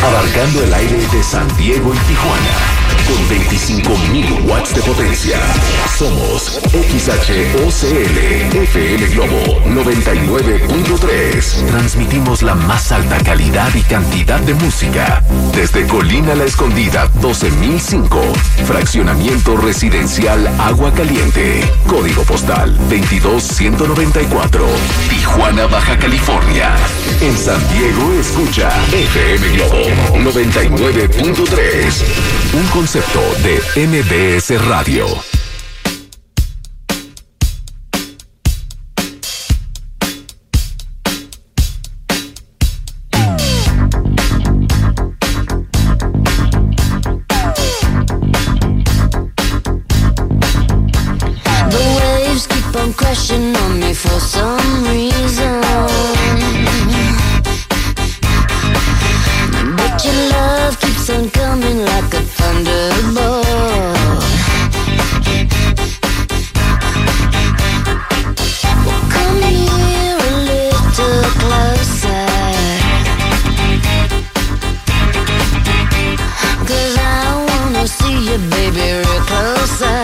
abarcando el aire de San Diego y Tijuana, con 25.000 watts de potencia. Somos XHOCL FM Globo 99.3. Transmitimos la más alta calidad y cantidad de música desde Colina La Escondida 12.005, fraccionamiento residencial Agua Caliente, código postal 22194, Tijuana, Baja California. En San Diego escucha FM Globo 99.3, un concepto de MBS Radio. Crashing on me for some reason, but your love keeps on coming like a thunderbolt. Well, come here a little closer, 'cause I wanna see you, baby, real closer.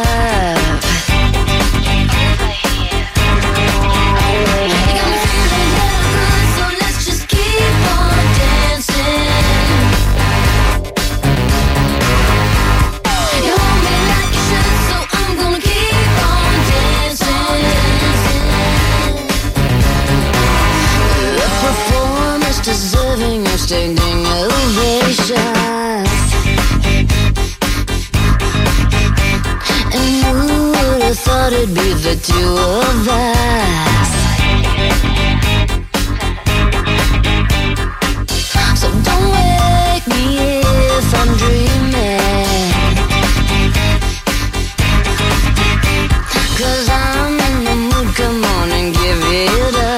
Standing ovations, and who would have thought it'd be the two of us? So don't wake me if I'm dreaming, 'cause I'm in the mood, come on and give it up.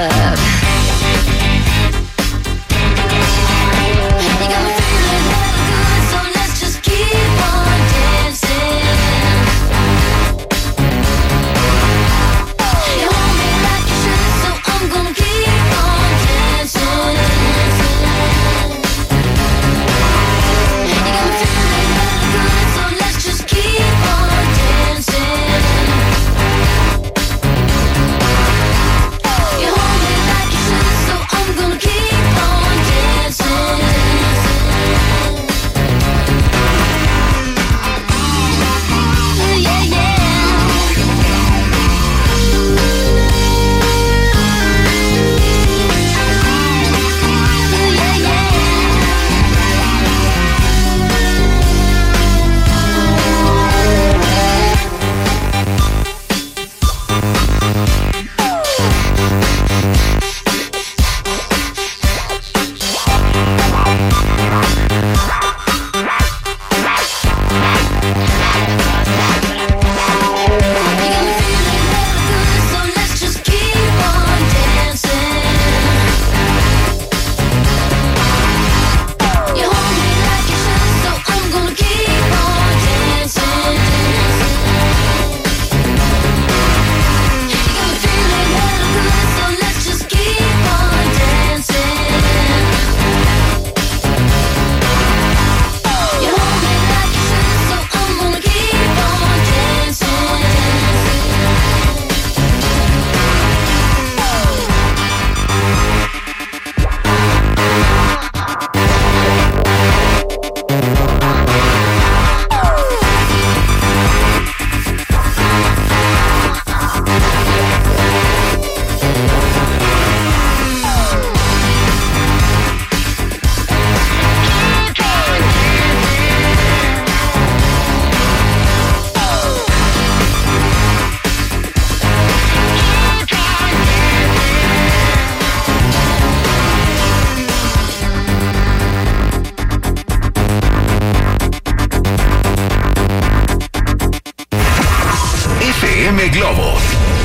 Globo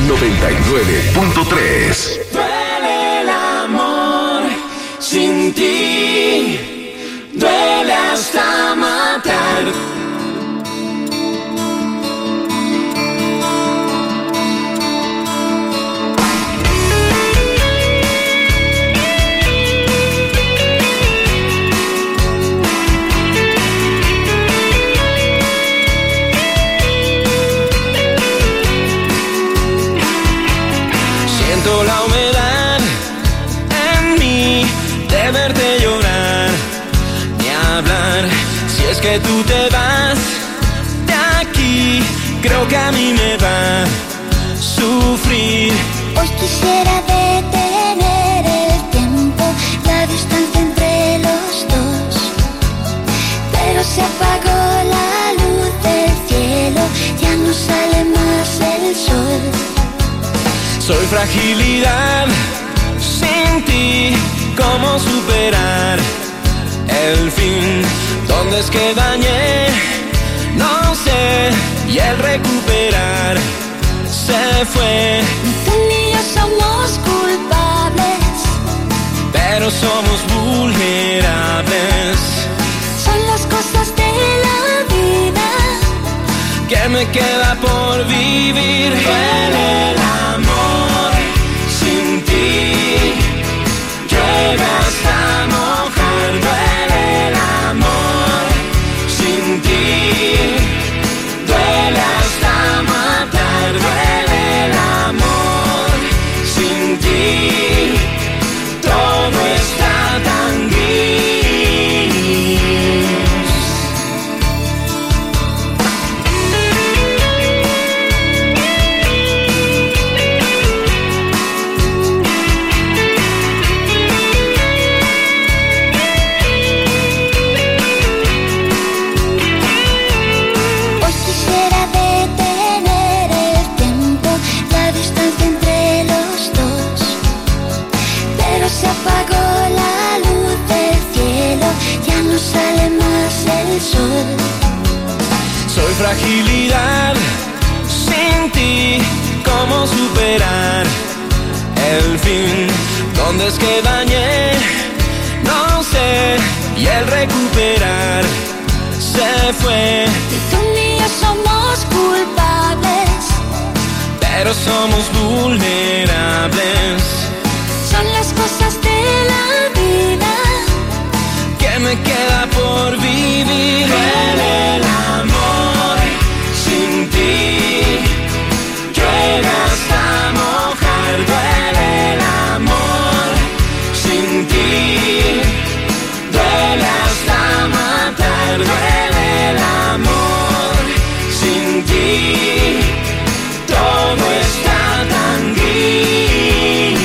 99.3. Duele el amor sin ti, duele hasta matar. es que tú te vas de aquí, creo que a mí me va a sufrir. Hoy quisiera detener el tiempo, la distancia entre los dos, pero se apagó la luz del cielo, ya no sale más el sol. Soy fragilidad sin ti, ¿cómo superar el fin? ¿Dónde es que dañé? No sé, y el recuperar se fue. Ni tú ni yo somos culpables, pero somos vulnerables. son las cosas de la vida. ¿Qué me queda por vivir? Duele el amor sin ti, llueve hasta mojar. Duele el amor sin ti, duele hasta matar. Duele el amor sin ti, todo está tan gris. Hoy quisiera detener el tiempo, la distancia entre los dos, pero se apagó la luz del cielo, ya no sale más el sol. Soy fragilidad sin ti, ¿cómo superar el fin? ¿Dónde es que dañé? No sé, y el recuperar se fue. Ni tú ni yo somos culpables, Pero somos vulnerables. son las cosas de la vida. ¿Qué me queda por vivir? Duele el amor sin ti, llueve hasta mojar. Duele el amor sin ti, duele hasta matar. Duele el amor sin ti, todo está tan gris.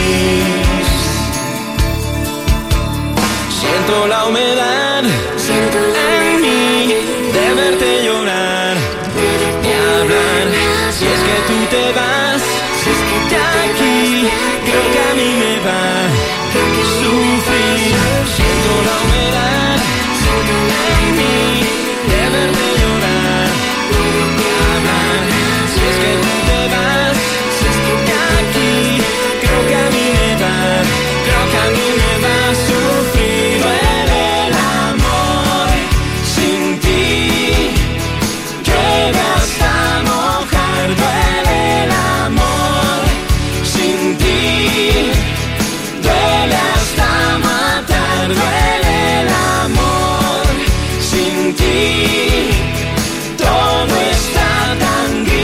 Siento la humedad en mí de verte llorar y hablar. Si es que tú te vas de aquí, creo que a mí me va a sufrir. Siento la humedad en mí de verte llorar y hablar. Si es que tú te vas de aquí, creo que a mí me va a sufrir. Duele el amor sin ti, llueve hasta mojar. Duele el amor sin ti, duele hasta matar. Duele el amor sin ti, todo está tan gris.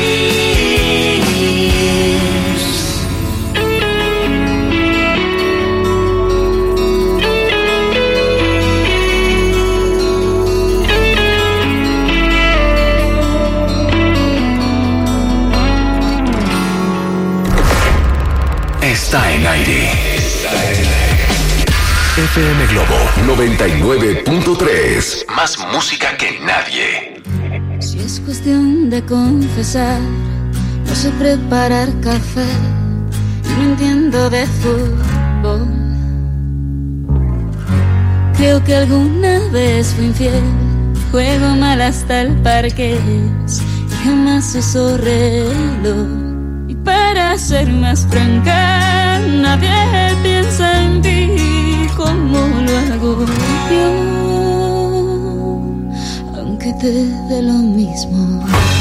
Está en aire. FM Globo 99.3. Más música que nadie. Si es cuestión de confesar, no sé preparar café y no entiendo de fútbol. Creo que alguna vez fui infiel, juego mal hasta el parqués y jamás uso reloj. Y para ser más franca, nadie piensa en ti como lo hago yo, aunque te dé lo mismo.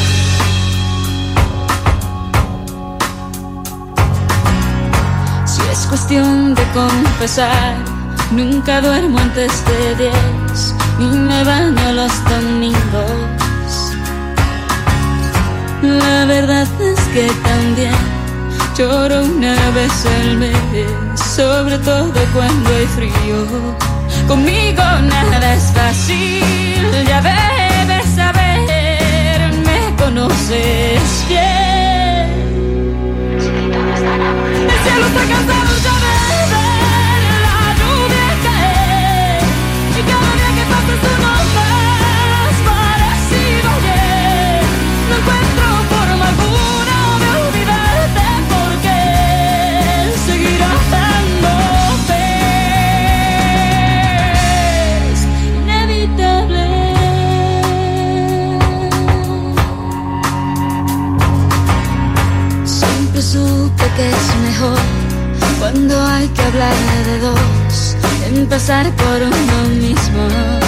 Si es cuestión de confesar, nunca duermo antes de 10, ni me baño los domingos. La verdad es que también lloro una vez al mes, sobre todo cuando hay frío. Conmigo nada es fácil, Ya debes saber, me conoces bien. El cielo está cansado ya de ver la lluvia caer, y cada día que pasa es uno más parecido a ayer. No encuentro forma alguna de olvidarte, porque seguir amándote es inevitable. Siempre supe que es mejor, cuando hay que hablar de dos, empezar por uno mismo.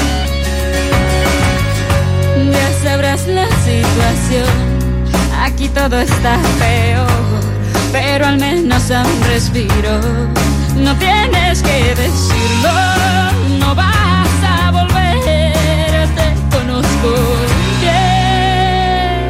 Ya sabrás la situación, aquí todo está peor, pero al menos a un respiro. No tienes que decirlo, no vas a volver, te conozco bien.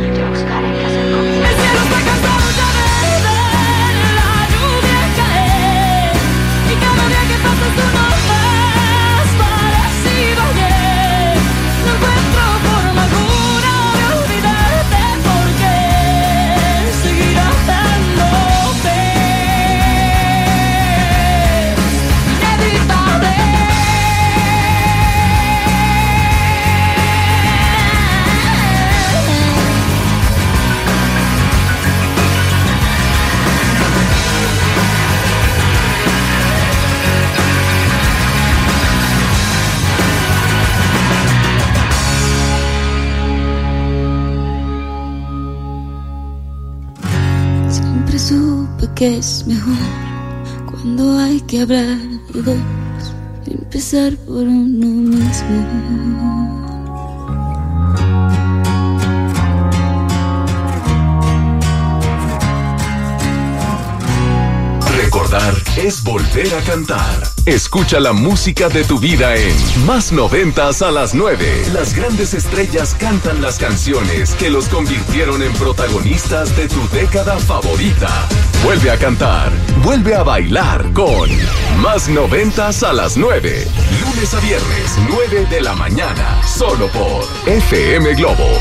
El cielo está cansado ya de ver la lluvia caer, y cada día que pasa es uno más parecido a ayer. No encuentro forma alguna de olvidarte, porque seguir amándote es inevitable. Siempre supe que es mejor, cuando hay que hablar de dos, empezar por uno mismo. Recordar es volver a cantar. Escucha la música de tu vida en Más 90s a las 9. Las grandes estrellas cantan las canciones que los convirtieron en protagonistas de tu década favorita. Vuelve a cantar, vuelve a bailar con Más 90s a las 9. Lunes a viernes, 9 de la mañana. Solo por FM Globo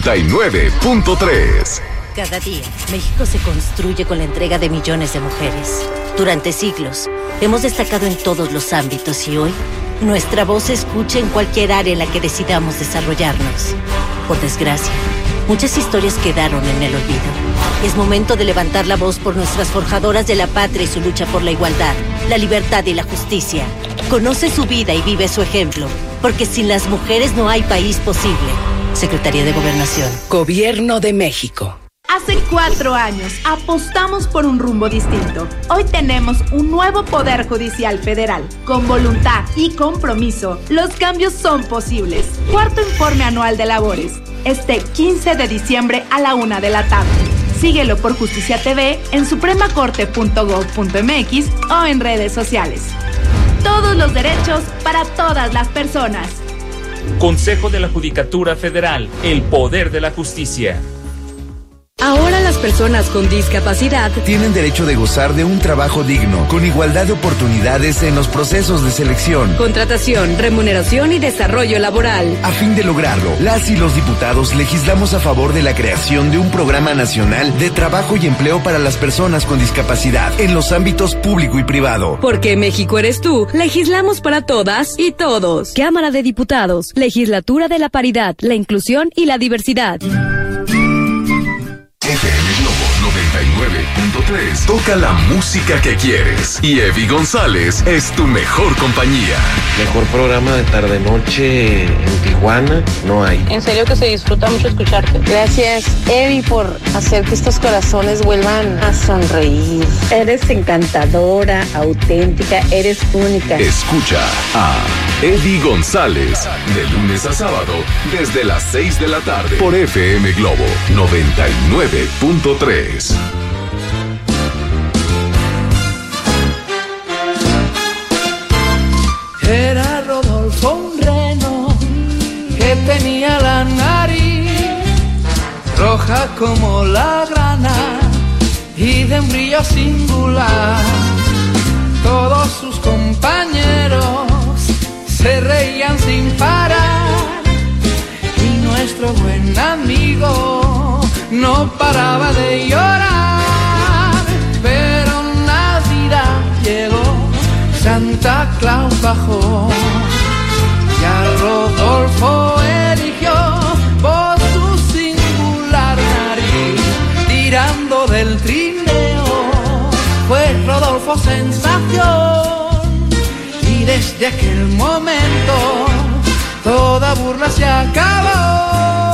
99.3. Cada día, México se construye con la entrega de millones de mujeres. Durante siglos, hemos destacado en todos los ámbitos y hoy, nuestra voz se escucha en cualquier área en la que decidamos desarrollarnos. Por desgracia, muchas historias quedaron en el olvido. Es momento de levantar la voz por nuestras forjadoras de la patria y su lucha por la igualdad, la libertad y la justicia. Conoce su vida y vive su ejemplo, porque sin las mujeres no hay país posible. Secretaría de Gobernación. Gobierno de México. Hace 4 años apostamos por un rumbo distinto. Hoy tenemos un nuevo Poder Judicial Federal. Con voluntad y compromiso, los cambios son posibles. Cuarto informe anual de labores. Este 15 de diciembre a la 1 de la tarde. Síguelo por Justicia TV en supremacorte.gov.mx o en redes sociales. Todos los derechos para todas las personas. Consejo de la Judicatura Federal. El poder de la justicia. Ahora las personas con discapacidad tienen derecho de gozar de un trabajo digno, con igualdad de oportunidades en los procesos de selección, contratación, remuneración y desarrollo laboral. A fin de lograrlo, las y los diputados legislamos a favor de la creación de un programa nacional de trabajo y empleo para las personas con discapacidad en los ámbitos público y privado. Porque México eres tú, legislamos para todas y todos. Cámara de Diputados, Legislatura de la Paridad, la Inclusión y la Diversidad. FM Globo 99.3. Toca la música que quieres. Y Evi González es tu mejor compañía. Mejor programa de tarde-noche en Tijuana no hay. En serio que se disfruta mucho escucharte. Gracias, Evi, por hacer que estos corazones vuelvan a sonreír. Eres encantadora, auténtica, eres única. Escucha a Evi González de lunes a sábado desde las 6 de la tarde por FM Globo 99.3. Era Rodolfo un reno que tenía la nariz roja como la grana y de un brillo singular. Todos sus compañeros se reían sin parar nuestro buen amigo no paraba de llorar, pero Navidad llegó, Santa Claus bajó, y a Rodolfo eligió por su singular nariz, tirando del trineo, fue Rodolfo sensación, y desde aquel momento toda burla se acabó.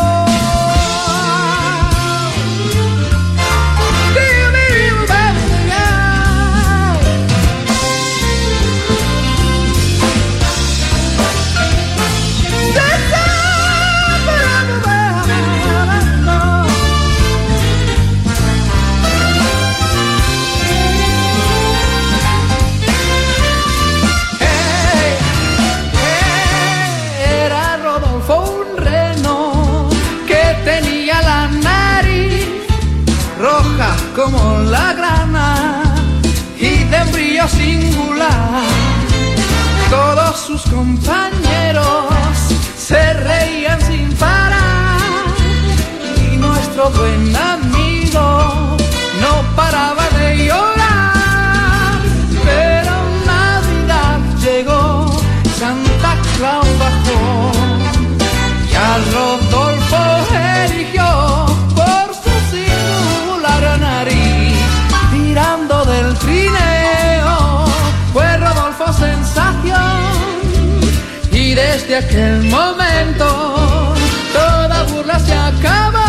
Como la grana y de brillo singular, todos sus compañeros se reían sin parar, y nuestro buen amigo no paraba de llorar, pero Navidad llegó, Santa Claus bajó, y a Rodolfo eligió por su singular nariz, tirando del trineo, fue Rodolfo sensación, y desde aquel momento toda burla se acabó,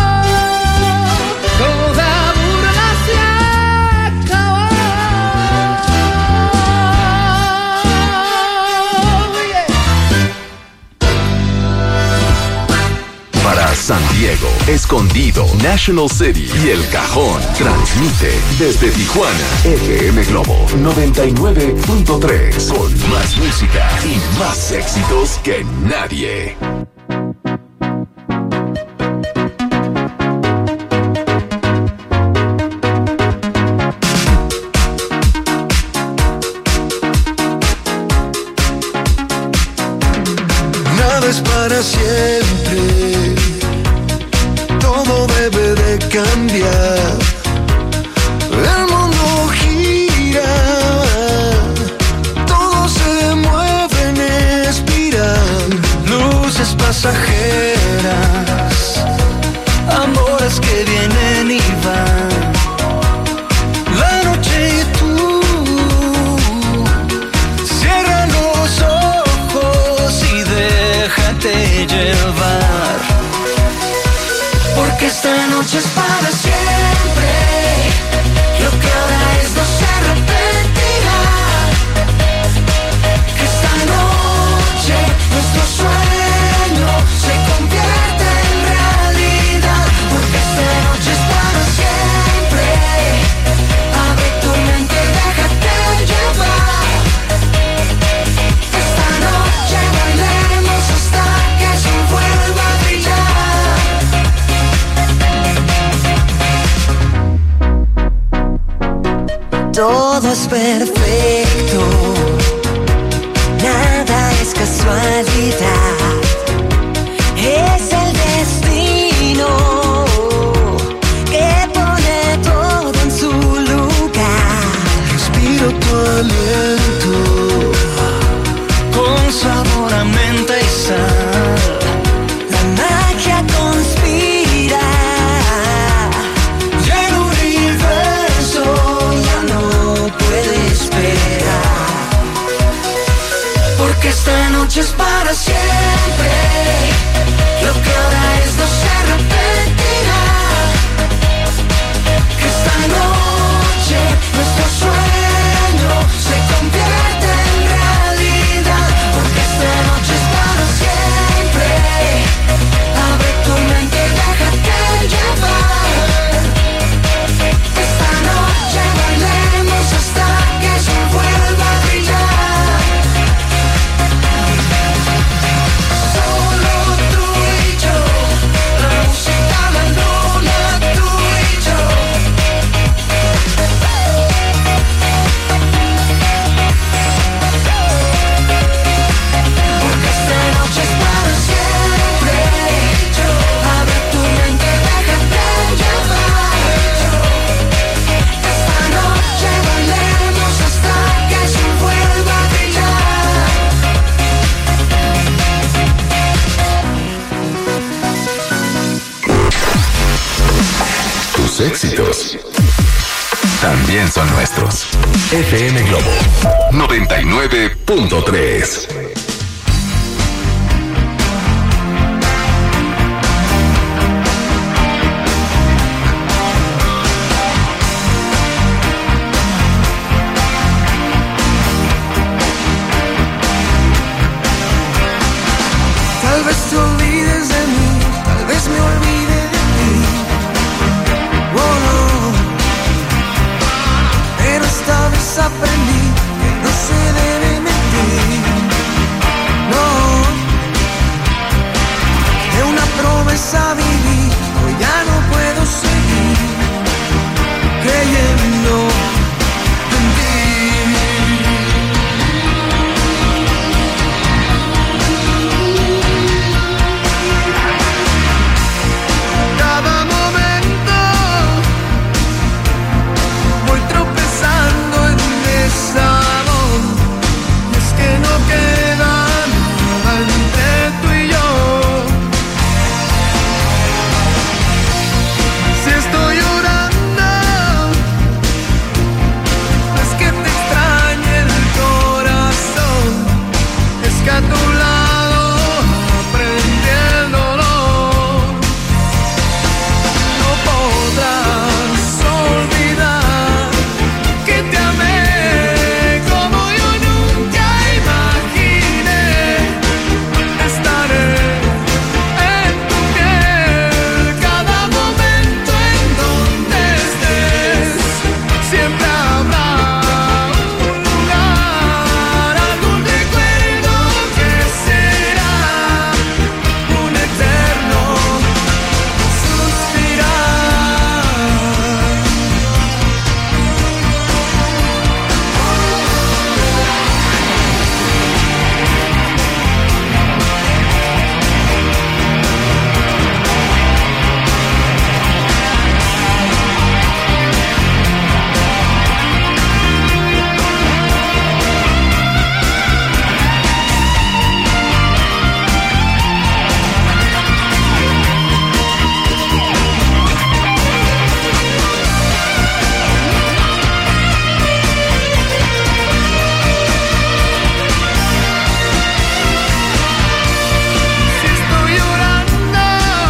toda burla se acabó. Para San Diego, Escondido, National City y El Cajón, transmite desde Tijuana, FM Globo 99.3, con más música y más éxitos que nadie. Nada es para siempre, todo debe de cambiar. El mundo gira, todo se mueve en espiral. Luces pasajeras, amores que vienen y van. La noche y tú, cierra los ojos y déjate llevar, porque esta noche es para siempre. Lo que ahora es no se repetirá, que esta noche nuestro sueño se convierte en realidad, porque esta noche es para siempre. Abre tu mente y déjate llevar, esta noche bailemos hasta que el sol vuelva a brillar. Todo es perfecto, nada es casualidad, es el destino que pone todo en su lugar. Respiro tu aliento con sabor a menta y sal, la magia conspira y el universo ya no puede esperar, porque esta noche es para siempre. Lo que ahora es no se repetirá, que esta noche nuestro sueño se convierte en realidad, porque esta noche es para siempre. Abre tu mente y déjate llevar, esta noche bailemos hasta que el sol vuelva a brillar. Solo tú y yo. éxitos también son nuestros. FM Globo 99.3. Tal vez te olvides de mí, tal vez me olvide de ti. Oh no, pero esta vez aprendí que no se debe mentir. No, de una promesa viví, hoy ya no puedo seguir creyendo en ti. Cada momento voy tropezando en desamor, y es que no queda nada entre tú y yo. Si estoy llorando, no es que te extrañe el corazón, es que a tu lado aprendí el dolor. No podrás olvidar que te amé como yo nunca imaginé. Estaré en tu piel cada momento en donde estés. Siempre habrá un lugar, algún recuerdo que será un eterno suspirar. Si estoy llorando,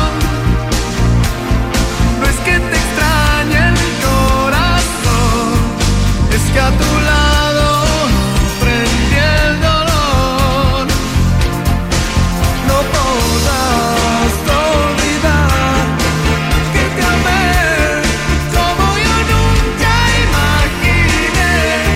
no es que te extrañe el corazón, es que a tu lado aprendí el dolor. No podrás olvidar que te amé como yo nunca imaginé.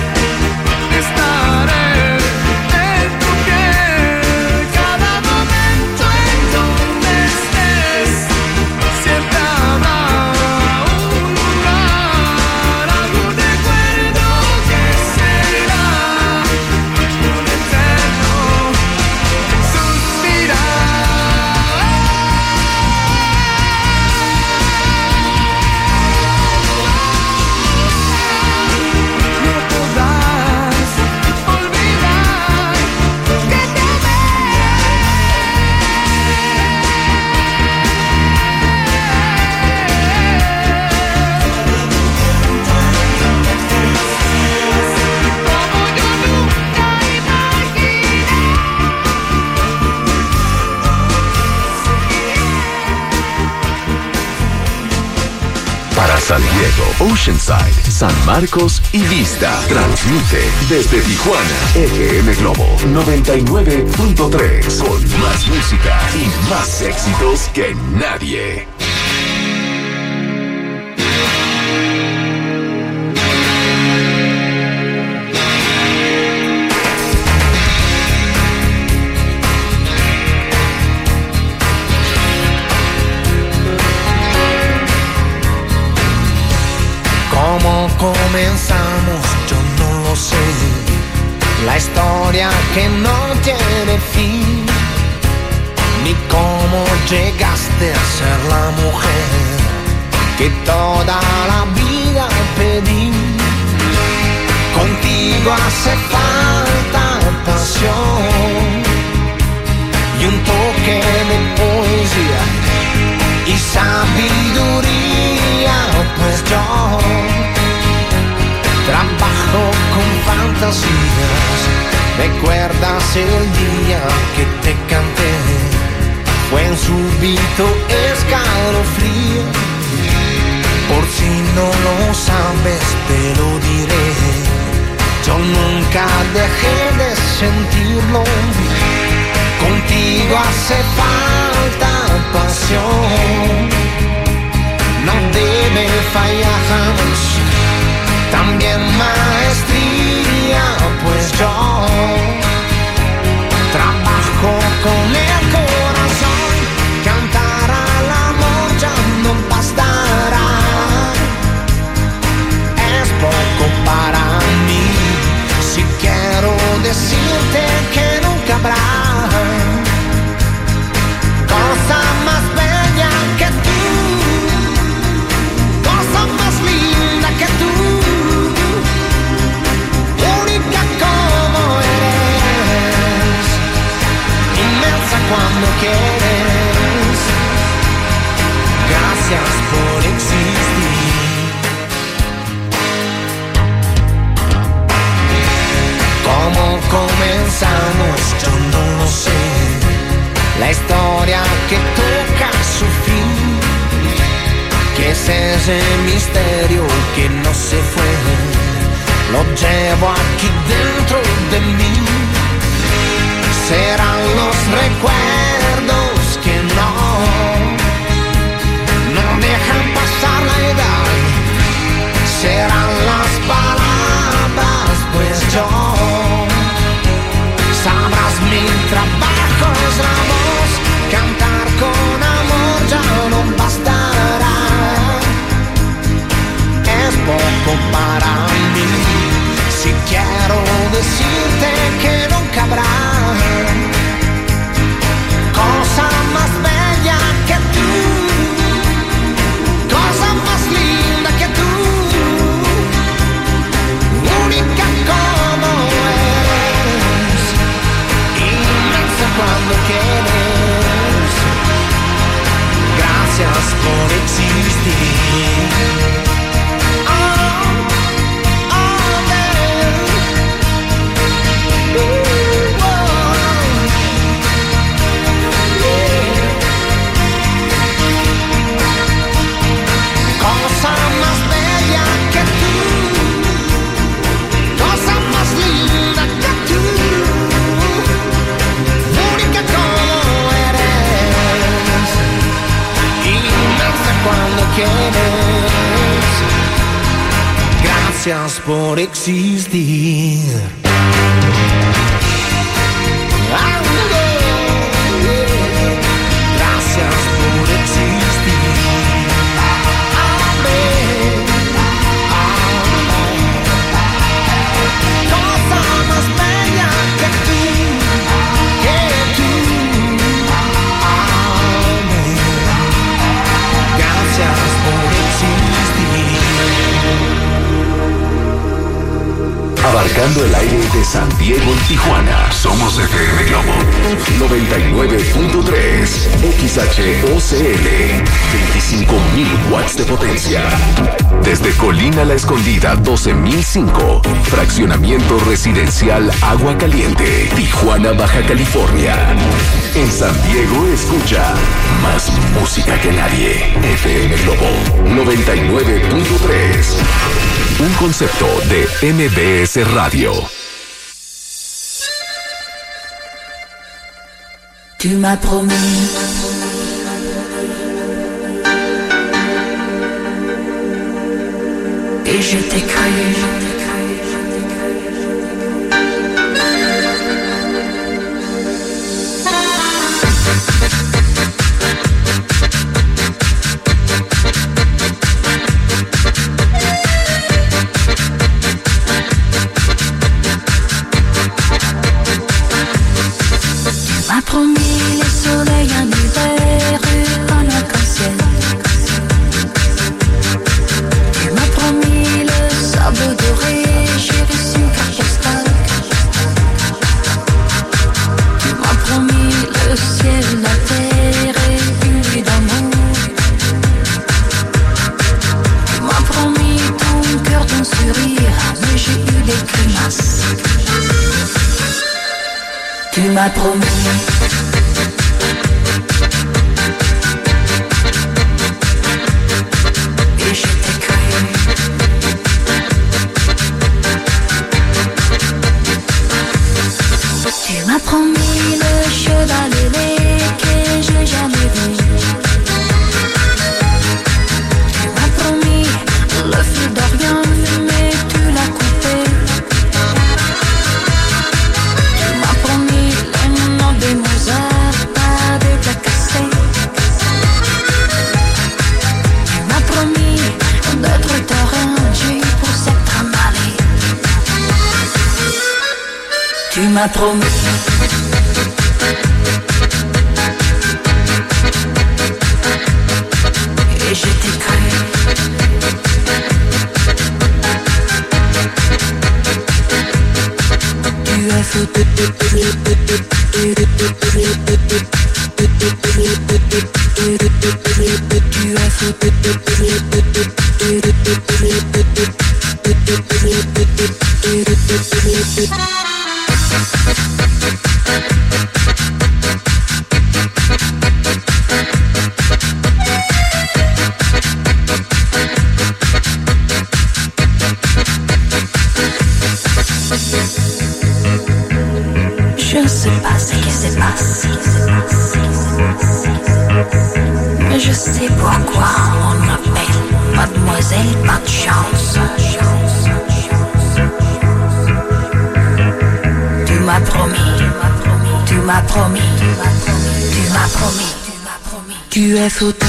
Estaré en tu piel cada momento en donde estés. Siempre habrá un lugar, algún recuerdo que será un eterno suspirar. No podrás olvidar que te Para San Diego, Oceanside, San Marcos y Vista. Transmite desde Tijuana. FM Globo 99.3. Con más música y más éxitos que nadie. ¿Cómo comenzamos? Yo no lo sé. La historia que no tiene fin. Ni cómo llegaste a ser la mujer que toda la vida pedí. Contigo hace falta pasión y un toque de poesía y sabiduría. fantasías. ¿Recuerdas el día que te canté? Fue un súbito escalofrío. Por si no lo sabes te lo diré. Yo nunca dejé de sentirlo. Contigo hace falta pasión. No debe fallar jamás. También maestría, pues yo trabajo con el corazón. Cantar al amor ya no bastará. Es poco para mí. Si quiero decirte que nunca habrá cosa más bella que tú, cosa más linda que tú, única como eres, inmensa cuando quieres. Gracias por existir. ¿Cómo comenzamos? Yo no lo sé. La historia que toca su fin, que es ese misterio que no se fue, lo llevo aquí dentro de mí. Serán los recuerdos que no dejan pasar la edad. Serán las palabras, pues yo sabrás mi trabajo es la voz. Cantar con amor ya no bastará. Es poco para mí. Si quiero decirte que nunca habrá cosa más bella que tú, cosa más linda que tú, única como eres, inmensa cuando quieres. Gracias por existir. Cosa más bella que tú, cosa más linda que tú, única como eres, inmensa cuando quieres. Gracias por existir. Gracias por existir. Cosa más bella que tú, gracias por existir. Abarcando el aire de San Diego y Tijuana. Somos FM Globo 99.3 XHOCL 25.000 watts de potencia. Desde Colina La Escondida 12.005, fraccionamiento residencial Agua Caliente, Tijuana, Baja California. En San Diego escucha más música que nadie. FM Globo 99.3. Un concepto de MBS Radio. Tu m'as promis et je t'ai cru. M'a promis le soleil en hiver, un arc-en-ciel. Tu m'as promis le sable doré, j'ai reçu une carte postale. Tu m'as promis le ciel, la terre et une vie d'amour. Tu m'as promis ton cœur, ton sourire, mais j'ai eu des grimaces. m'as promis. Et je t'ai cru. Tu m'as promis le cheval ailé que j'ai jamais vu. Tu m'as promis le feu d'Orient fumé, tu l'as coupé. Tu m'as promis le nom de Mozart, pas de plat cassé. Tu m'as promis d'être t'arranger pour s'être emballé. Tu m'as promis. Et je t'ai cru. Tu as foutu. Tu as foutu. Je ne sais pas ce qui se passe, mais je sais pourquoi on m'appelle Mademoiselle Pas de Chance. Tu m'as promis, tu m'as promis, tu m'as promis, tu es foutu.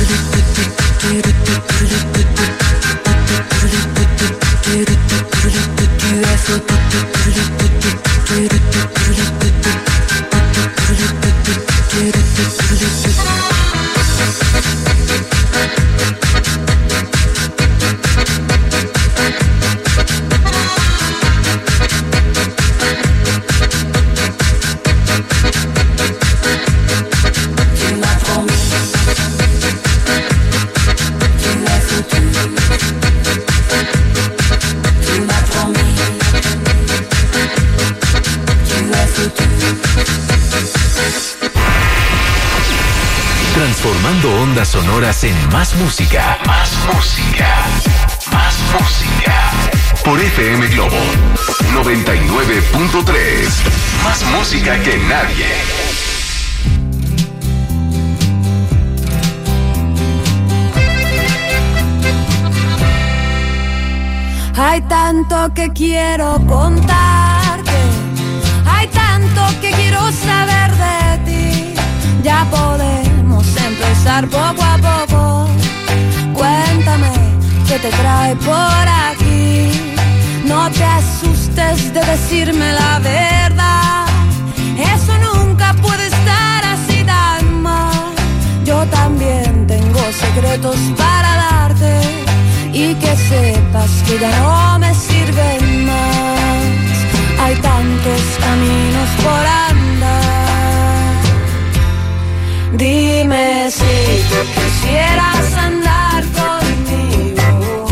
Tu es foutu. Transformando ondas sonoras en más música. Más música. Más música. Por FM Globo 99.3. Más música que nadie. Hay tanto que quiero contarte, hay tanto que quiero saber de ti. Ya podemos empezar poco a poco. Cuéntame qué te trae por aquí. No te asustes de decirme la verdad. Eso nunca puede estar así tan mal. Yo también tengo secretos para darte. Y que sepas que ya no me sirven más. Hay tantos caminos por andar. Dime si tú quisieras andar conmigo.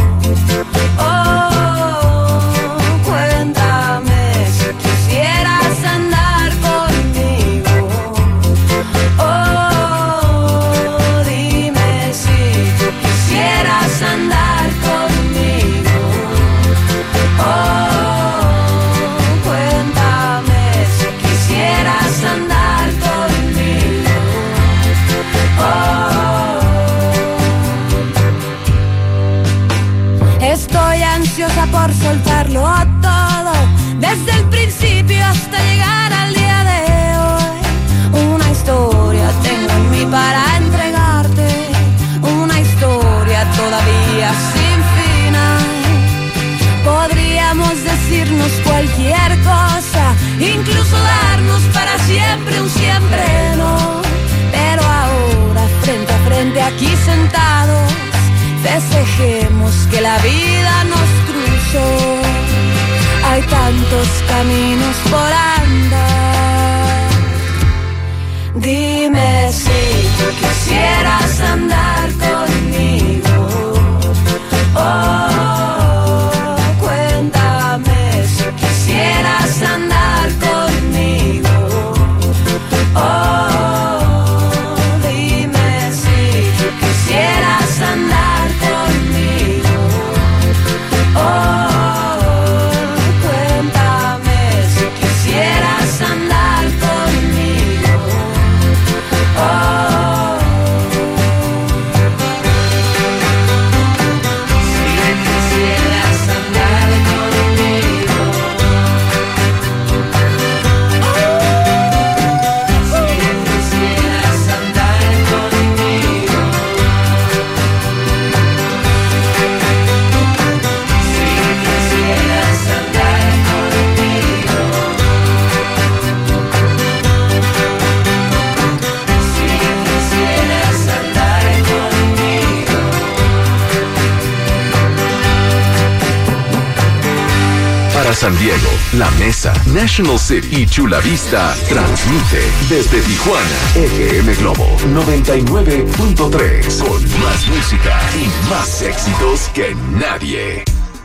Oh, cuéntame si quisieras andar conmigo. Oh, dime si tú quisieras andar. Estoy ansiosa por soltarlo todo, desde el principio hasta llegar al día de hoy. Una historia tengo en mí para entregarte, una historia todavía sin final. Podríamos decirnos cualquier cosa, incluso darnos para siempre un siempre no. Pero ahora frente a frente aquí sentados, festejemos que la vida nos cruzó. Hay tantos caminos por andar. Dime si tú quisieras andar conmigo. Oh, cuéntame si quisieras andar conmigo. San Diego, La Mesa, National City y Chula Vista transmite desde Tijuana, FM Globo 99.3 con más música y más éxitos que nadie.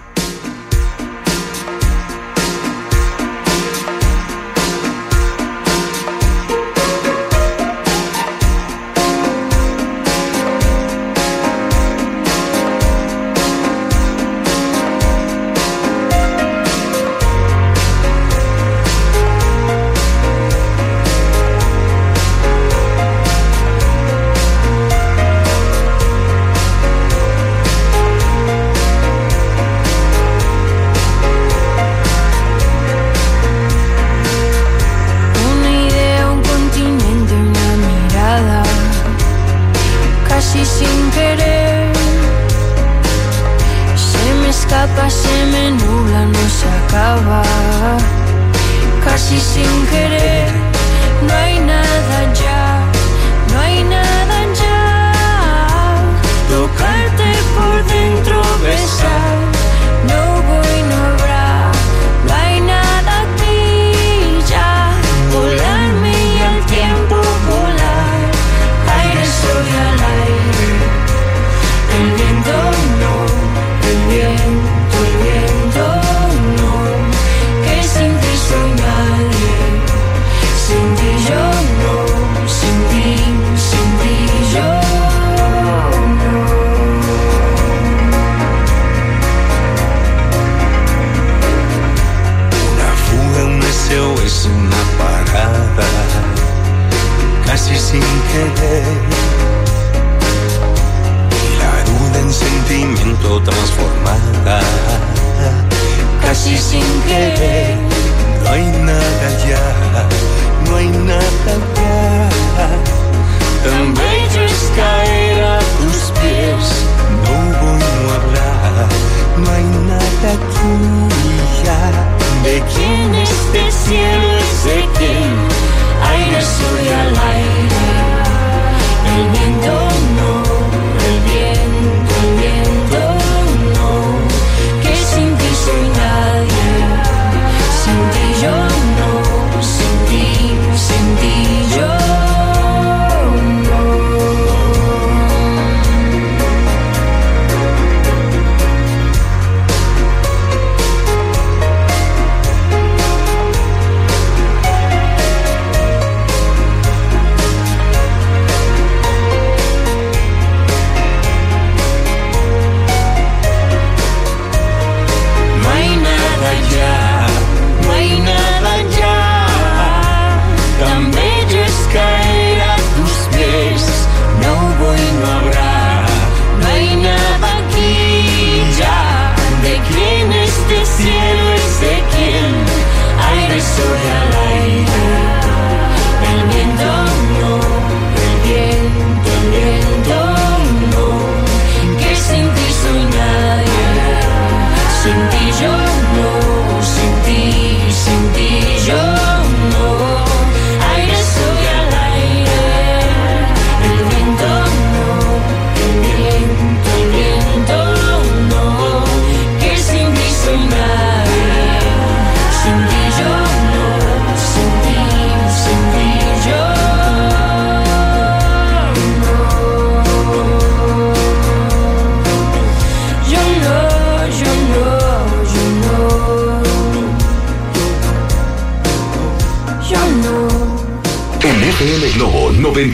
FM Globo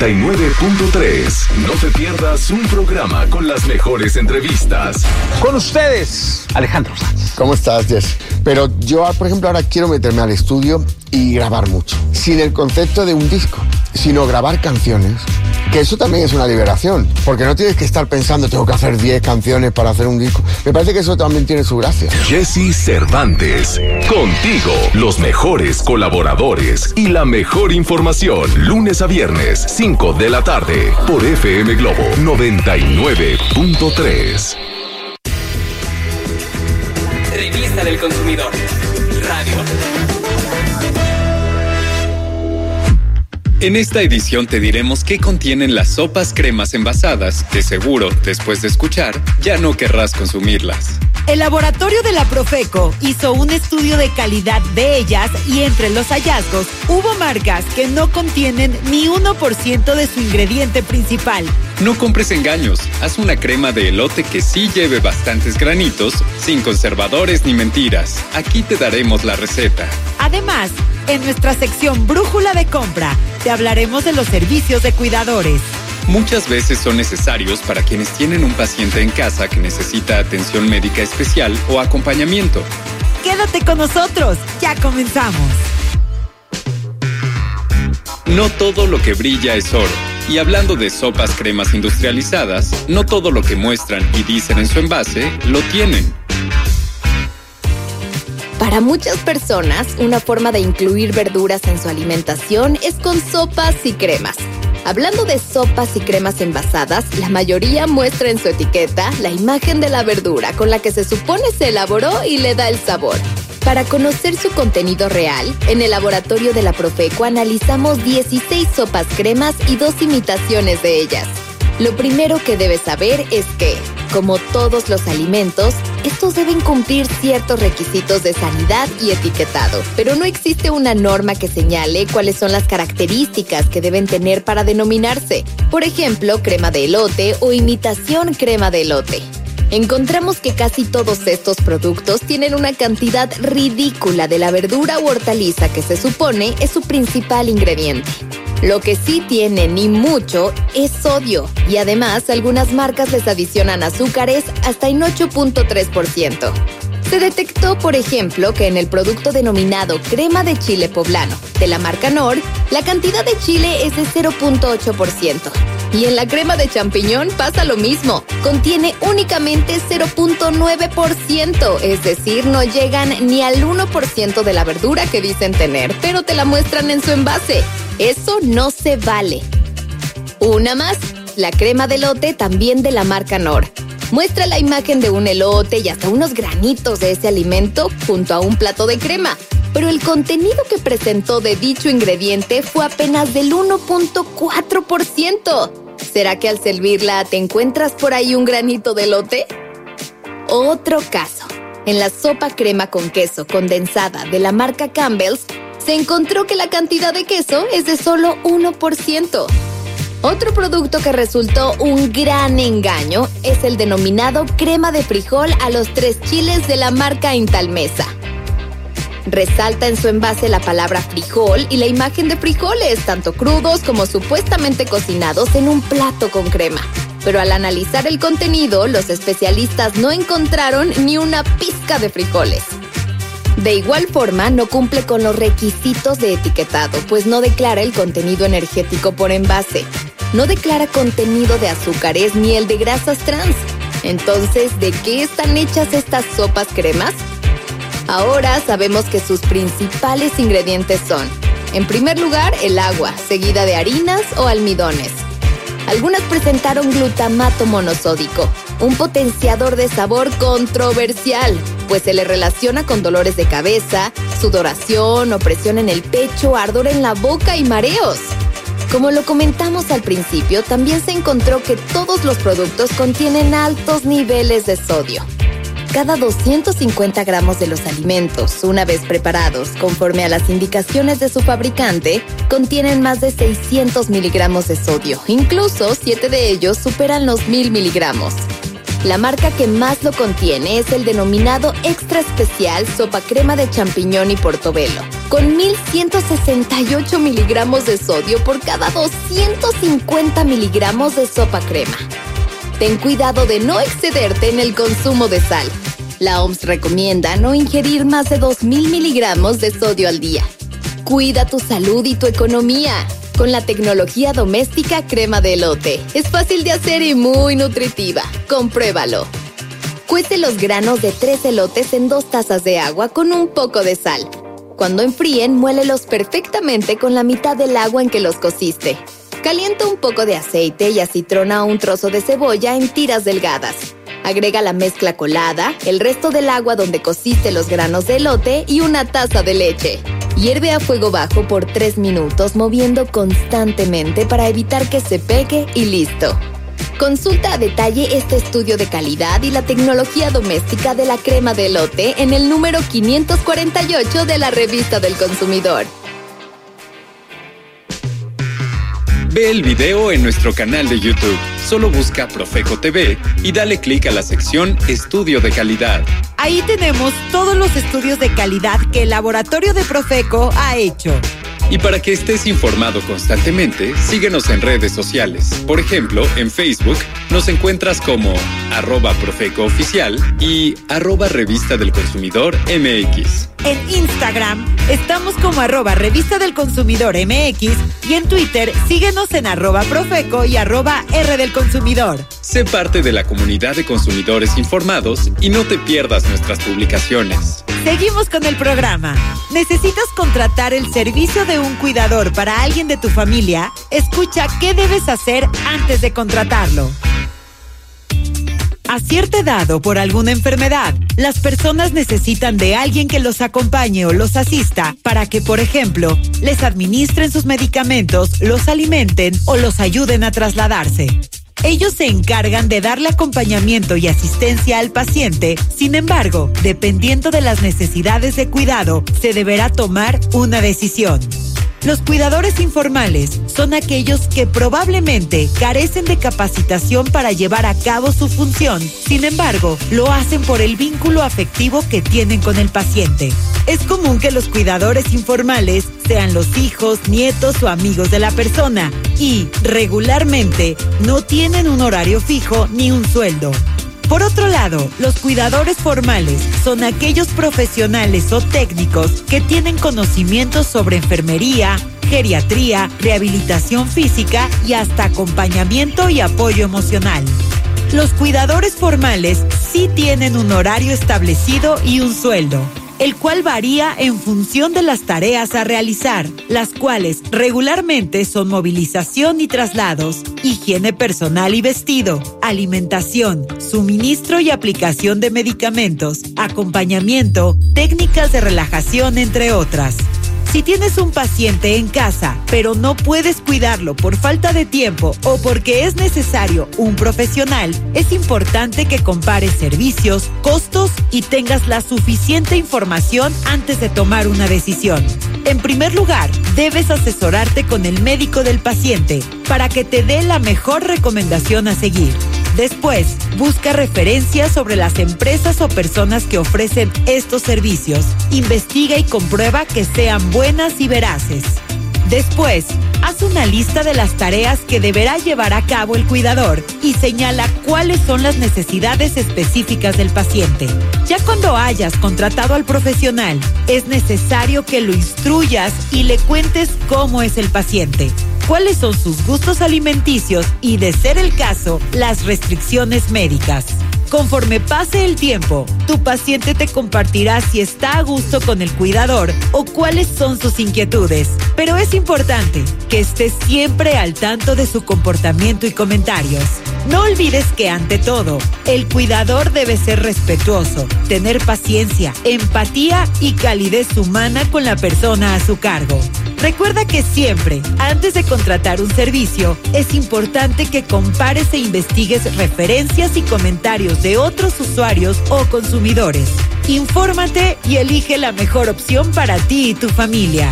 99.3. No te pierdas un programa con las mejores entrevistas. Con ustedes, Alejandro Sanz. ¿Cómo estás, Jess? Pero yo, por ejemplo, ahora quiero meterme al estudio y grabar mucho. Sin el concepto de un disco, sino grabar canciones. Que eso también es una liberación, porque no tienes que estar pensando, tengo que hacer 10 canciones para hacer un disco. Me parece que eso también tiene su gracia. Jesse Cervantes, contigo, los mejores colaboradores y la mejor información, lunes a viernes, 5 de la tarde, por FM Globo 99.3. Revista del Consumidor, Radio. En esta edición te diremos qué contienen las sopas cremas envasadas, que seguro, después de escuchar, ya no querrás consumirlas. El laboratorio de la Profeco hizo un estudio de calidad de ellas y entre los hallazgos hubo marcas que no contienen ni 1% de su ingrediente principal. No compres engaños. Haz una crema de elote que sí lleve bastantes granitos, sin conservadores ni mentiras. Aquí te daremos la receta. Además, en nuestra sección Brújula de Compra, te hablaremos de los servicios de cuidadores. Muchas veces son necesarios para quienes tienen un paciente en casa que necesita atención médica especial o acompañamiento. Quédate con nosotros, ya comenzamos. No todo lo que brilla es oro. Y hablando de sopas cremas industrializadas, no todo lo que muestran y dicen en su envase lo tienen. Para muchas personas, una forma de incluir verduras en su alimentación es con sopas y cremas. Hablando de sopas y cremas envasadas, la mayoría muestra en su etiqueta la imagen de la verdura con la que se supone se elaboró y le da el sabor. Para conocer su contenido real, en el laboratorio de la Profeco analizamos 16 sopas cremas y 2 imitaciones de ellas. Lo primero que debes saber es que, como todos los alimentos, estos deben cumplir ciertos requisitos de sanidad y etiquetado, pero no existe una norma que señale cuáles son las características que deben tener para denominarse. Por ejemplo, crema de elote o imitación crema de elote. Encontramos que casi todos estos productos tienen una cantidad ridícula de la verdura u hortaliza que se supone es su principal ingrediente. Lo que sí tiene ni mucho es sodio y además algunas marcas les adicionan azúcares hasta en 8.3%. Se detectó, por ejemplo, que en el producto denominado crema de chile poblano de la marca Knorr, la cantidad de chile es de 0.8%. Y en la crema de champiñón pasa lo mismo, contiene únicamente 0.9%, es decir, no llegan ni al 1% de la verdura que dicen tener, pero te la muestran en su envase. Eso no se vale. Una más, la crema de elote también de la marca Knorr. Muestra la imagen de un elote y hasta unos granitos de ese alimento junto a un plato de crema. Pero el contenido que presentó de dicho ingrediente fue apenas del 1.4%. ¿Será que al servirla te encuentras por ahí un granito de elote? Otro caso. En la sopa crema con queso condensada de la marca Campbell's, se encontró que la cantidad de queso es de solo 1%. Otro producto que resultó un gran engaño es el denominado crema de frijol a los 3 chiles de la marca Intalmesa. Resalta en su envase la palabra frijol y la imagen de frijoles, tanto crudos como supuestamente cocinados en un plato con crema. Pero al analizar el contenido, los especialistas no encontraron ni una pizca de frijoles. De igual forma, no cumple con los requisitos de etiquetado, pues no declara el contenido energético por envase. No declara contenido de azúcares ni el de grasas trans. Entonces, ¿de qué están hechas estas sopas cremas? Ahora sabemos que sus principales ingredientes son, en primer lugar, el agua, seguida de harinas o almidones. Algunas presentaron glutamato monosódico, un potenciador de sabor controversial, pues se le relaciona con dolores de cabeza, sudoración, opresión en el pecho, ardor en la boca y mareos. Como lo comentamos al principio, también se encontró que todos los productos contienen altos niveles de sodio. Cada 250 gramos de los alimentos, una vez preparados conforme a las indicaciones de su fabricante, contienen más de 600 miligramos de sodio. Incluso 7 de ellos superan los 1000 miligramos. La marca que más lo contiene es el denominado Extra Especial Sopa Crema de Champiñón y Portobelo, con 1168 miligramos de sodio por cada 250 miligramos de sopa crema. Ten cuidado de no excederte en el consumo de sal. La OMS recomienda no ingerir más de 2000 miligramos de sodio al día. Cuida tu salud y tu economía con la tecnología doméstica crema de elote. Es fácil de hacer y muy nutritiva. Compruébalo. Cuece los granos de 3 elotes en 2 tazas de agua con un poco de sal. Cuando enfríen, muélelos perfectamente con la mitad del agua en que los cociste. Calienta un poco de aceite y acitrona un trozo de cebolla en tiras delgadas. Agrega la mezcla colada, el resto del agua donde cociste los granos de elote y una taza de leche. Hierve a fuego bajo por 3 minutos, moviendo constantemente para evitar que se pegue y listo. Consulta a detalle este estudio de calidad y la tecnología doméstica de la crema de elote en el número 548 de la Revista del Consumidor. Ve el video en nuestro canal de YouTube. Solo busca Profeco TV y dale clic a la sección Estudio de Calidad. Ahí tenemos todos los estudios de calidad que el laboratorio de Profeco ha hecho. Y para que estés informado constantemente, síguenos en redes sociales. Por ejemplo, en Facebook nos encuentras como @ProfecoOficial y @Revista del Consumidor MX. En Instagram estamos como @Revista del Consumidor MX y en Twitter síguenos en @Profeco y @R del Consumidor. Sé parte de la comunidad de consumidores informados y no te pierdas nuestras publicaciones. Seguimos con el programa. ¿Necesitas contratar el servicio de un cuidador para alguien de tu familia? Escucha qué debes hacer antes de contratarlo. A cierta edad o por alguna enfermedad, las personas necesitan de alguien que los acompañe o los asista para que, por ejemplo, les administren sus medicamentos, los alimenten o los ayuden a trasladarse. Ellos se encargan de darle acompañamiento y asistencia al paciente. Sin embargo, dependiendo de las necesidades de cuidado, se deberá tomar una decisión. Los cuidadores informales son aquellos que probablemente carecen de capacitación para llevar a cabo su función. Sin embargo, lo hacen por el vínculo afectivo que tienen con el paciente. Es común que los cuidadores informales sean los hijos, nietos o amigos de la persona y, regularmente, no tienen un horario fijo ni un sueldo. Por otro lado, los cuidadores formales son aquellos profesionales o técnicos que tienen conocimientos sobre enfermería, geriatría, rehabilitación física y hasta acompañamiento y apoyo emocional. Los cuidadores formales sí tienen un horario establecido y un sueldo, el cual varía en función de las tareas a realizar, las cuales regularmente son movilización y traslados, higiene personal y vestido, alimentación, suministro y aplicación de medicamentos, acompañamiento, técnicas de relajación, entre otras. Si tienes un paciente en casa, pero no puedes cuidarlo por falta de tiempo o porque es necesario un profesional, es importante que compares servicios, costos y tengas la suficiente información antes de tomar una decisión. En primer lugar, debes asesorarte con el médico del paciente para que te dé la mejor recomendación a seguir. Después, busca referencias sobre las empresas o personas que ofrecen estos servicios. Investiga y comprueba que sean buenas y veraces. Después, haz una lista de las tareas que deberá llevar a cabo el cuidador y señala cuáles son las necesidades específicas del paciente. Ya cuando hayas contratado al profesional, es necesario que lo instruyas y le cuentes cómo es el paciente, cuáles son sus gustos alimenticios y, de ser el caso, las restricciones médicas. Conforme pase el tiempo, tu paciente te compartirá si está a gusto con el cuidador o cuáles son sus inquietudes. Pero es importante que estés siempre al tanto de su comportamiento y comentarios. No olvides que, ante todo, el cuidador debe ser respetuoso, tener paciencia, empatía y calidez humana con la persona a su cargo. Recuerda que siempre, antes de contratar un servicio, es importante que compares e investigues referencias y comentarios de otros usuarios o consumidores. Infórmate y elige la mejor opción para ti y tu familia.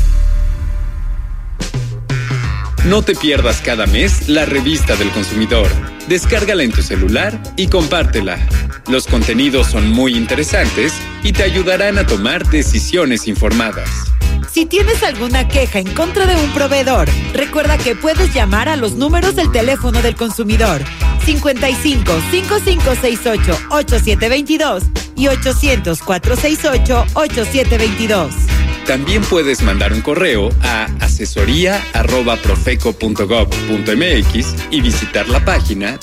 No te pierdas cada mes la Revista del Consumidor. Descárgala en tu celular y compártela. Los contenidos son muy interesantes y te ayudarán a tomar decisiones informadas. Si tienes alguna queja en contra de un proveedor, recuerda que puedes llamar a los números del teléfono del consumidor 55 5568 8722 y 800 468 8722. También puedes mandar un correo a asesoría@profeco.gov.mx y visitar la página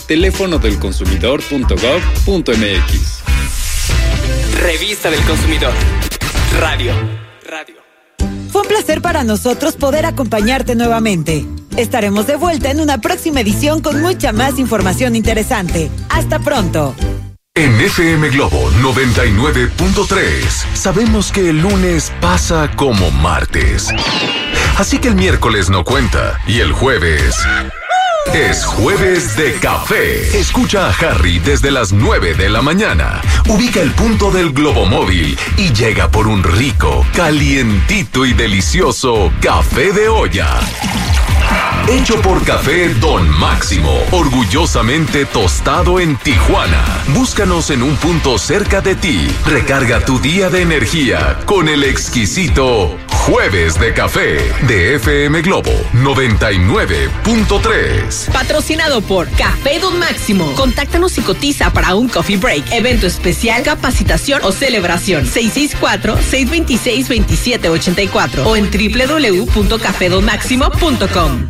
teléfonodelconsumidor.gov.mx. Revista del Consumidor. Radio. Fue un placer para nosotros poder acompañarte nuevamente. Estaremos de vuelta en una próxima edición con mucha más información interesante. Hasta pronto. En FM Globo 99.3 sabemos que el lunes pasa como martes. Así que el miércoles no cuenta y el jueves Es jueves de café. Escucha a Harry desde las 9 de la mañana. Ubica el punto del globomóvil y llega por un rico, calientito y delicioso café de olla. Hecho por Café Don Máximo, orgullosamente tostado en Tijuana. Búscanos en un punto cerca de ti. Recarga tu día de energía con el exquisito Jueves de Café de FM Globo 99.3. Patrocinado por Café Don Máximo. Contáctanos y cotiza para un coffee break, evento especial, capacitación o celebración. 664-626-2784 o en www.cafedonmaximo.com.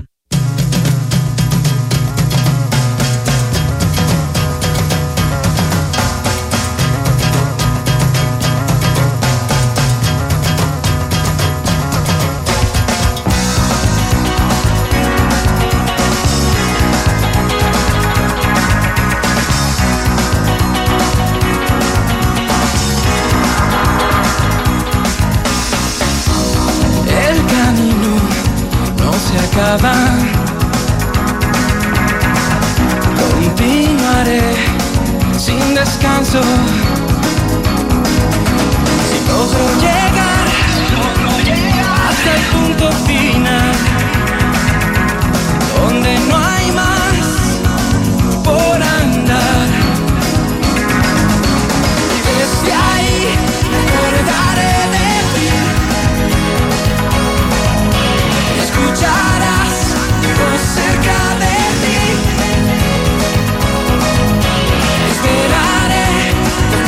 Continuaré sin descanso. Si logro llegar hasta el punto final, donde no hay más por andar, y desde ahí recordaré de ti. Escucharás cerca de ti. Esperaré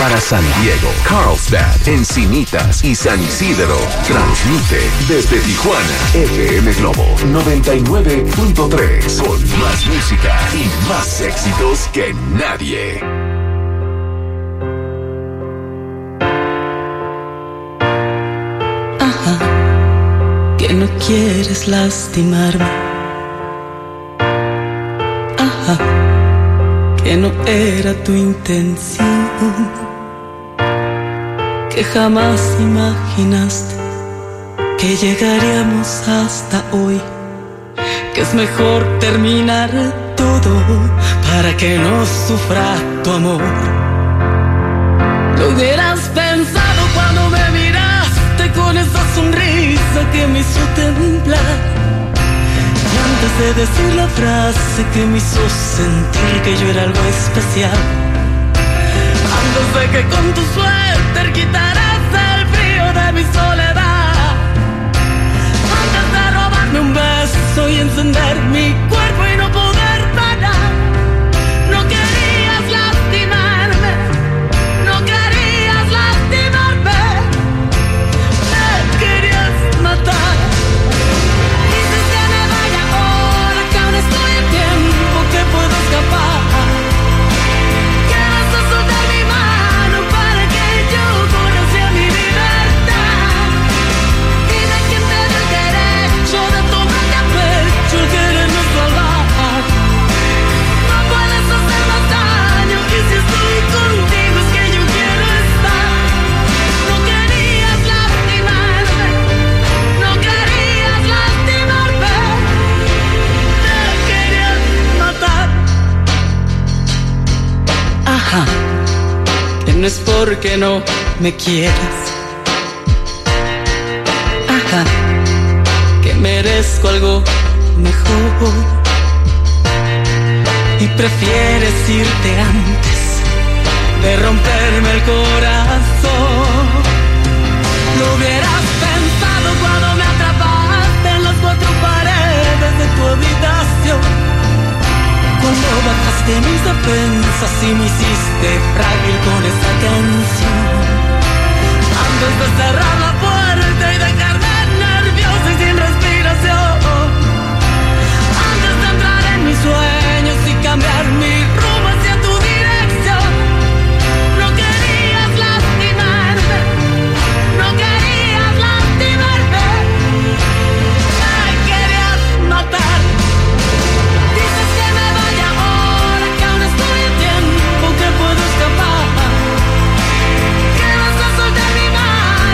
Para San Diego, Carlsbad, Encinitas y San Isidro. Transmite desde Tijuana, FM Globo 99.3. Con más música y más éxitos que nadie. Ajá, que no quieres lastimarme. Ajá, que no era tu intención, que jamás imaginaste que llegaríamos hasta hoy, que es mejor terminar todo para que no sufra tu amor. Lo hubieras pensado cuando me miraste con esa sonrisa que me hizo temblar. Antes de decir la frase que me hizo sentir que yo era algo especial. Antes de que con tu suéter quitaras el frío de mi soledad. Antes de robarme un beso y encender mi cuerpo y no poder parar. No querías lastimarme, no querías lastimarme, me querías matar. Que no es porque no me quieras. Ajá, que merezco algo mejor y prefieres irte antes de romperme el corazón. Lo hubieras pensado cuando me atrapaste en las cuatro paredes de tu habitación. Cuando bajaste mis defensas y me hiciste frágil con esa canción. Antes de cerrar la puerta y dejarme nervioso y sin respiración. Antes de entrar en mis sueños y cambiar mi rumbo hacia tu dirección. No querías lastimarme, no querías lastimarme, me querías matar. Que puedo escapar, que vas a soltar mi mano.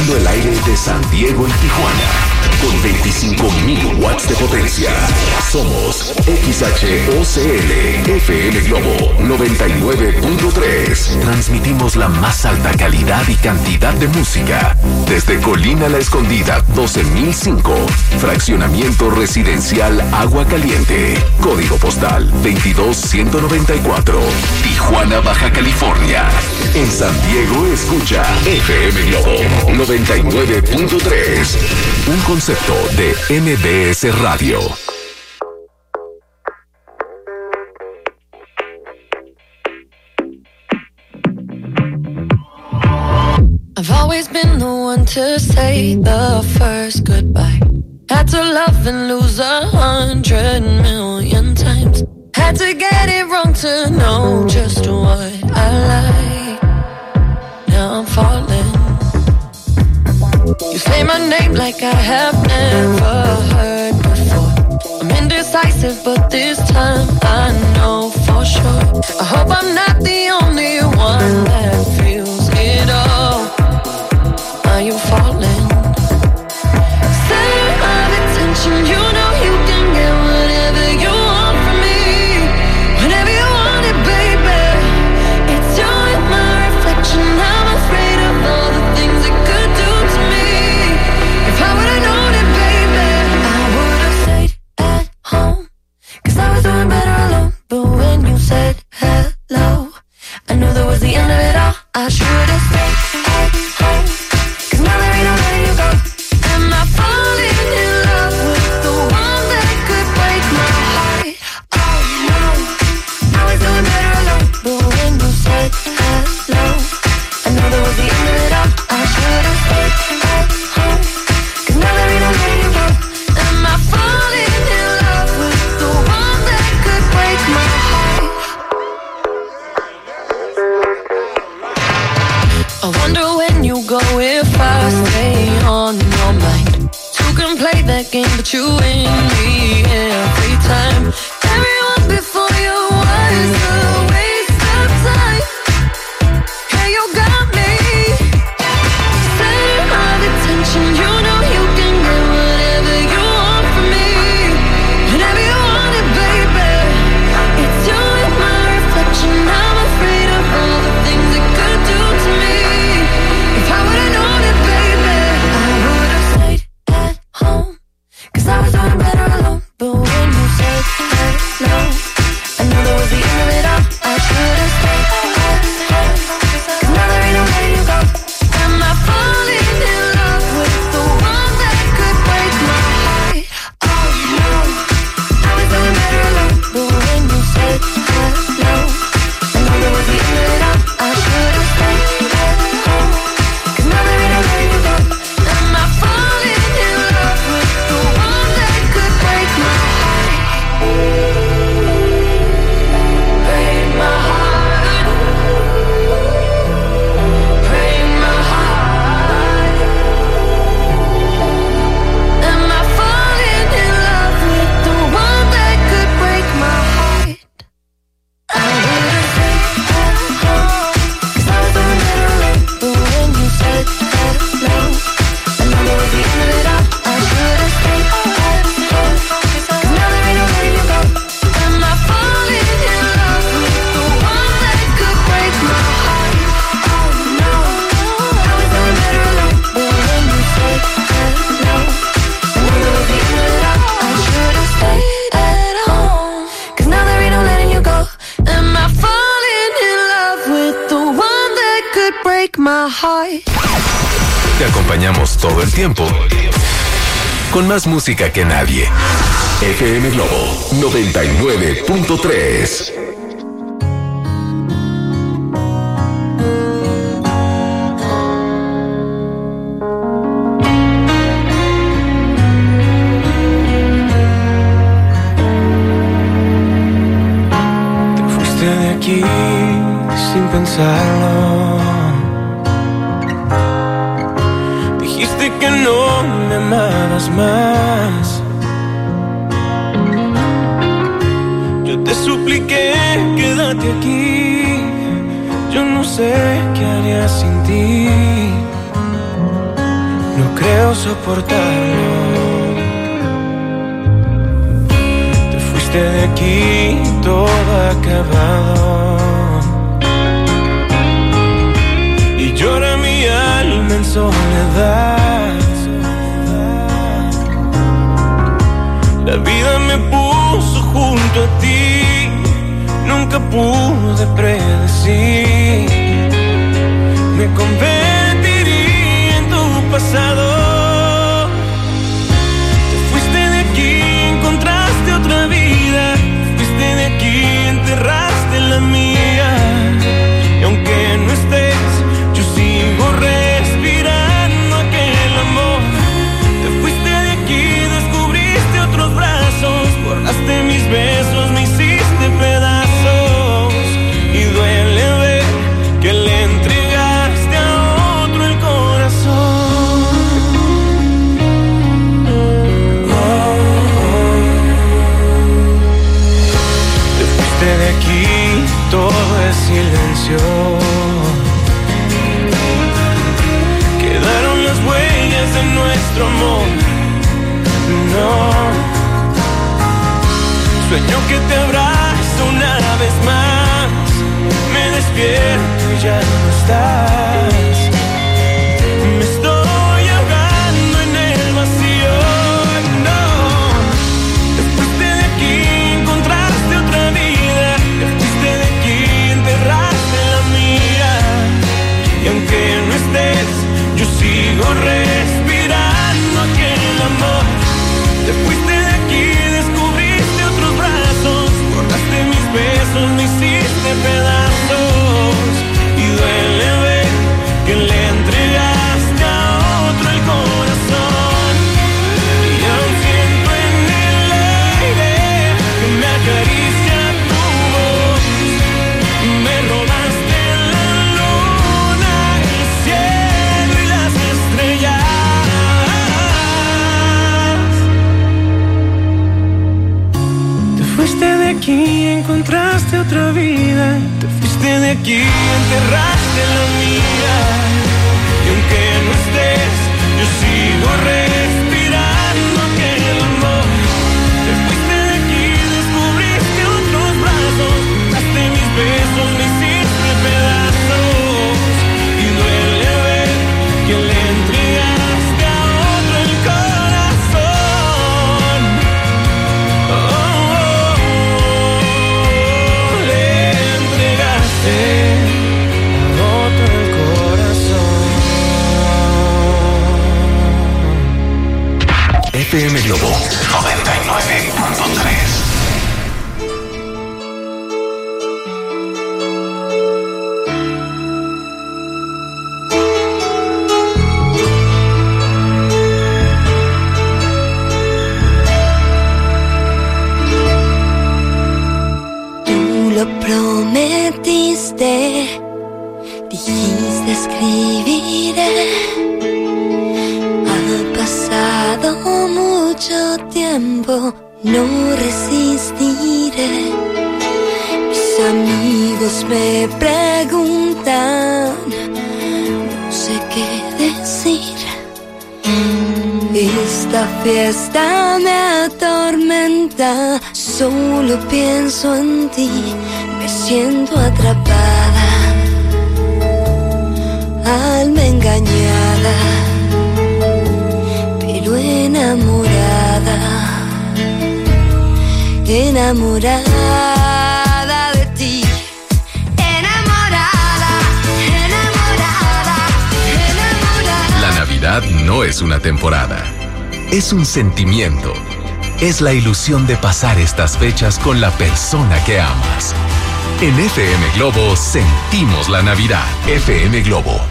Poniendo el aire de San Diego y Tijuana con 25.000 watts de potencia. Somos XHOCL FM Globo 99.3. Transmitimos la más alta calidad y cantidad de música desde Colina La Escondida 12005, fraccionamiento residencial Agua Caliente, código postal 22194, Tijuana, Baja California. En San Diego escucha FM Globo 99.3, un concepto de MBS Radio. I've always been the one to say the first goodbye. Had to love and lose 100 million times. Had to get it wrong to know just what I like. Now I'm falling. You say my name like I have never heard before. I'm indecisive, but this time I know for sure. I hope I'm not the only one that feels it all. Are you falling? Center of attention, you know you can get whatever you want from me. Whenever you want it, baby. It's you and my reflection. I'm afraid of all the things it could do to me. If I would've known it, baby, I would've stayed at home. 'Cause I was doing better alone. But when you said hello, I knew that was the end of it all. I should've stayed at home. 'Cause now there ain't no letting you go. Am I falling in love with the one that could break my heart? Oh no, I was doing better alone. But when you said hello, I knew that was the end of it all. I should've stayed at home. 'Cause now there ain't no letting you go. Am I falling in love with the one that could break my heart? I wonder when you go if I stay on your mind. Two can play that game, but you win me every time. Everyone before you was a waste of time. Hey, you got me. Center of attention, you know you can get whatever you want from me. Whenever you want it, baby. It's you and my reflection. I'm afraid of all the things it could do to me. If I would've known it, baby, I would've stayed at home. 'Cause I was doing better alone. But when you said hello, I knew that was the end of it all. I should've stayed at home. 'Cause now there ain't no letting you go. Am I falling in love with the one that could break my heart? Oh no, I was doing better alone. But when you said hello, I knew that was the end of it all. I should've stayed at home. 'Cause now there ain't no letting you go. Am I falling in love with the one that could break my heart? Break my heart. Break my heart. Am I falling in love with the one that could break my heart? I would've stayed at home. 'Cause I was doing better alone. But when you said hello, I knew that was the end of it all. I should've stayed at home. 'Cause now there ain't no letting you go. Am I falling in love with the one that could break my heart? Oh no, I was doing better alone. But when you said hello, I knew that was the end of it all. I should've stayed at home. 'Cause now there ain't no letting you go. Am I falling in love with the one that could break my heart? Te acompañamos todo el tiempo con más música que nadie. FM Globo 99.3. Te fuiste de aquí sin pensarlo. Dijiste que no me amabas más. Yo te supliqué, quédate aquí. Yo no sé qué haría sin ti. no creo soportarlo. Te fuiste de aquí, todo acabado. Y llora mi alma en soledad. La vida me puso junto a ti, nunca pude predecir. Me convertiría en tu pasado. Te fuiste de aquí, encontraste otra vida. Te fuiste de aquí, enterraste la mía. Y aunque no estés, yo sigo respirando aquel amor. Te fuiste de aquí, descubriste otros brazos. Borraste mis besos, me hiciste pedazos. Y duele ver que le entregaste a otro el corazón. Te fuiste de aquí, todo es silencio. Quedaron las huellas de nuestro amor. No. Sueño que te abrazo una vez más. Me despierto y ya no estás. Me estoy ahogando en el vacío. No. Te fuiste de aquí, encontraste otra vida. Te fuiste de aquí, enterraste la mía. Y aunque no estés, yo sigo respirando aquel amor. Te fuiste de aquí, descubriste otros brazos. Borraste mis besos, me hiciste pedazos. Y duele ver que le entregaste a otro el corazón. Y aún siento en el aire que me acaricia tu voz. Me robaste la luna, el cielo y las estrellas. Te fuiste de aquí, encontraste otra vida. Te fuiste de aquí, enterraste la mía. Y aunque no estés, yo sigo respirando aquel amor. Te fuiste de aquí, descubriste otros brazos. Daste mis besos, me hiciste pedazos. Y duele ver que le entregaste a otro el corazón. Le entregaste a otro el corazón. FM Globo 99.3. Tú lo prometiste, dijiste escribiré. Ha pasado mucho tiempo, no resistiré. Mis amigos me preguntan, no sé qué decir. Esta fiesta me atormenta, solo pienso en ti, me siento atrapada, alma engañada, pero enamorada, enamorada de ti. Enamorada, enamorada, enamorada. La Navidad no es una temporada, es un sentimiento. Es la ilusión de pasar estas fechas con la persona que amas. En FM Globo sentimos la Navidad. FM Globo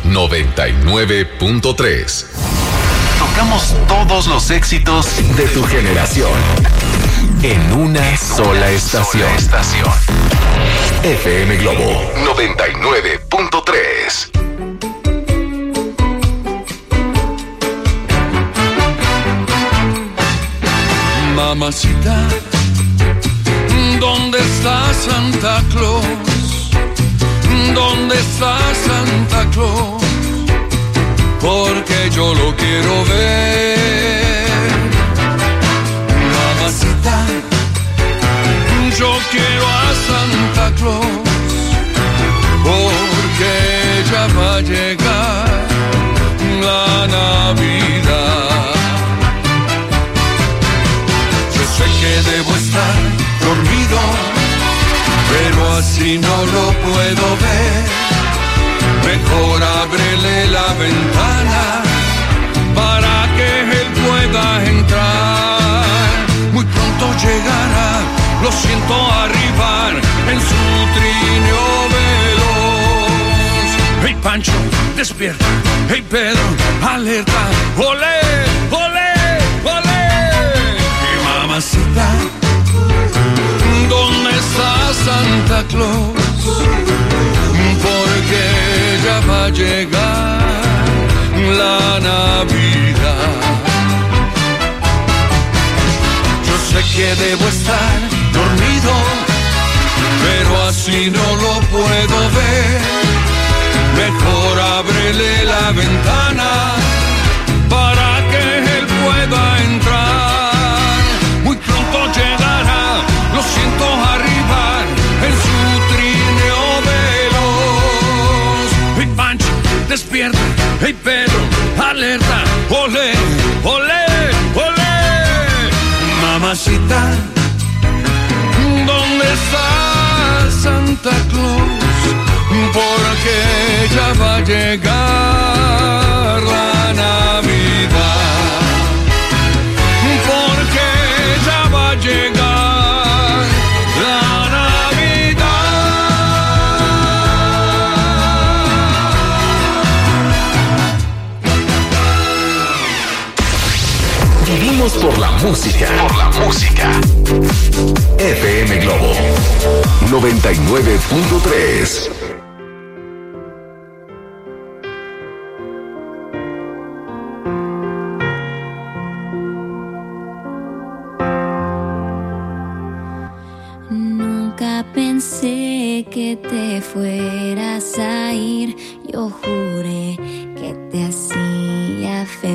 99.3. Tocamos todos los éxitos de tu generación en una sola estación. FM Globo 99.3. Mamacita, ¿dónde está Santa Claus? ¿Dónde está Santa Claus? porque yo lo quiero ver. Mamacita, yo quiero a Santa Claus, porque ya va a llegar la Navidad. Yo sé que debo estar dormido, pero así no lo puedo ver. Mejor ábrele la ventana para que él pueda entrar. Muy pronto llegará, lo siento arribar en su trineo veloz. Hey Pancho, despierta. Hey Pedro, alerta. ¡Olé, olé, olé! Y mamacita, ¿dónde está Santa Claus? Porque ya va a llegar la Navidad. Yo sé que debo estar dormido, pero así no lo puedo ver. Mejor ábrele la ventana para que él pueda entrar. Muy pronto llegará, lo siento arribar en su trineo veloz. Hey Pancho, despierta. Hey Pedro, alerta. Olé, olé, olé. Mamacita, ¿dónde está Santa Claus? Porque ya va a llegar la Navidad. Porque ya va a llegar la Navidad. Vivimos por la música. Por la música. FM Globo 99.3. Pensé que te fueras a ir, yo juré que te hacía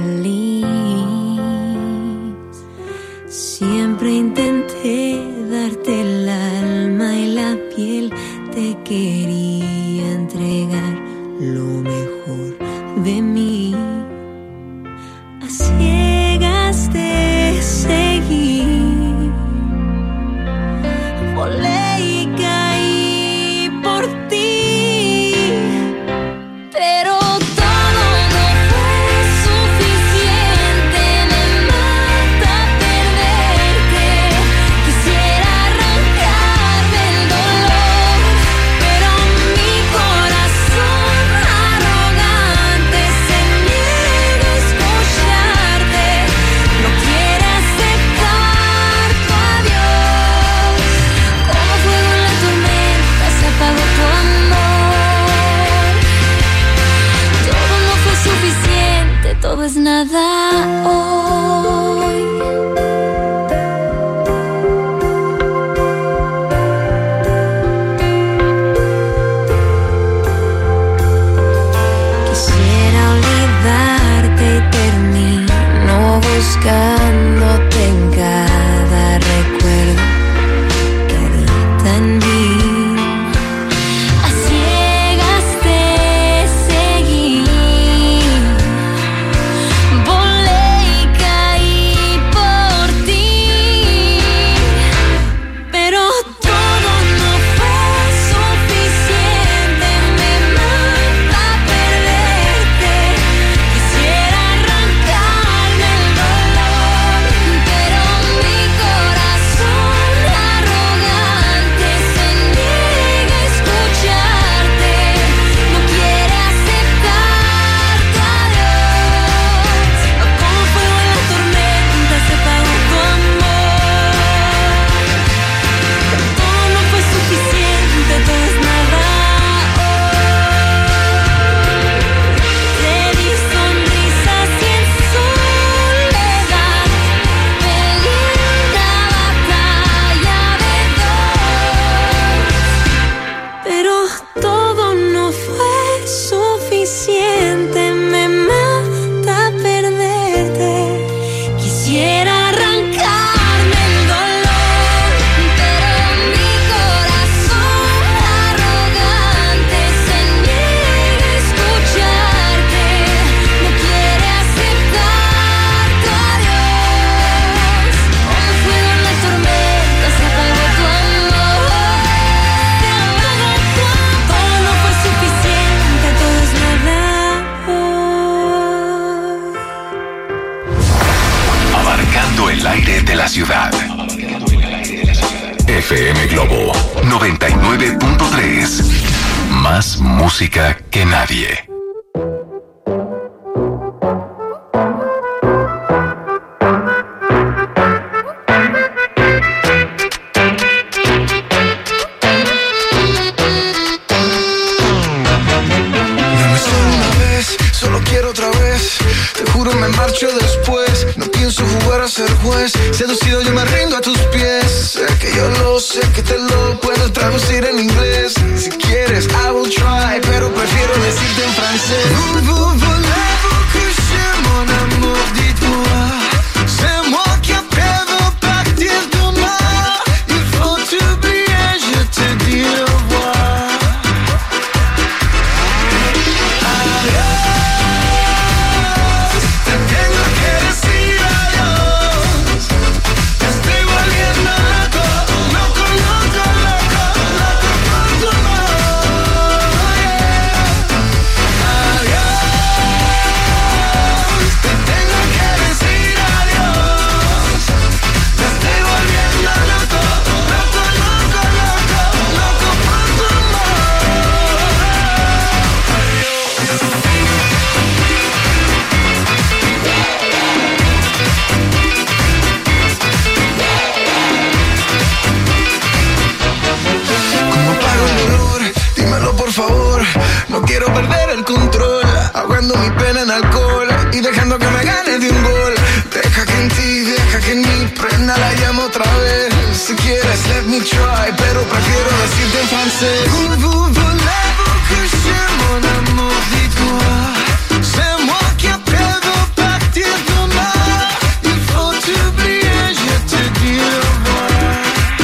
feliz. Siempre intenté darte el alma y la piel, te quería entregar lo mejor de mí. A ciegas te seguí, volé y caí por ti, pero todo no fue suficiente. Me mata perderte, quisiera arrancarme el dolor, pero 99.3. Más música que nadie. Me marcho después, no pienso jugar a ser juez. Seducido yo me rindo a tus pies. Sé que yo lo sé, que te lo puedo traducir en inglés. Si quieres, I will try, pero prefiero decirte en francés. Voulez-vous coucher mon amour, dites-moi. C'est moi qui appelle partir demain. Il faut t'oublier, je te dis au revoir. Quiero perder el control, ahogando mi pena en alcohol y dejando que me gane de un gol. Deja que en ti, deja que en mí prenda la llama otra vez. Si quieres, let me try, pero prefiero decirte en francés. Voulez-vous coucher mon amour, dites-moi. C'est moi qui appelle partir demain. Il faut t'oublier, je te dis au revoir.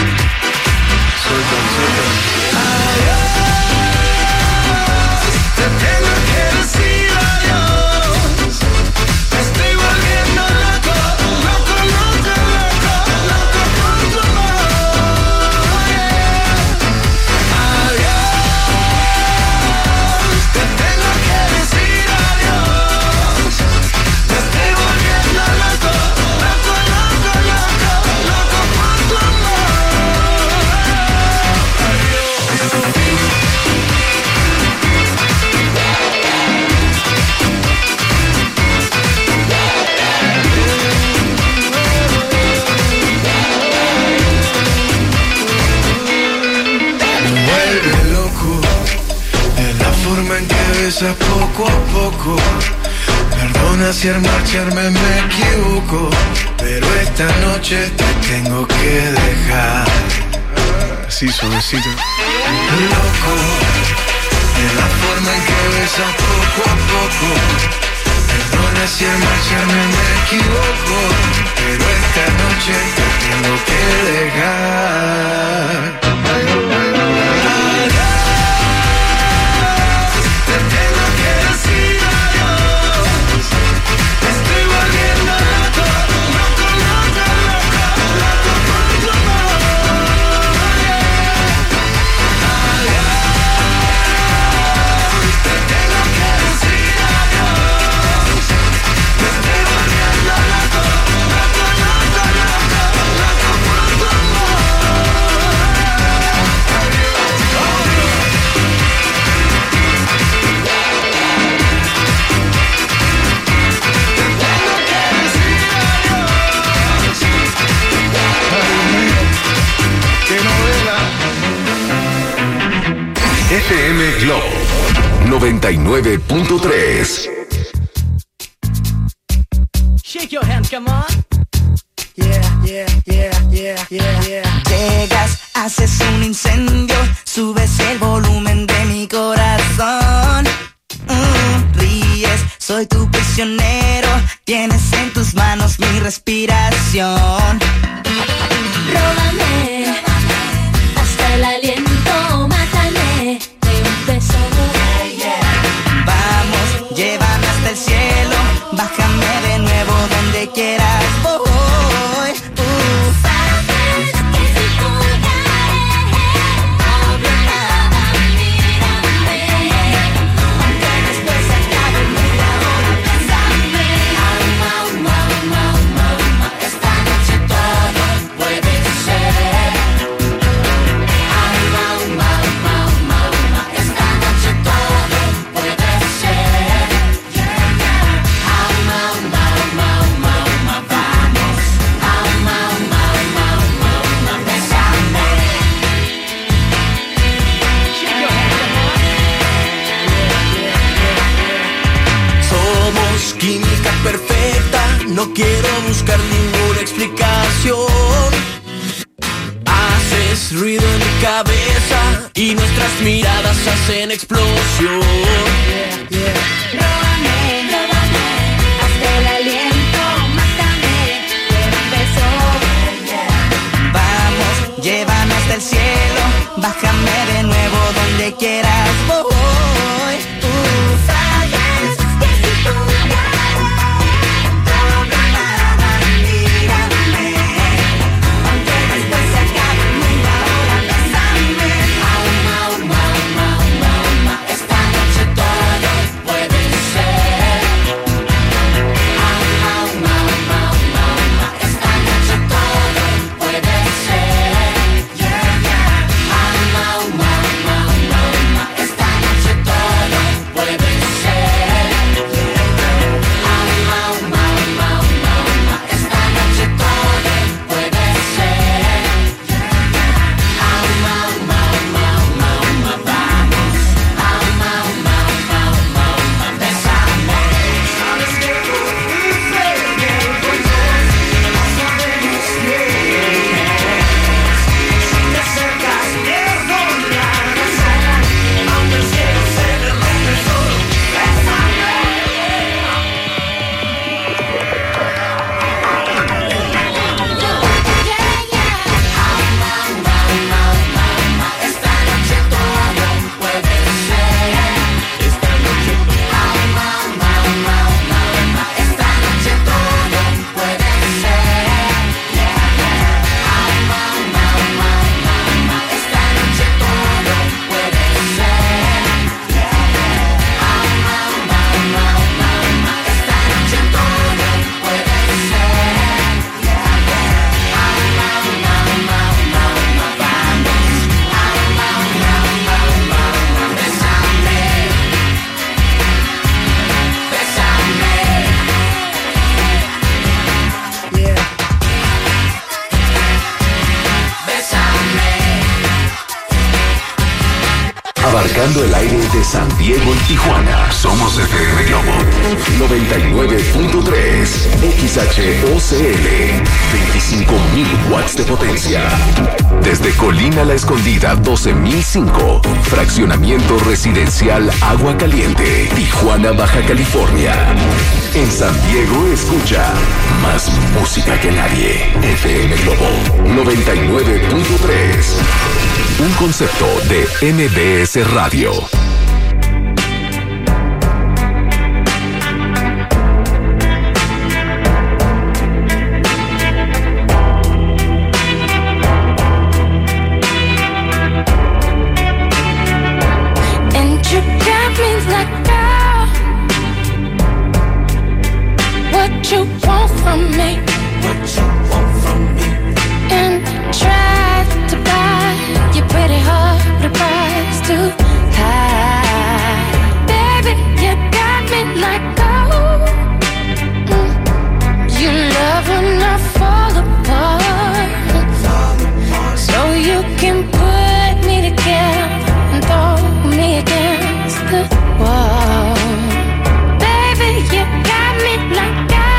Tengo que decir adiós. Estoy volviendo loco, loco, loco, loco, loco por tu amor. Adiós. Te tengo que decir adiós. Estoy volviendo loco, loco, loco, loco, loco por tu amor. En que besas poco a poco. Perdona si al marcharme me equivoco, pero esta noche te tengo que dejar. Así suavecito. Loco, de la forma en que besas poco a poco. Perdona si al marcharme me equivoco, pero esta noche te tengo que dejar. FM Globo 99.3. Shake your hands, come on. Yeah. Llegas, haces un incendio, subes el volumen de mi corazón. Ríes, soy tu prisionero, tienes en tus manos mi respiración. Róbame hasta el aliento, mátame de un beso. Vamos, llévame hasta el cielo, bájame de nuevo donde quieras. Voy. Sabes que si jugaré, obvio nada, mírame. Aunque después se acabe el mundo, ahora bésame. Esta noche todo no quiero buscar ninguna explicación. Haces ruido en mi cabeza y nuestras miradas hacen explosión. Róbame, hasta el aliento, mátame, quiero un beso. Vamos, llévame hasta el cielo, bájame de nuevo donde quieras, voy. Sabes que si tú me mírame, aunque después se acabe el mundo, ahora bésame. Esta noche todo puede ser. Esta noche todo puede ser. Esta noche todo puede ser. Esta noche todo puede ser. Sabes que tú dices que con dos no sabemos quién. Si te acercas pierdo la razón, aunque el cielo se derrumbe solo bésame. Esta noche todo puede ser. Esta noche Esta noche todo puede ser. Esta noche todo puede ser. Esta noche todo puede Abarcando el aire de San Diego y Tijuana. Somos FM Globo 99.3 XHOCL 25.000 watts de potencia. Desde Colina La Escondida 12.005, Fraccionamiento Residencial Agua Caliente, Tijuana, Baja California. En San Diego escucha más música que nadie. FM Globo 99.3. Un concepto de MBS Radio. And you got me like, girl, what you want from me? What you want from me? And try to buy your pretty heart with a price too high. Baby, you got me like gold. You love when I fall apart, so you can put me together and throw me against the wall. Baby, you got me like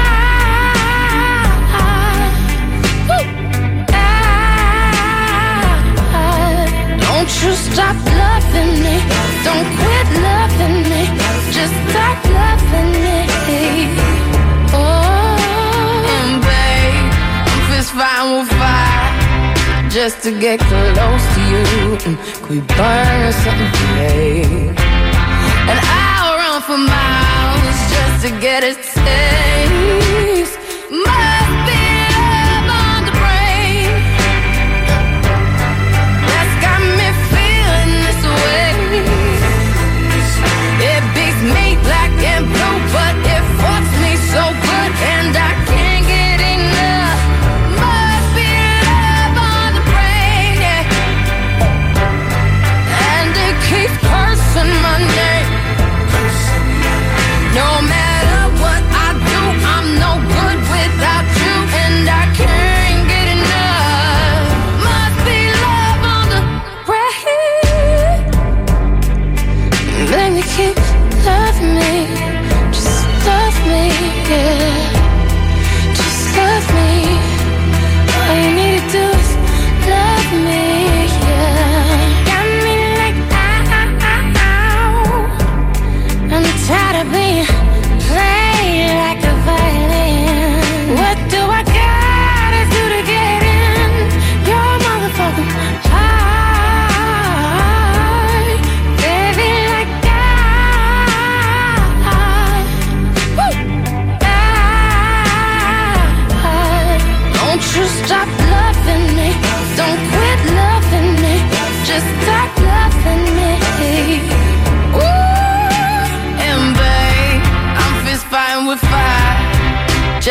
don't you stop loving me, don't quit loving me, just stop loving me. Oh, and babe, I'm fist fighting with fire just to get close to you. And could we burn something today? And I'll run for miles just to get a taste. Must be love on the brain that's got me feeling this way. It beats me black and blue, but it fucks me so good, and I can't get enough. Must be love on the brain, yeah. And it keeps cursing my name. No matter what I do, I'm no good without you, and I can't get enough. Must be love on the brain. Baby, keep loving me, just love me, yeah.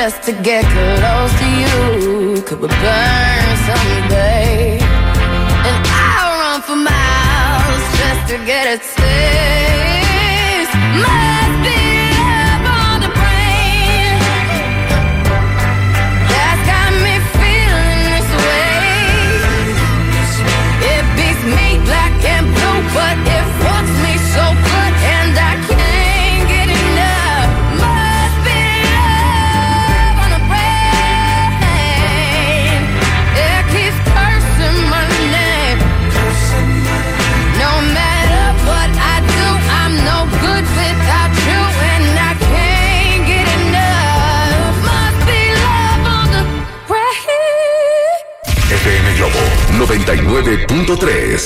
just to get close to you. Could we burn someday? And I'll run for miles just to get a taste. Must be love on the brain that's got me feeling this way. It beats me black and blue, but it fucks me so good, and I can't get enough. Must be love on the brain. It keeps cursing my name. No matter what I do, I'm no good without you, and I can't get enough. Must be love on the brain. FM Globo 99.3.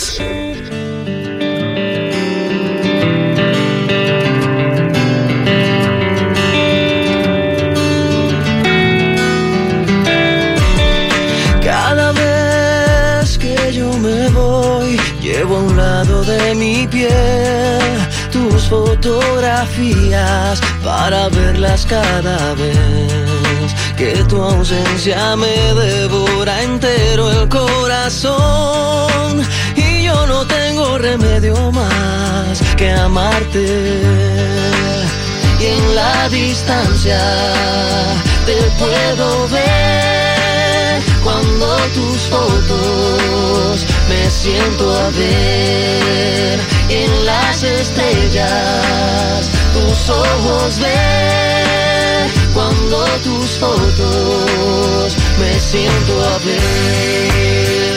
Cada vez que yo me voy, llevo a un lado de mi piel tus fotografías para verlas cada vez que tu ausencia me devora entero el corazón, y yo no tengo remedio más que amarte. Y en la distancia te puedo ver cuando tus fotos me siento a ver. En las estrellas tus ojos ver cuando tus fotos me siento a ver.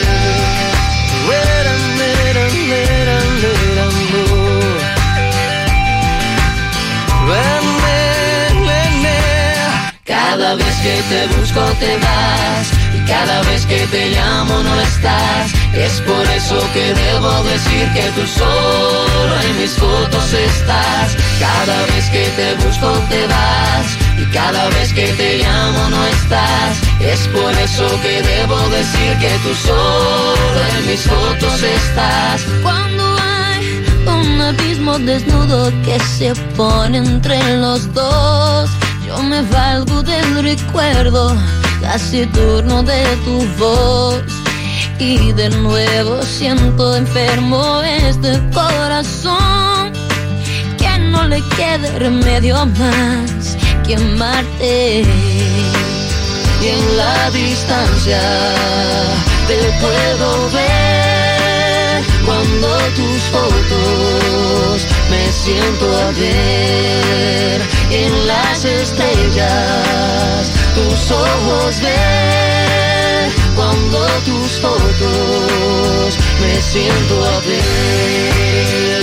Cada vez que te busco te vas, y cada vez que te llamo no estás. Es por eso que debo decir que tú solo en mis fotos estás. Cada vez que te busco te vas, y cada vez que te llamo no estás. Es por eso que debo decir que tú solo en mis fotos estás. Cuando hay un abismo desnudo que se pone entre los dos, yo me valgo del recuerdo taciturno de tu voz, y de nuevo siento enfermo este corazón, que no le quede remedio más que amarte. Y en la distancia te puedo ver cuando tus fotos me siento a ver. En las estrellas tus ojos ver cuando tus fotos me siento a ver.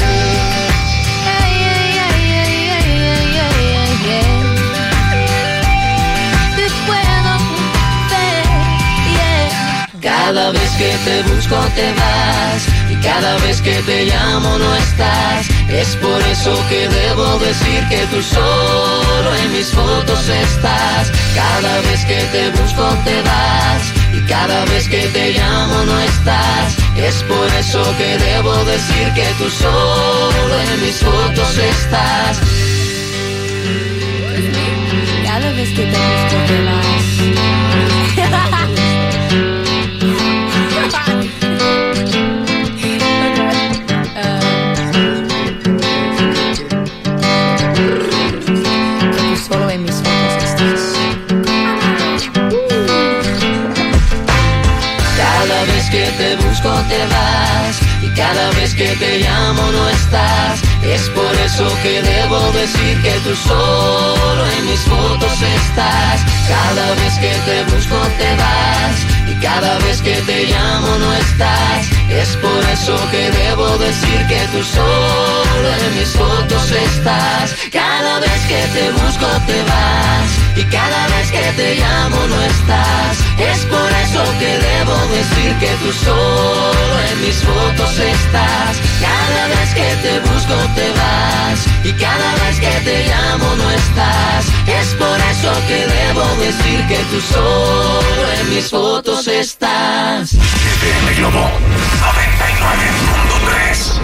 Te puedo ver, yeah. Cada vez que te busco te vas, y cada vez que te llamo no estás. Es por eso que debo decir que tú solo en mis fotos estás. Cada vez que te busco te vas, y cada vez que te llamo no estás. Es por eso que debo decir que tú solo en mis fotos estás. Cada vez que te busco te vas. Solo en mis fotos estás. Cada vez que te busco te vas, y cada vez que te llamo no estás. Es por eso que debo decir que tú solo en mis fotos estás. Cada vez que te busco te vas, y cada vez que te llamo no estás. Es por eso que debo decir que tú solo en mis fotos estás. Cada vez que te busco te vas, y cada vez que te llamo no estás. Es por eso que debo decir que tú solo en mis fotos estás. Cada vez que te busco te vas, y cada vez que te llamo no estás. Es por eso que debo decir que tú solo en mis fotos estás. FM Globo 99.3.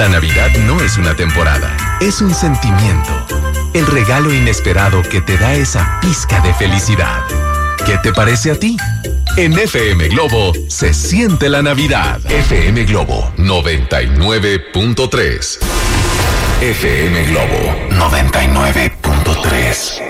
La Navidad no es una temporada, es un sentimiento. El regalo inesperado que te da esa pizca de felicidad. ¿Qué te parece a ti? En FM Globo se siente la Navidad. FM Globo 99.3. FM Globo 99.3.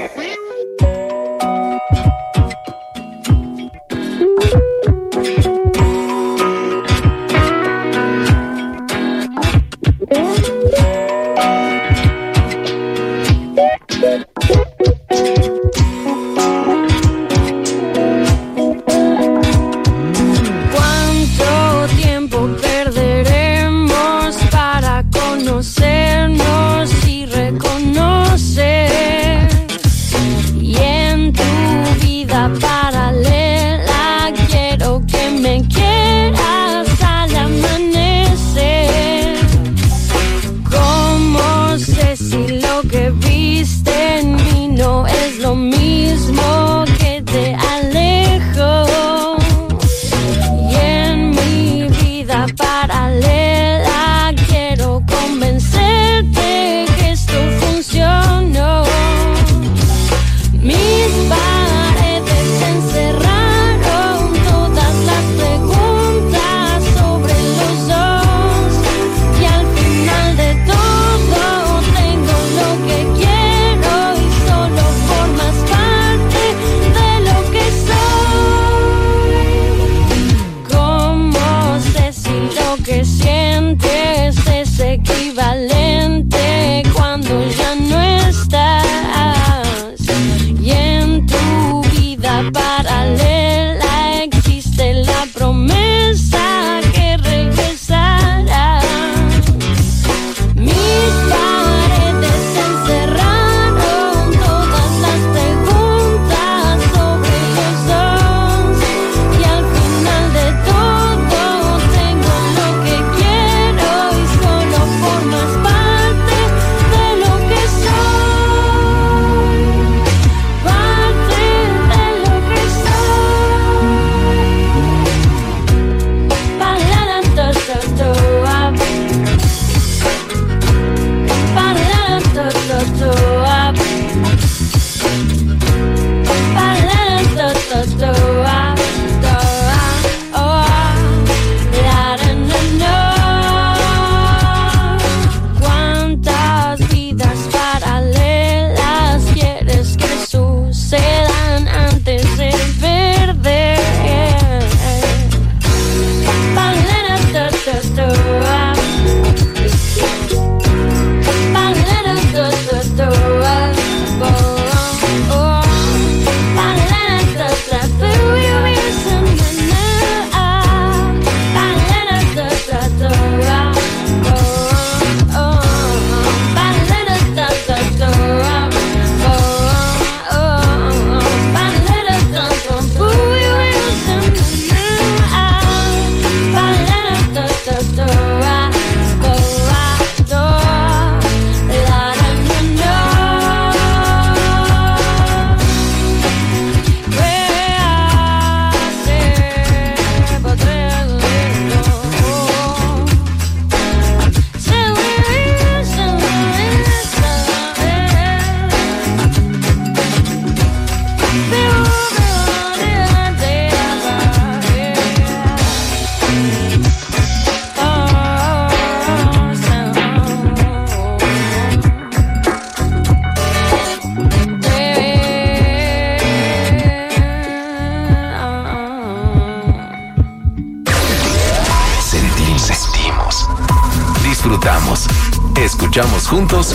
Escuchamos juntos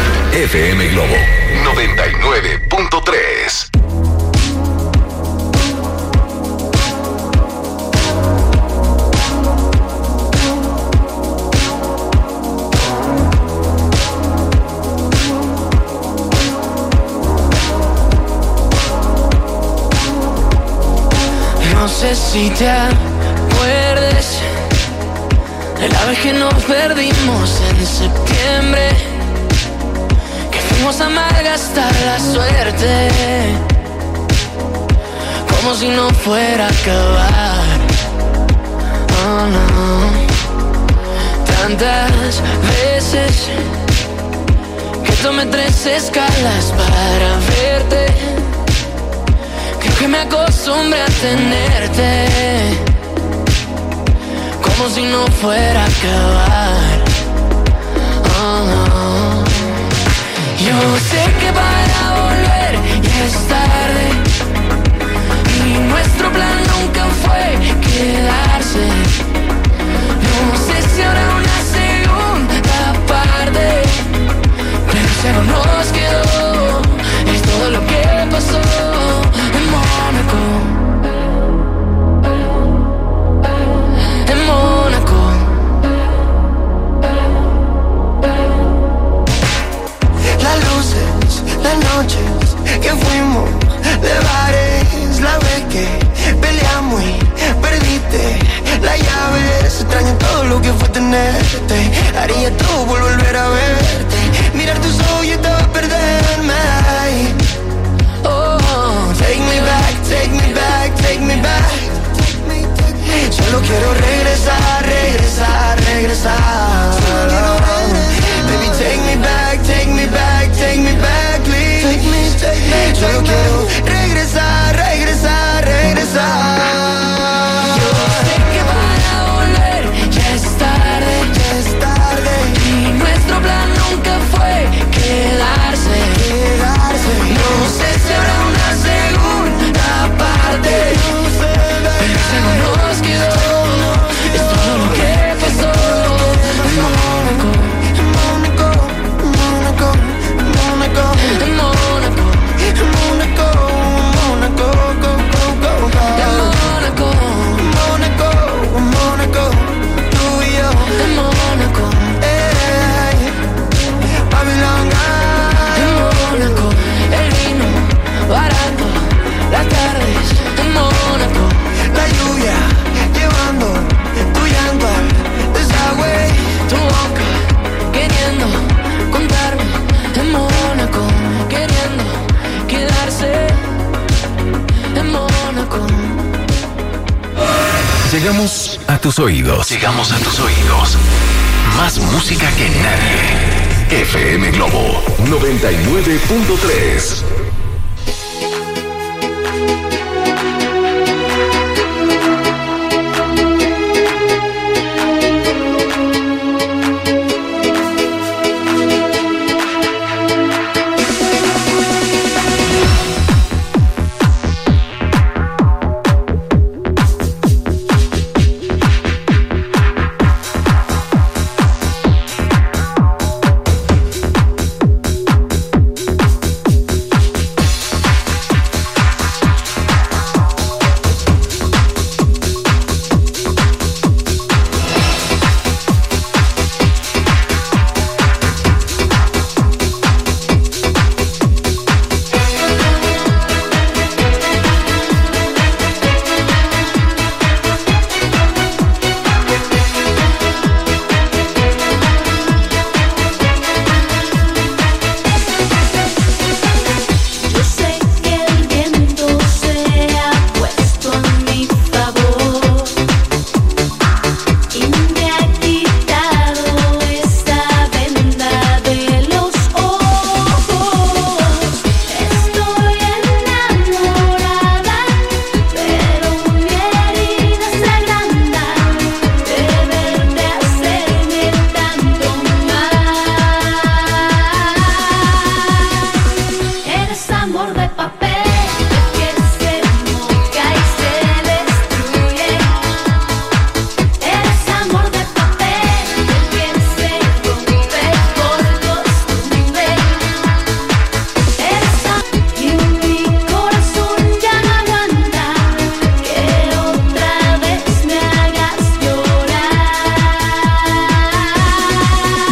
FM Globo 99.3. No sé si te acuerdes de la vez que nos perdimos en septiembre, que fuimos a malgastar la suerte, como si no fuera a acabar. Oh no, tantas veces que tomé 3 escalas para verte. Creo que me acostumbré a tenerte como si no fuera a acabar. Yo sé que para volver ya es tarde y nuestro plan nunca fue quedarse. No sé si habrá una segunda parte, pero si algo nos quedó es todo lo que pasó en Mónaco. En Mónaco. Las luces, las noches que fuimos de bares, la vez que peleamos y perdiste la llave. Extraño todo lo que fue tenerte. Haría todo por volver a verte. Mirar tus ojos y estaba a perderme. Oh, take me back, take me back, take me back. Solo quiero regresar, regresar, regresar. Baby, take me back, take me back, take me back, please. Take me, solo quiero regresar, regresar, regresar. Yo sé que para volver ya es tarde, ya es tarde. Y nuestro plan nunca fue quedarse, quedarse. No sé si habrá una segunda parte, pero si no nos quedó es todo lo que pasó en Mónaco. En Mónaco, Mónaco, Mónaco. En Mónaco. En Mónaco, Mónaco, go, go, go, go. En Mónaco. Mónaco, Mónaco, tú y yo. En Mónaco. Babylon. En Mónaco. El vino barato, las tardes en Mónaco. La lluvia llevando tu llanto al desagüe. Tu boca queriendo contarme en Mónaco, queriendo quedarse en Mónaco. Llegamos a tus oídos. Llegamos a tus oídos. Más música que nadie. FM Globo 99.3.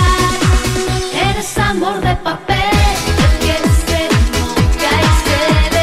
Amor de papel, que se moja y se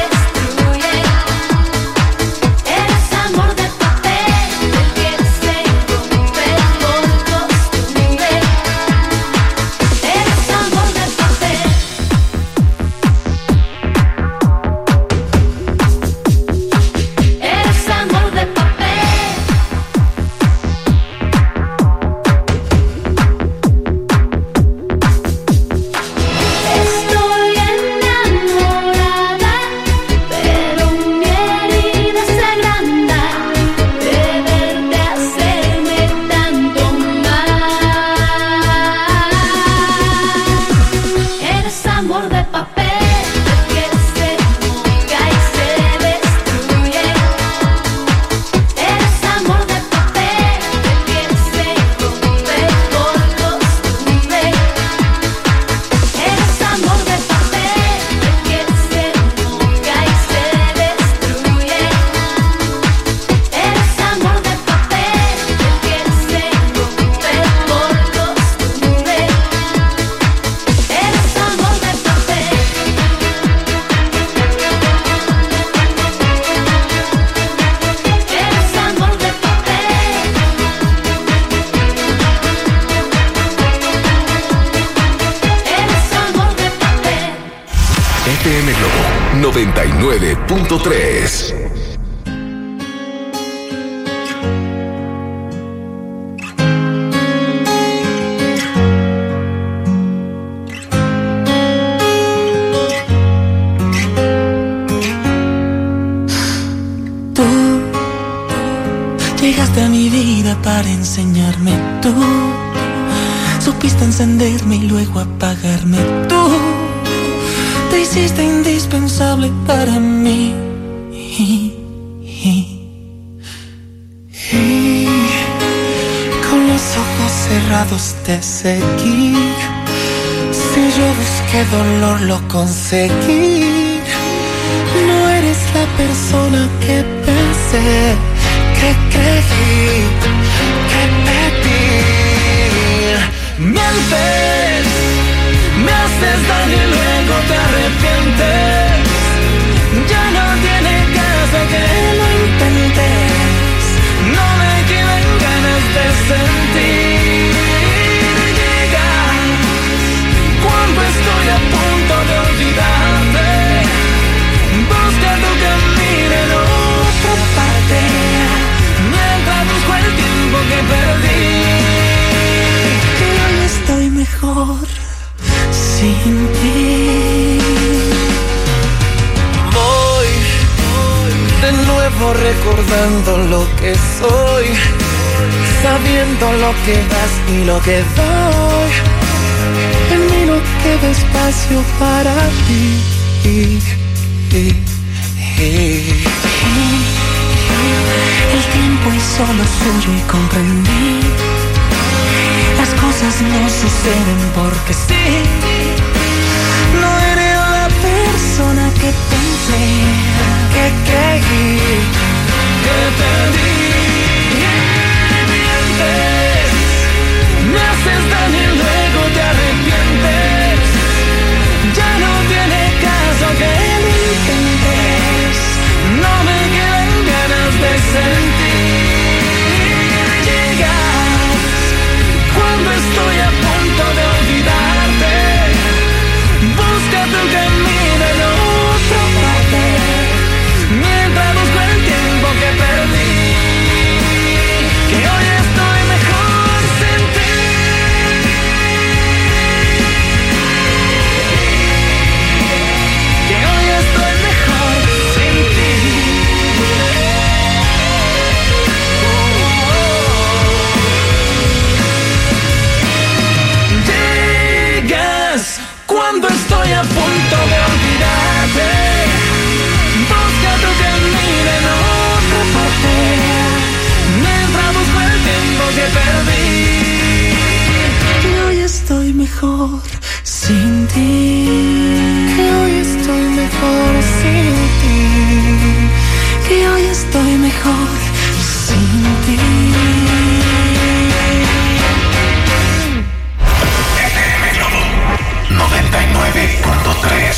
FM Globo 99.3. Llegaste a mi vida para enseñarme, tú supiste encenderme y luego apagarme, tú te hiciste indispensable para mí. Y con los ojos cerrados te seguí. Si yo busqué dolor lo conseguí. No eres la persona que pensé, que creí, que pedí. Mientes, me haces daño y luego te arrepientes. Ya no tiene caso que lo intentes. No me quedan ganas de sentir. Llegas cuando estoy a punto de olvidarte. Busca tu camino en otra parte. Mientras busco el tiempo que perdí. Que hoy estoy mejor sin ti. Voy de nuevo recordando lo que soy, sabiendo lo que das y lo que doy. En mí no queda espacio para ti. El tiempo hizo lo suyo y comprendí. Las cosas no suceden porque sí. No eres la persona que pensé, que creí, que perdí. Mientes, me haces daño y luego te arrepientes. Ya no tiene caso que lo intentes. No me quedan ganas de sentir. Llegas cuando estoy a punto de olvidarte. Busca tu camino en otra parte. Mientras busco el tiempo que perdí. Que hoy estoy mejor sin ti. Que hoy estoy mejor sin ti. Llegas cuando estoy a punto de olvidarte. Busca tu camino en otra parte. Mientras busco el tiempo que perdí. Que hoy estoy mejor sin ti. Que hoy estoy mejor sin ti. Que hoy estoy mejor sin ti. FM Globo 99.3.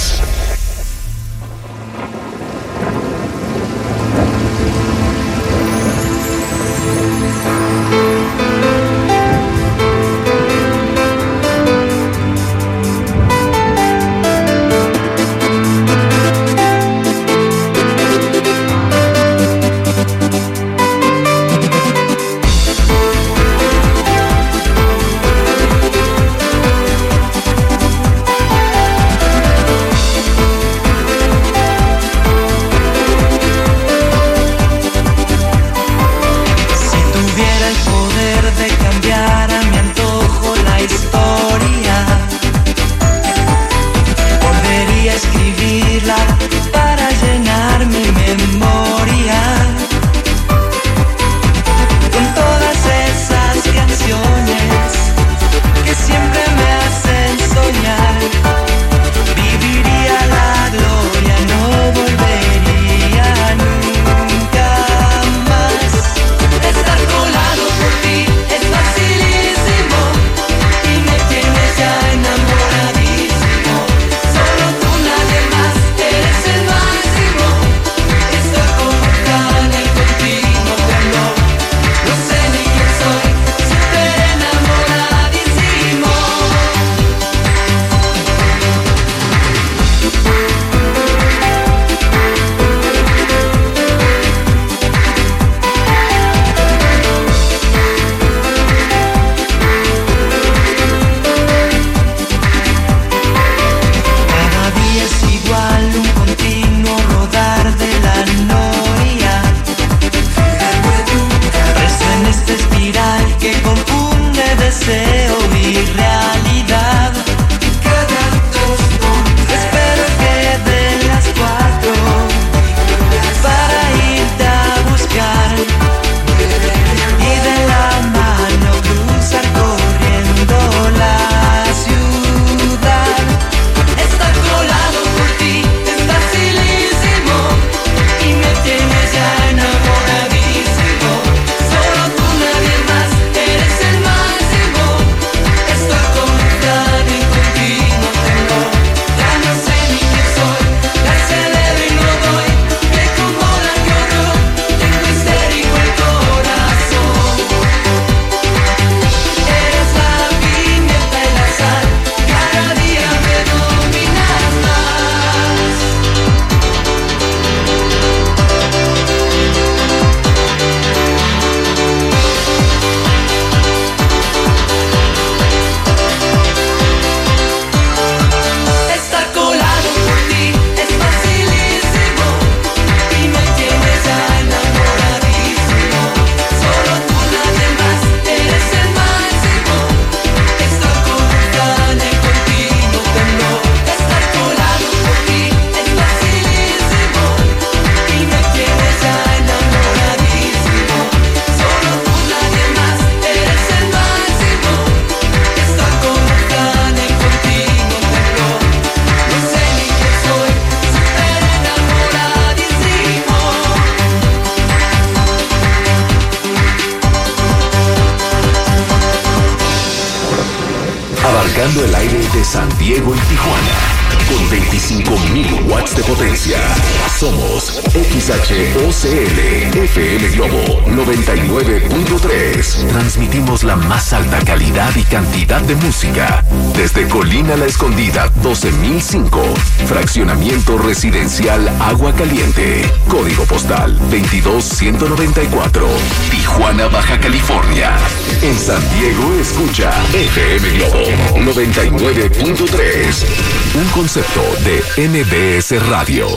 Poniendo el aire de San Diego y Tijuana con 25.000 watts de potencia. Somos XHOCL FM Globo 99.3. Transmitimos la más alta calidad y cantidad de música desde Colina La Escondida 12005, fraccionamiento residencial Agua Caliente, código postal 22194, Tijuana, Baja California. En San Diego escucha FM Globo 99.3, un concepto de MBS Radio.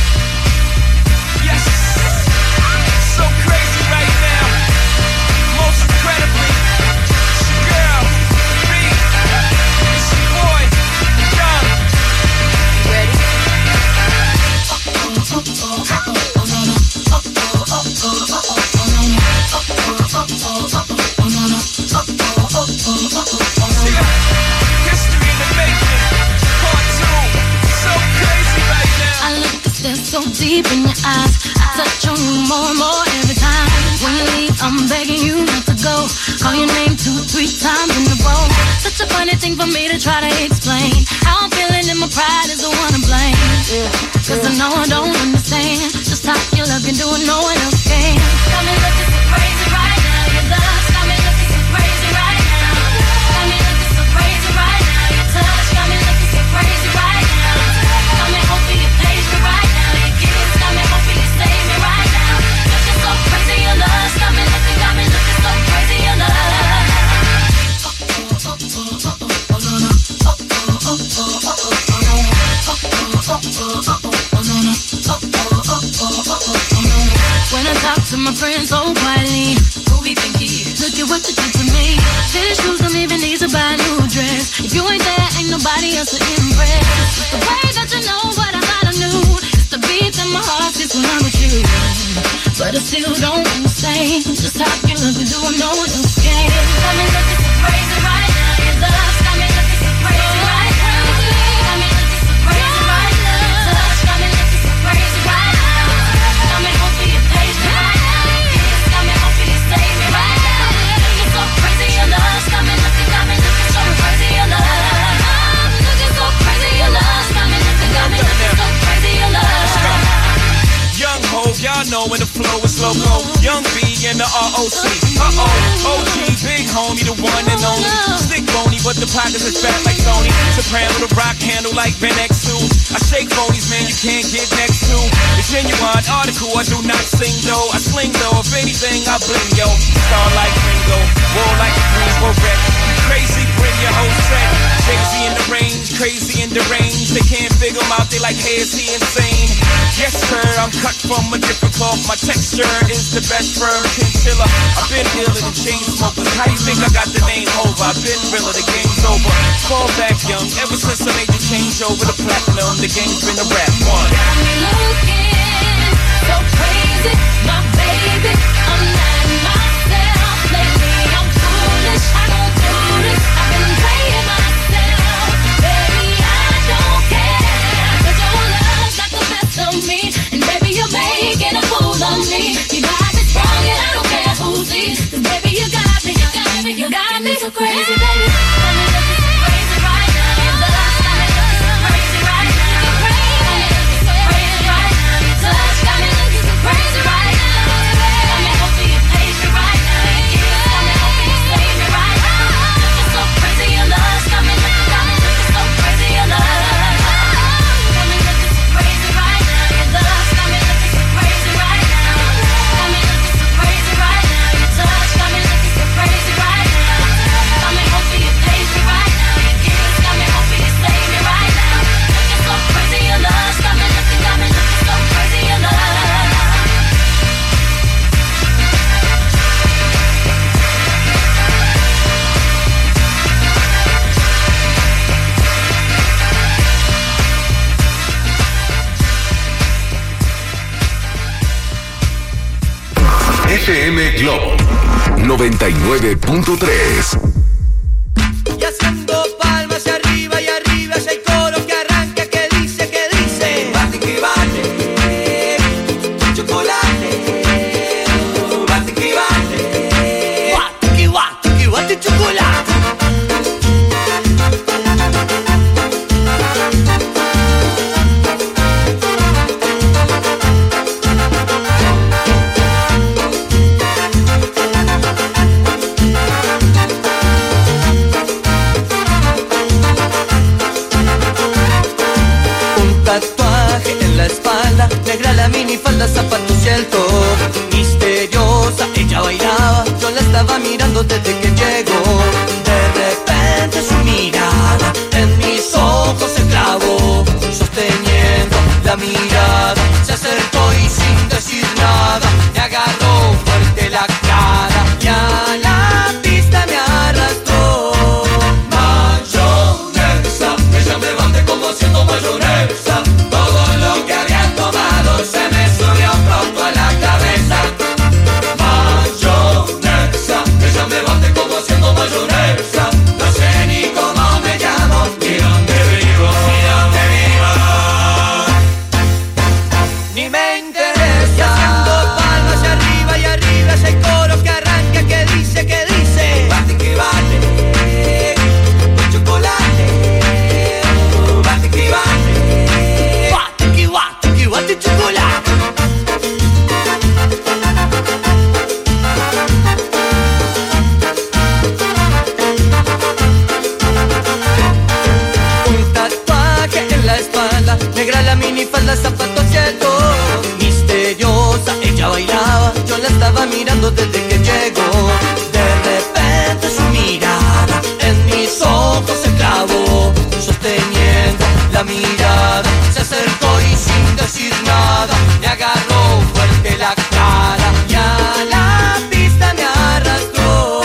So deep in your eyes, I touch on you more and more every time. When you leave, I'm begging you not to go. Call your name 2-3 times in a row. Such a funny thing for me to try to explain. How I'm feeling and my pride is the one to blame. Cause I know I don't understand just how your love can do it, no one else can. Got me looking so crazy right now. Your love got me looking so crazy right now. Got me looking so crazy right now. Your touch got me looking so crazy right now. Got me hoping you page me right now. Got me hoping you save me right now. Looking so crazy, your love got me looking so crazy, your love. When I talk to my friends so quietly, who we think he is? Look at what you did to me. Tennis shoes don't even need to buy a new dress. If you ain't there, ain't nobody else to impress. The way that you know what I thought I knew. The beat in my heart is when I'm with you. But I still don't understand just how you look and do I know what else can. Got me looking so crazy right now. Your love got me looking so crazy right now. Got me looking so crazy right now. Your touch got me looking so crazy right now. Got me hoping you page me right now. Your kiss got me hoping you save me right now. Looking so crazy, your love got me looking so crazy, your love. Looking so crazy, your love got me looking so crazy, your love. Young Hov, y'all know when the flow is loco. Young B and the ROC. OG, big homie, the one and only. Stick bony, but the pockets is fat like Tony. Soprano, the rock handle like Ben X2. I shake phonies, man, you can't get next to. The genuine article, I do not sing though. I sling though, if anything, I bling yo. Star like Ringo, war like a Greensboro wreck. Crazy, bring your whole set. Crazy in the range, crazy in the range. They can't figure him out, they like, hey, is he insane? Yes, sir, I'm cut from a different cloth. My texture is the best firm chinchilla. I've been dealing with chain smokers. How you think I got the name over? I've been realer, the game's over. Fall back young, ever since I made the change over to platinum, the game's been a rap one. Got me looking so crazy, my baby. I'm not myself lately. I'm foolish, I don't do this. I've been playing myself, baby. I don't care, 'cause your love got the best of me, and baby you're making a fool of me. You got me strong and I don't care who sees, 'cause baby you got me, you got me so crazy, baby. Got me looking so crazy right now. Your love got me looking so crazy right now. You're crazy, so crazy right now. Your touch got me looking so crazy right now. Got me hoping you page me right now. Your kiss got me hoping you save me right now. Looking so crazy, your love got me looking so crazy, your love. Got me looking so crazy right now. Your love got me looking so crazy right now. Got me looking so crazy right now. Your touch got me looking so crazy right now. Got me hoping you page me right now. Your kiss got me hoping you save me right now. Looking so crazy, your love got me looking so crazy, your love. FM Globo 99.3. Y haciendo palmas hacia arriba y arriba, si hay coro que arranca, que dice, bate que bate, chocolate, bate que bate, bate que bate, que bate chocolate. la espalda, negra la minifalda, zapatos y el top. Misteriosa, ella bailaba, yo la estaba mirando desde que llegó. De repente su mirada en mis ojos se clavó, sosteniendo la mirada, se acercó y sin decir nada, me agarró fuerte la cara y a la pista me arrastró. Mayonesa, ella me bate como haciendo mayonesa. Todo lo que había tomado se me subió pronto a la cabeza. Mayonesa, ella me bate como haciendo mayonesa. No sé ni cómo me llamo, ni dónde vivo, ni dónde vivo. Ni me interesa. Y haciendo palmas y arriba es el coro que arranca, que dice. Bate que bate, con chocolate. Bate que bate, bate que bate, que bate chocolate. Un tatuaje en la espalda, negra la minifalda, zapatos y el top. Misteriosa, ella bailaba, yo la estaba mirando desde que llegó. De repente su mirada en mis ojos se clavó, sosteniendo la mirada, se acercó y sin decir nada, me agarró fuerte la cara y a la pista me arrastró.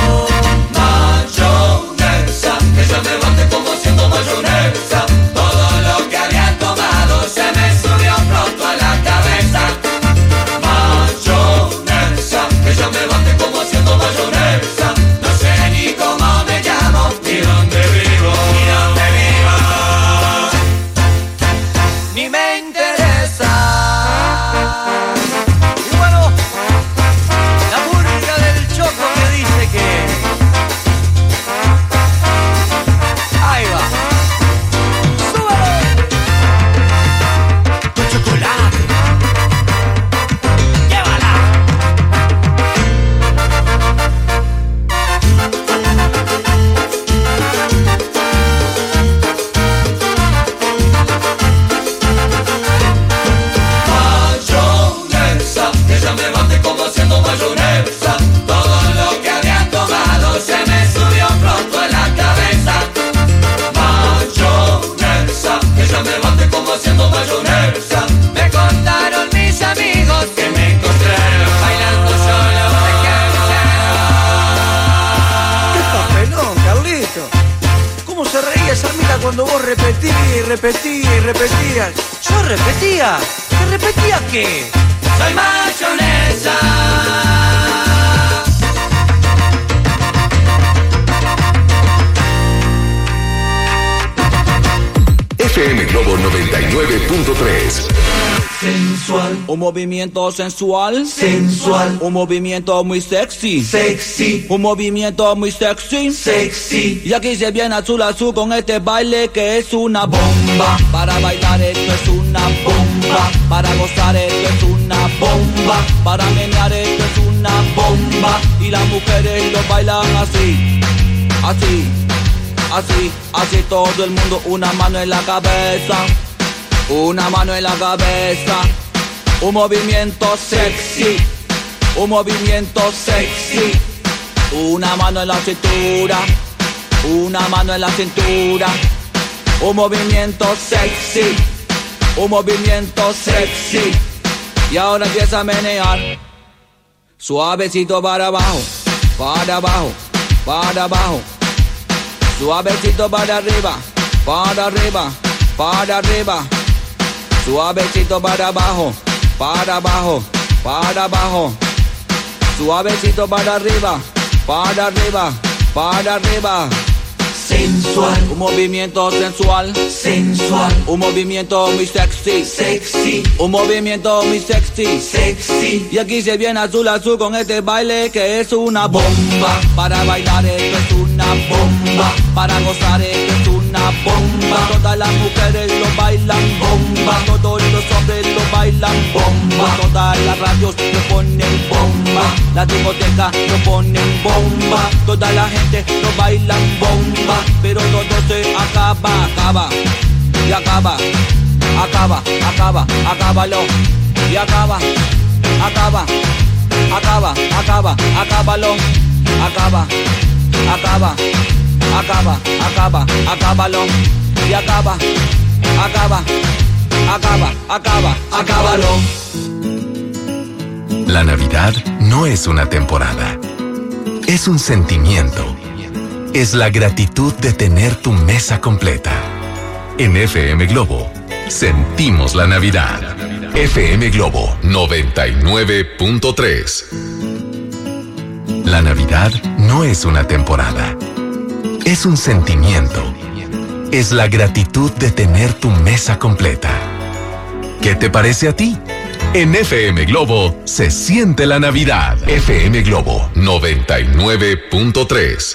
Mayonesa, ella me bate como haciendo mayonesa. Todo lo que había tomado se me subió pronto a la cabeza. Mayonesa, ella me bate como haciendo mayonesa. No sé ni cómo me llamo, ni dónde vivo, ni dónde vivo. Ni me interesa. Y bueno, la música del Choco que dice que ahí va. ¡Súbelo! Con chocolate. ¡Llévala! Mayonesa, ella me bate como haciendo mayonesa. Todo lo que había tomado se me subió pronto a la cabeza. Mayonesa, ella me bate como haciendo mayonesa. Me contaron mis amigos Que me encontraron bailando solo. ¡Qué papelón, Carlito! ¿Cómo se reía esa mina cuando vos repetías y repetías y repetías? Yo repetía. ¿Que repetía qué? Soy mayonesa. FM Globo 99.3. Sensual. Un movimiento sensual. Sensual. Un movimiento muy sexy. Sexy. Un movimiento muy sexy. Sexy. Y aquí se viene azul azul con este baile que es una bomba. Para bailar esto es una bomba. Para gozar esto es una bomba. Para menear esto es una bomba. Y las mujeres lo bailan así. Así. Así, así todo el mundo, una mano en la cabeza, una mano en la cabeza, un movimiento sexy, un movimiento sexy, una mano en la cintura, una mano en la cintura, un movimiento sexy, un movimiento sexy, y ahora empieza a menear, suavecito para abajo, para abajo, para abajo. Suavecito para arriba, para arriba, para arriba. Suavecito para abajo, para abajo, para abajo. Suavecito para arriba, para arriba, para arriba. Sensual. Un movimiento sensual. Sensual. Un movimiento muy sexy. Sexy. Un movimiento muy sexy. Sexy. Y aquí se viene azul azul con este baile que es una bomba. Para bailar esto es una bomba. Para gozar esto es una bomba. Todas las mujeres lo bailan bomba. Todos los hombres lo bailan bomba. Todas las radios lo ponen bomba. La discoteca lo ponen bomba. Toda la gente lo bailan bomba. Pero todo se acaba, acaba, y acaba, acábalo. Y acábalo. Acábalo. Y acábalo. La Navidad no es una temporada, es un sentimiento. Es la gratitud de tener tu mesa completa. En FM Globo, sentimos la Navidad. FM Globo 99.3. La Navidad no es una temporada, es un sentimiento. Es la gratitud de tener tu mesa completa. ¿Qué te parece a ti? En FM Globo se siente la Navidad. FM Globo 99.3.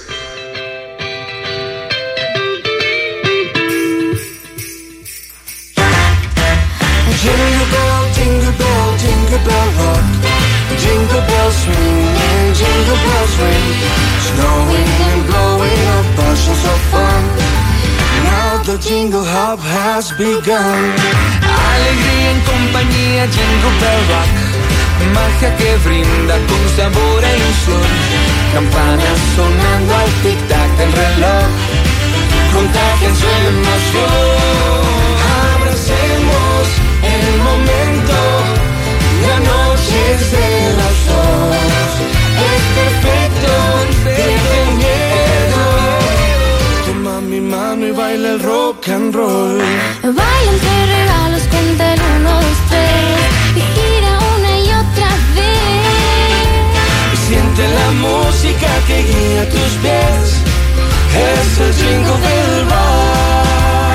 Jingle bell, jingle bell, jingle bell rock. Jingle bells swing and jingle bells ring. Snowing and blowing up bushels of fun. Now the jingle hop has begun. Alegría en compañía, Jingle Bell Rock. Magia que brinda con sabor e ilusión. Campanas sonando al tic-tac del reloj. Contagian su emoción. Abracemos el momento. La noche es de los dos. Es perfecto, pierde el miedo. Toma mi mano y baila el rock and roll. Baila entre regalos, cuenta el 1, 2, 3 y gira una y otra vez. Y siente la música que guía tus pies. Es el Jingle Bell Rock.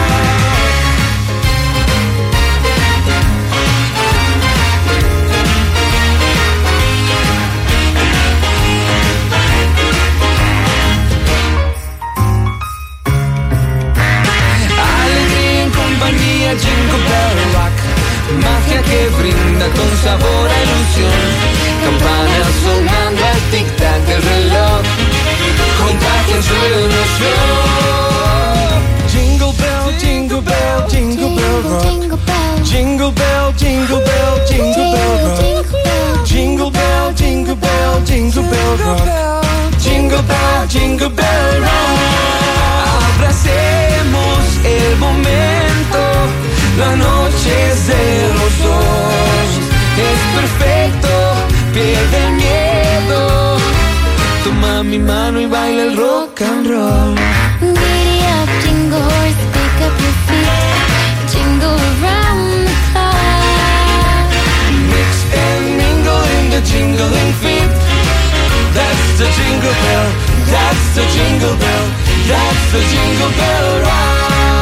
Jingle Bell Rock, magia que brinda con sabor e ilusión. Campanas sonando al tic-tac del reloj. Contagian su emoción. Jingle Bell, Jingle Bell, Jingle Bell Rock. Jingle Bell, Jingle Bell, Jingle Bell Rock. Jingle Bell, Jingle Bell, Jingle Bell Rock. Jingle Bell, Jingle Bell Rock. Abracemos el momento. La noche es de los dos. Es perfecto, pierde el miedo. Toma mi mano y baila el rock and roll. Giddy up, jingle horse, pick up your feet. Jingle around the clock. Mix and mingle in the jingling feet. That's the jingle bell. That's the jingle bell. That's the jingle bell rock.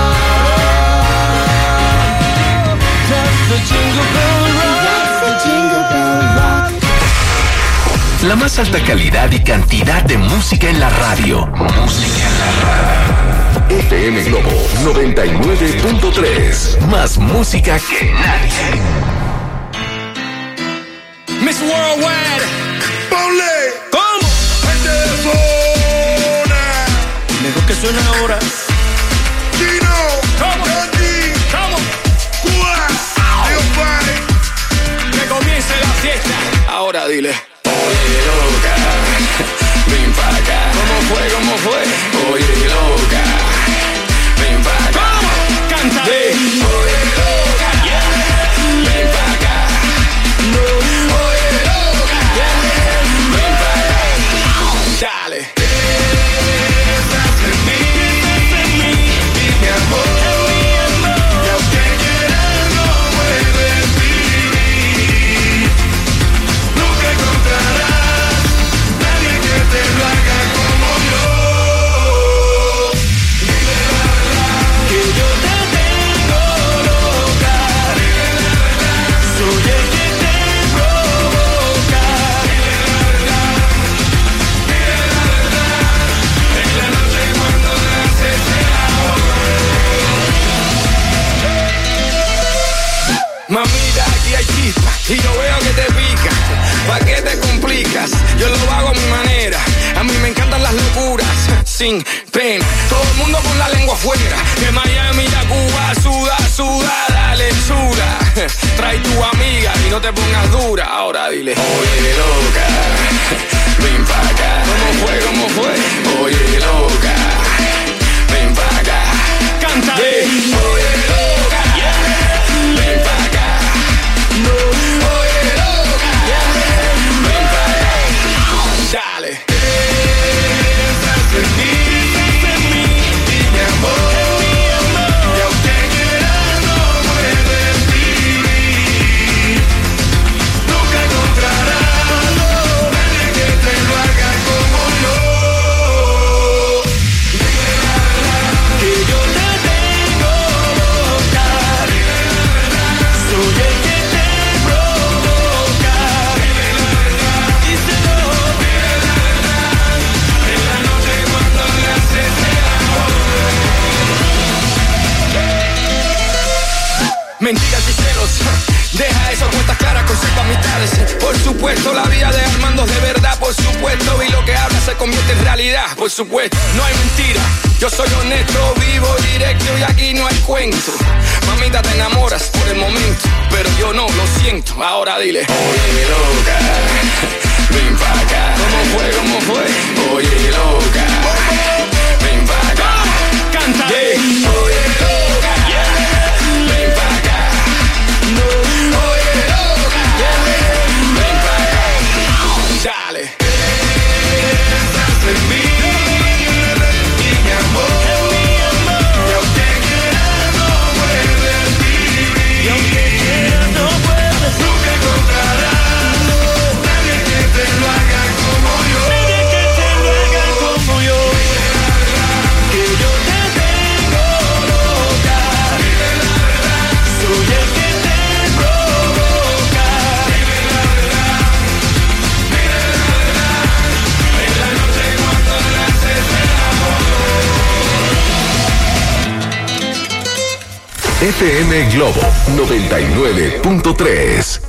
La más alta calidad y cantidad de música en la radio. Música en la radio. FM Globo 99.3. Más música que nadie. Miss Worldwide. Ponle. ¿Cómo? Gente de zona. Mejor que suena ahora. Chino. ¿Cómo? ¿Cómo? Que comience la fiesta. Ahora dile. Oye loca, ven pa' acá. ¿Cómo fue? Oye loca, ven pa' acá. ¿Cómo? Canta. Oye loca, ven pa' acá. Oye loca, ven pa' acá. Dale. Piensas en mí, mi amor. Mamita, aquí hay chispa y yo veo que te pica. ¿Pa' qué te complicas? Yo lo hago a mi manera. A mí me encantan las locuras, sin pena. Todo el mundo con la lengua afuera. De Miami a Cuba, suda, suda, dale. Trae tu amiga y no te pongas dura. Ahora dile, oye loca, ven pa' acá. ¿Cómo fue? Oye loca, ven pa' acá. Cántale. Oye loca, ven pa' acá. Oye loca, ven pa' acá. Dale. Piensas en mí, y mi amor. Y aunque quieras no puedes vivir. Nunca encontrarás nadie que te lo haga como yo. Dime la verdad, que yo te tengo loca. Dime la verdad, soy el que te provoca. Dime la verdad, díselo. Dime la verdad, en la noche cuando le haces el amor. Mentiras y celos, deja eso, cuentas claras con 5 amistades. Por supuesto, la vida de Armando es de verdad, por supuesto. Y lo que habla se convierte en realidad, por supuesto. No hay mentira, yo soy honesto, vivo directo y aquí no hay cuento. Mamita, te enamoras por el momento, pero yo no, lo siento. Ahora dile, oye loca, ven pa' acá. ¿Cómo fue? Oye loca, ven pa' acá. Cántale. Oye loca, ven pa' acá. Oye loca, ven pa' acá. Dale. Piensas en mí, y mi amor. Y aunque quieras no puedes vivir. Nunca encontrarás nadie que te lo haga como yo. Que yo te tengo loca. Dime la verdad, soy el que te provoca. Dime la verdad, en la noche cuando le haces el amor. FM Globo 99.3.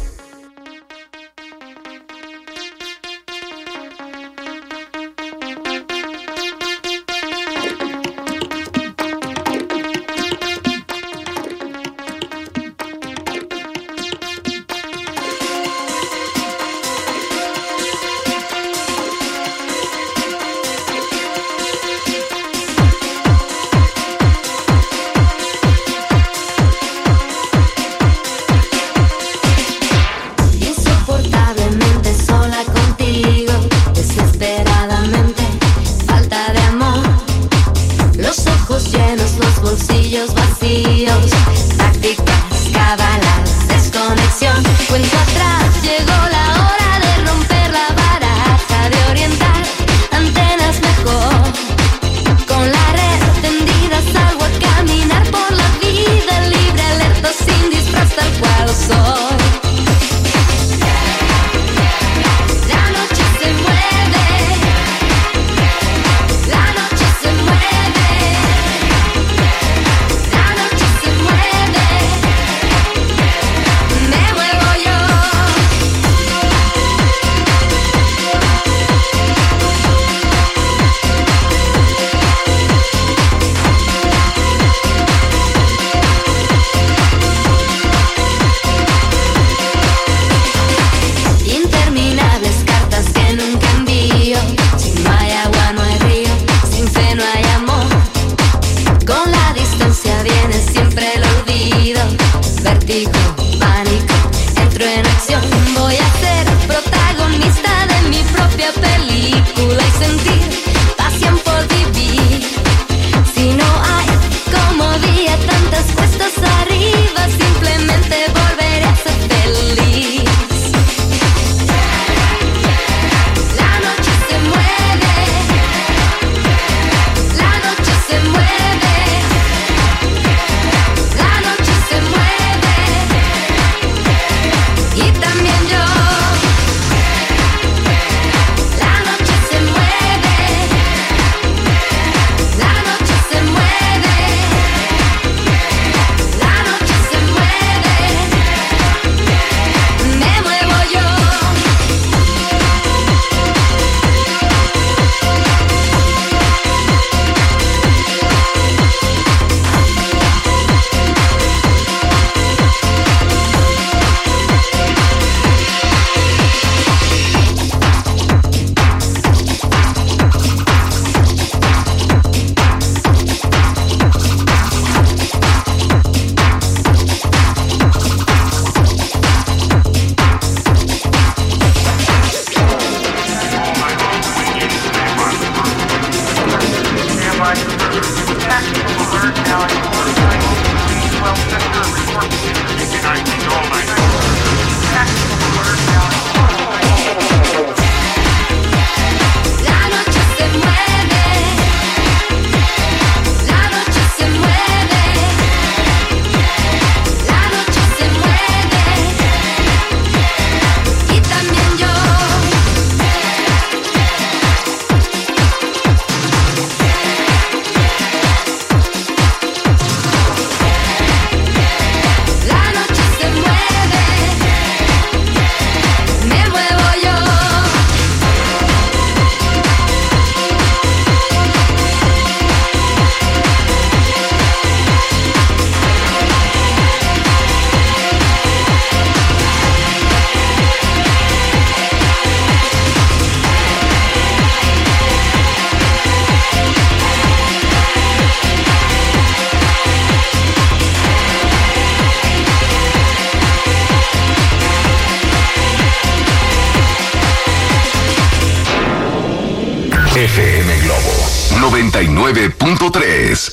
99.3.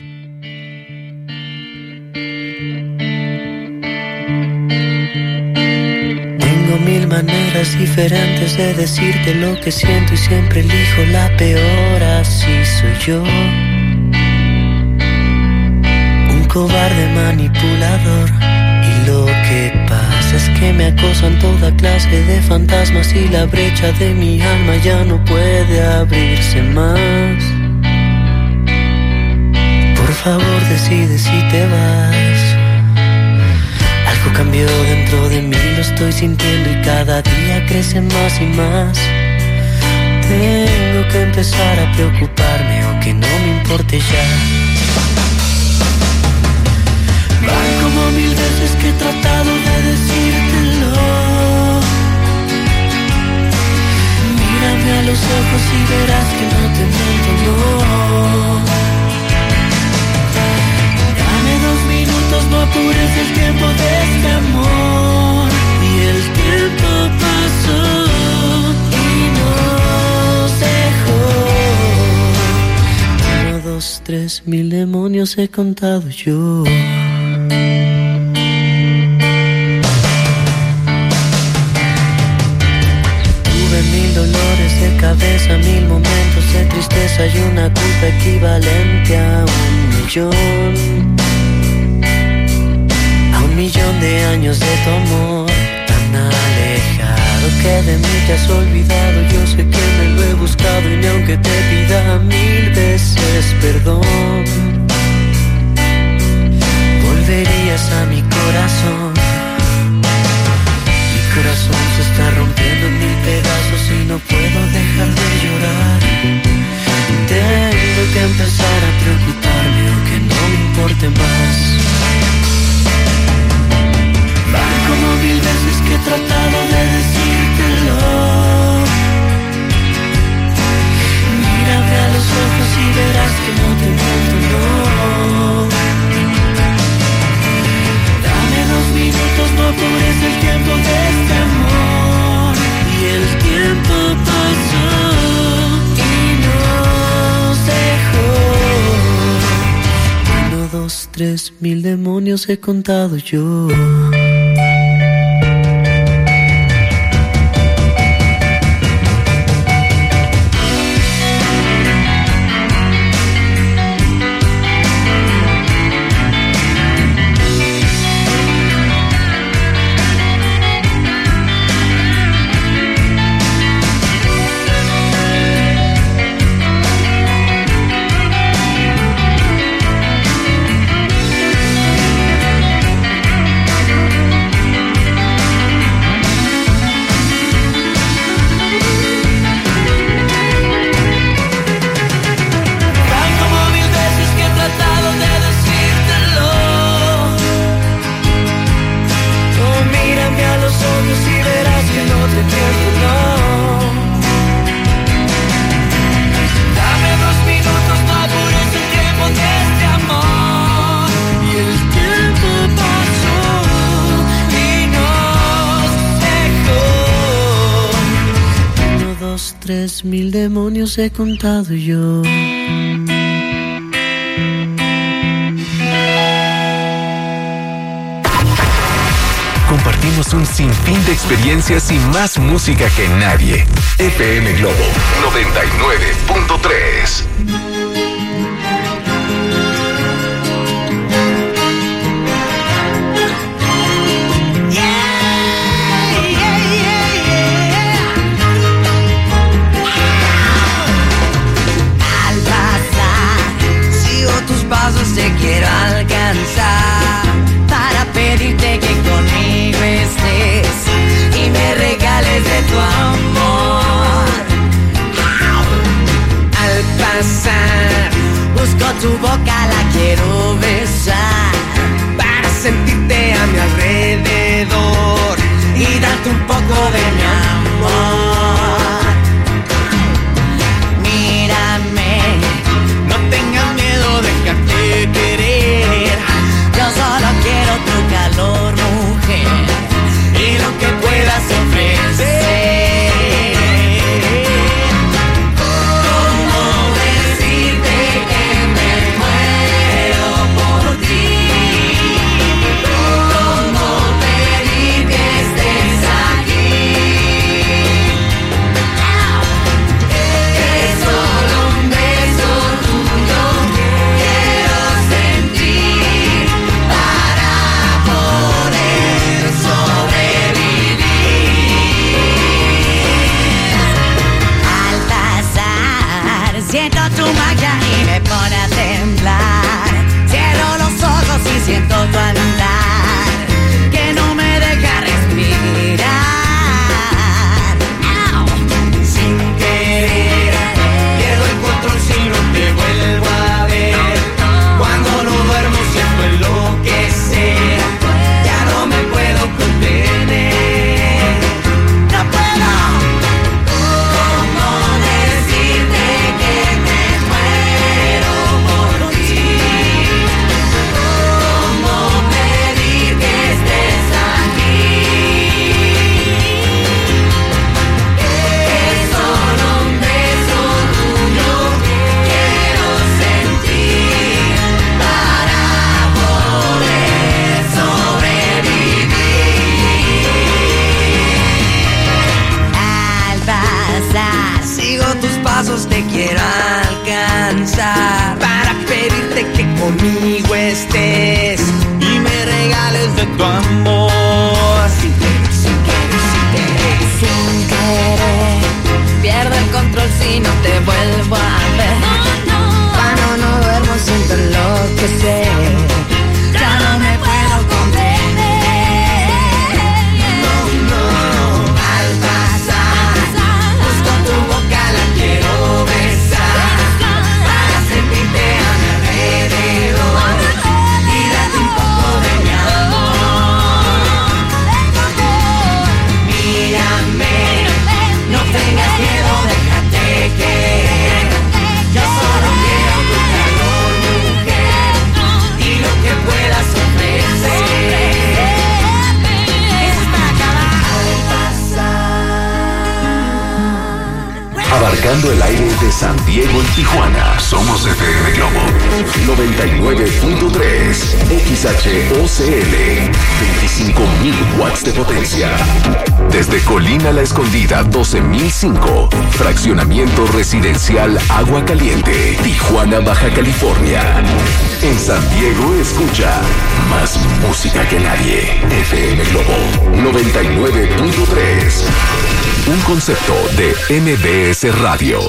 Tengo mil maneras diferentes de decirte lo que siento y siempre elijo la peor, así soy yo. Un cobarde manipulador. Y lo que pasa es que me acosan toda clase de fantasmas y la brecha de mi alma ya no puede abrirse más. Por favor decide si te vas. Algo cambió dentro de mí, lo estoy sintiendo y cada día crece más y más. Tengo que empezar a preocuparme o que no me importe ya. Van como mil veces que he tratado de decírtelo. Mírame a los ojos y verás que no te miento, no. Dame 2 minutos, no apures el tiempo de este amor. Y el tiempo pasó y nos dejó. 1, 2, 3, 1000 demonios he contado yo. Dolores de cabeza, 1000 momentos de tristeza y una culpa equivalente a 1 millón de años de tu amor, tan alejado que de mí te has olvidado. Yo sé que me lo he buscado y ni aunque te pida 1000 veces perdón, volverías a mi corazón. Mi corazón se está rompiendo en 1000 pedazos y no puedo dejar de llorar. Tengo que empezar a preocuparme o que no me importe más. Van como 1000 veces que he tratado de decírtelo. Mírame a los ojos y verás que no te miento, no. Dame 2 minutos, no apures el tiempo de este amor. Y el tiempo pasó y nos dejó. 1, 2, 3, 1000 demonios he contado yo. Mil demonios he contado yo. Compartimos un sinfín de experiencias y más música que nadie. FM Globo 99.3. Te quiero alcanzar para pedirte que conmigo estés y me regales de tu amor. Al pasar Abarcando el aire de San Diego y Tijuana. Somos FM Globo 99.3 XHOCL. 25.000 watts de potencia. Desde Colina La Escondida 12.005. Fraccionamiento residencial Agua Caliente, Tijuana, Baja California. En San Diego escucha más música que nadie. FM Globo 99.3. Un concepto de MBS Radio.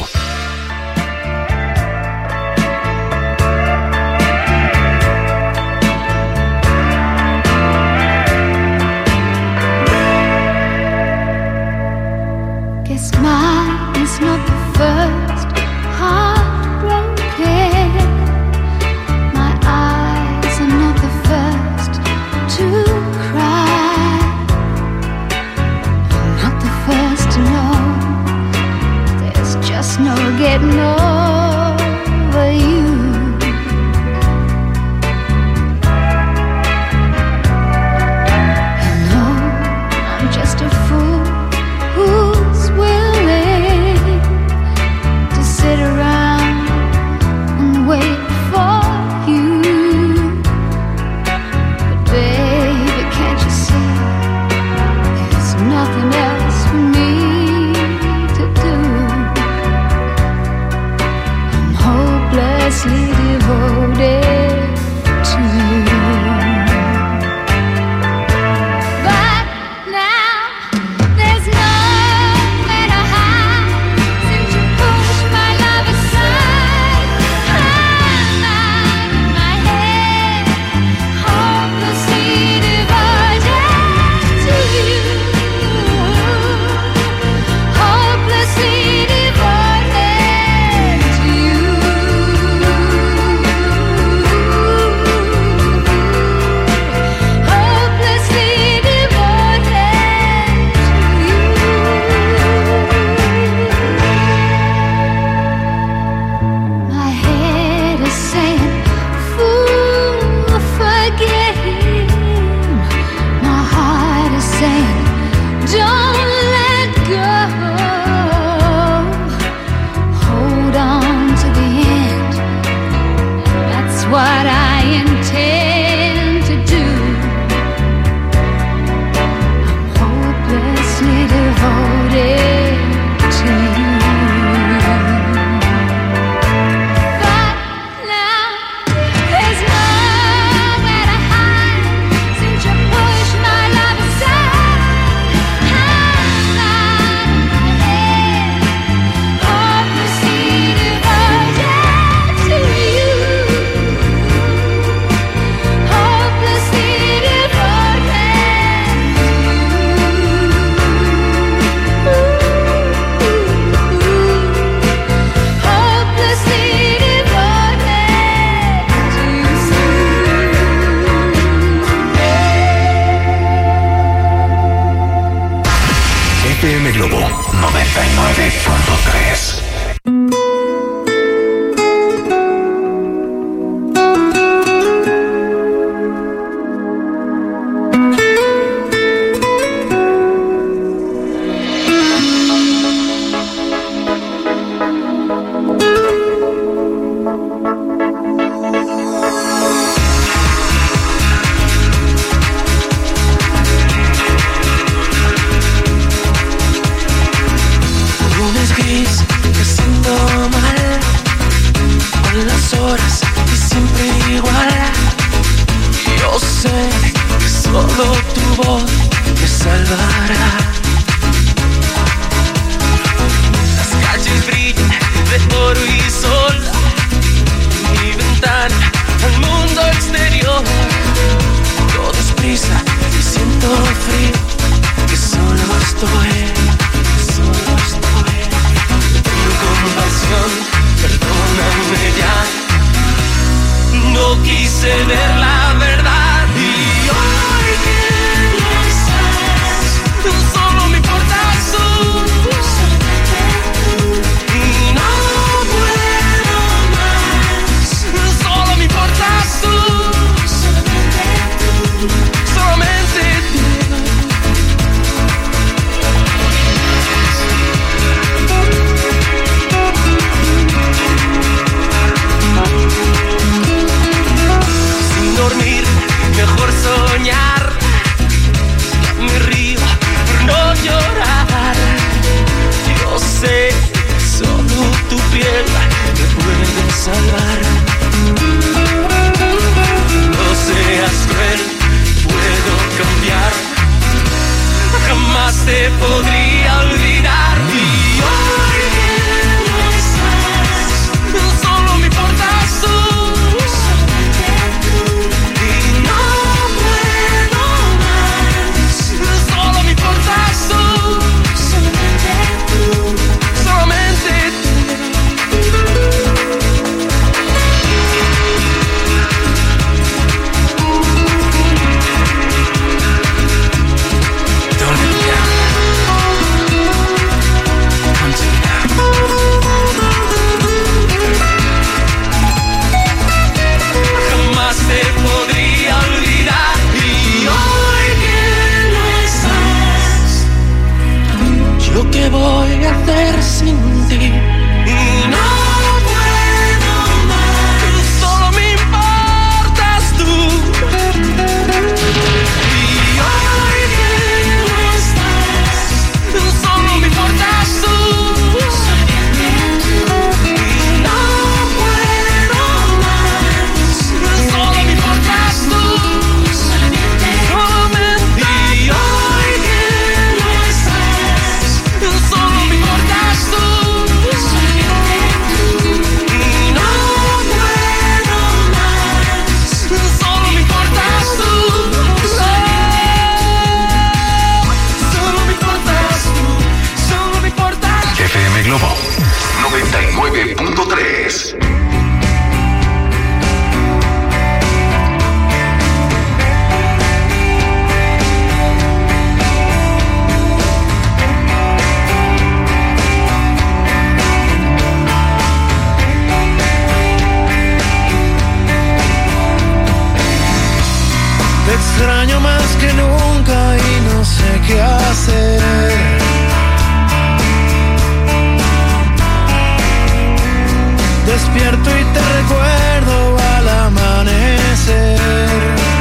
Guess mine is not the first heartbroken. My eyes are not the first to cry. I'm not the first to know. There's just no getting over you. You know I'm just a fool who's willing to sit around and wait for you. But baby, can't you see there's nothing else for me to do? I'm hopelessly devoted to you. But now there's nowhere to hide since you pushed my love aside. I'm out of my head, hopelessly devoted to you. Hopelessly devoted to you. Hopelessly devoted to you. My head is saying, fool, forget him. My heart is saying, don't let go. Hold on to the end. That's what I intend to do. I'm hopelessly devoted to you. But now there's nowhere to hide since you pushed my love aside. I'm out of my head, hopelessly devoted to you. Hopelessly devoted to you. Hopelessly FM Globo 99.3. Lunes gris, se podría olvidar. Y hoy que no estás, solo me importas tú. Y no puedo más, solo me importas tú. Solamente tú. Jamás te podría olvidar. Y hoy que no estás, ¿yo qué voy a hacer sin ti? Y no puedo más, solo me importas tú. Y hoy que no estás, solo me importas tú. Y no puedo más, solo me importas tú. Solamente. Y hoy que no estás, solo me importas tú. Y no puedo más, solo me importas tú. Solo me importas tú, solo me importas. FM Globo 99.3. Te extraño más que nunca y no sé qué hacer. Despierto y te recuerdo al amanecer.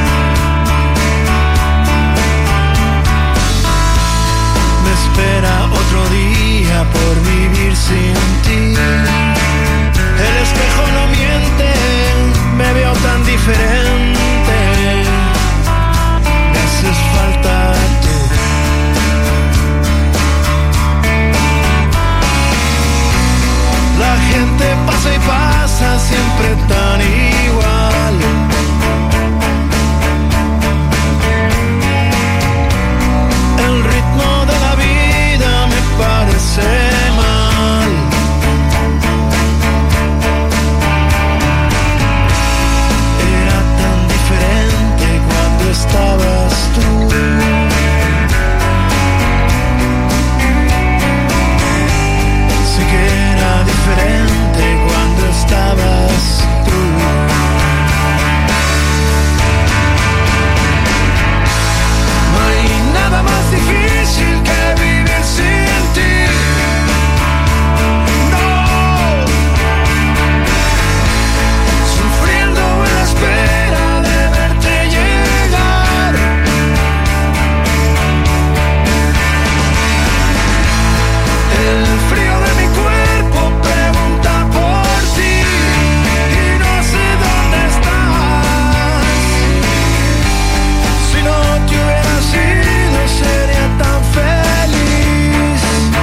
Me espera otro día por vivir sin ti. El espejo no miente, me veo tan diferente. Me haces falta tú. La gente pasa y pasa siempre tan igual. El ritmo de la vida me parece mal. Era tan diferente cuando estabas tú. Sí que era diferente cuando estabas tú. No hay nada más difícil que vivir sin ti. No. Sufriendo en la espera de verte llegar. El frío de mi cuerpo pregunta por ti y no sé dónde estás. Si no te hubiera sido sería tan feliz.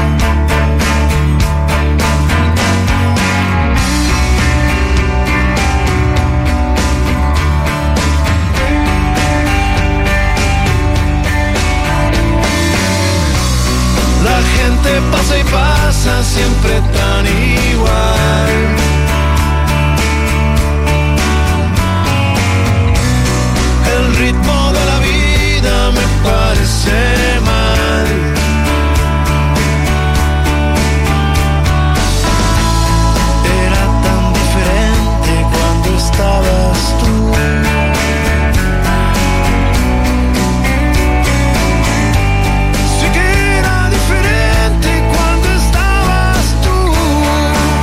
La gente pasa y pasa siempre tan igual. El ritmo de la vida me parece mal. Era tan diferente cuando estabas tú. Sí que era diferente cuando estabas tú.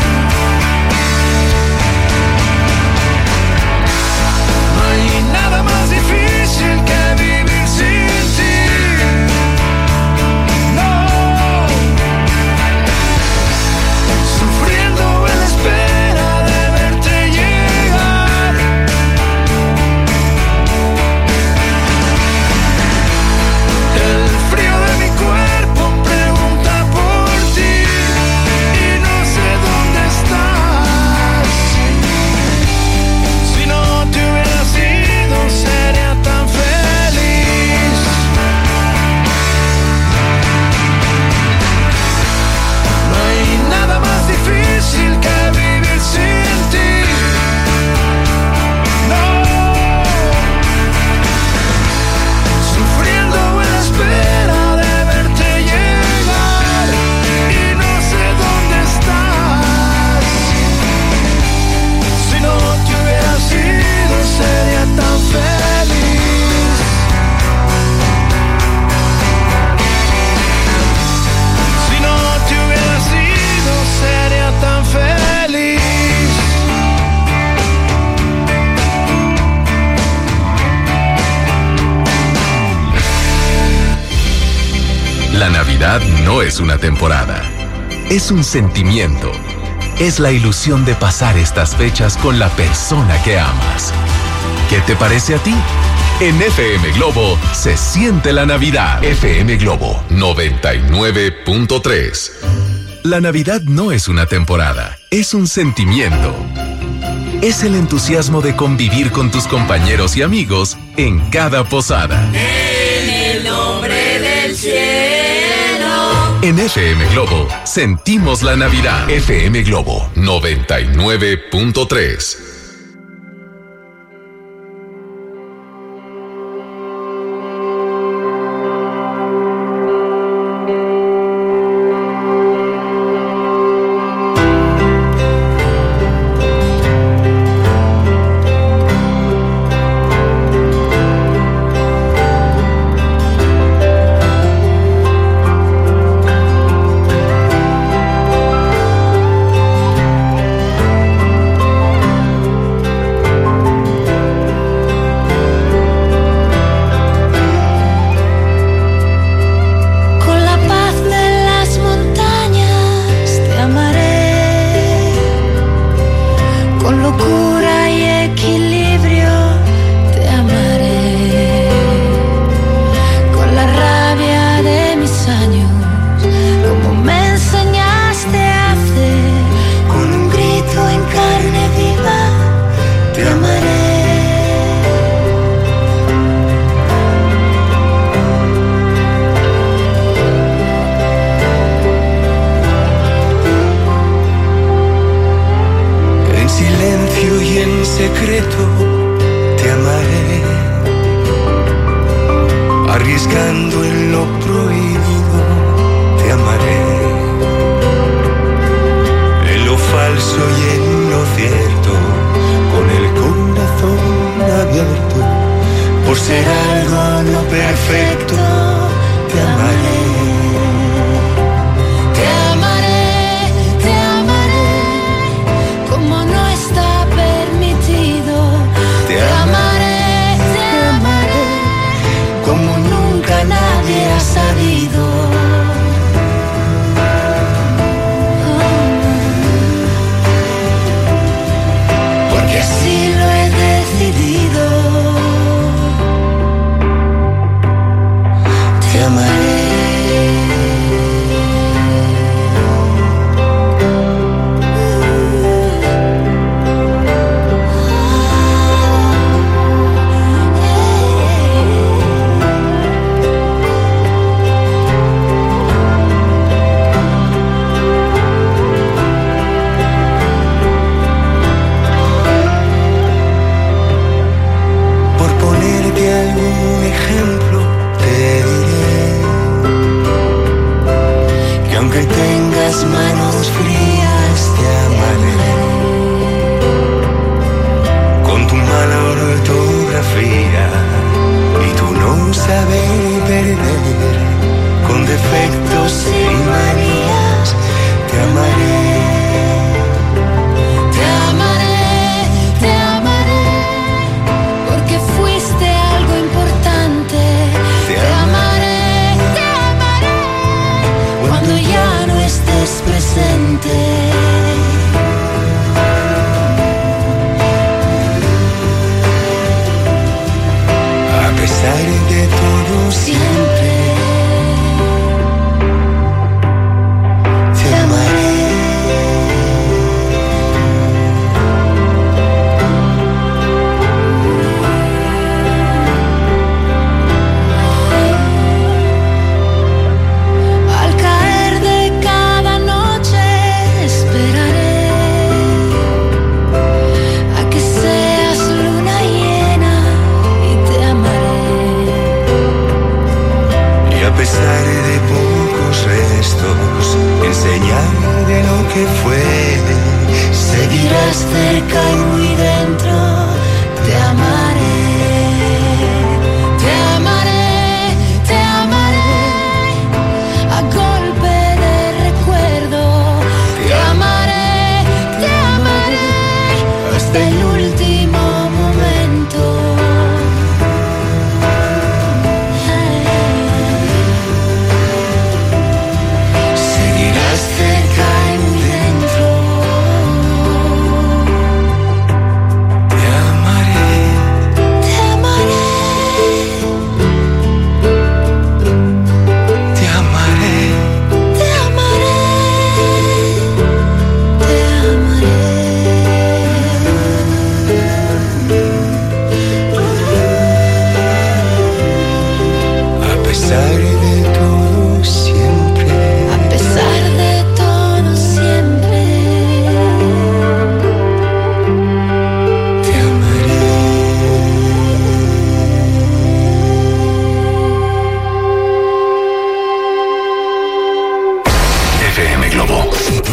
La Navidad no es una temporada, es un sentimiento. Es la ilusión de pasar estas fechas con la persona que amas. ¿Qué te parece a ti? En FM Globo se siente la Navidad. FM Globo 99.3. La Navidad no es una temporada, es un sentimiento. Es el entusiasmo de convivir con tus compañeros y amigos en cada posada. En el nombre del cielo. En FM Globo sentimos la Navidad. FM Globo 99.3.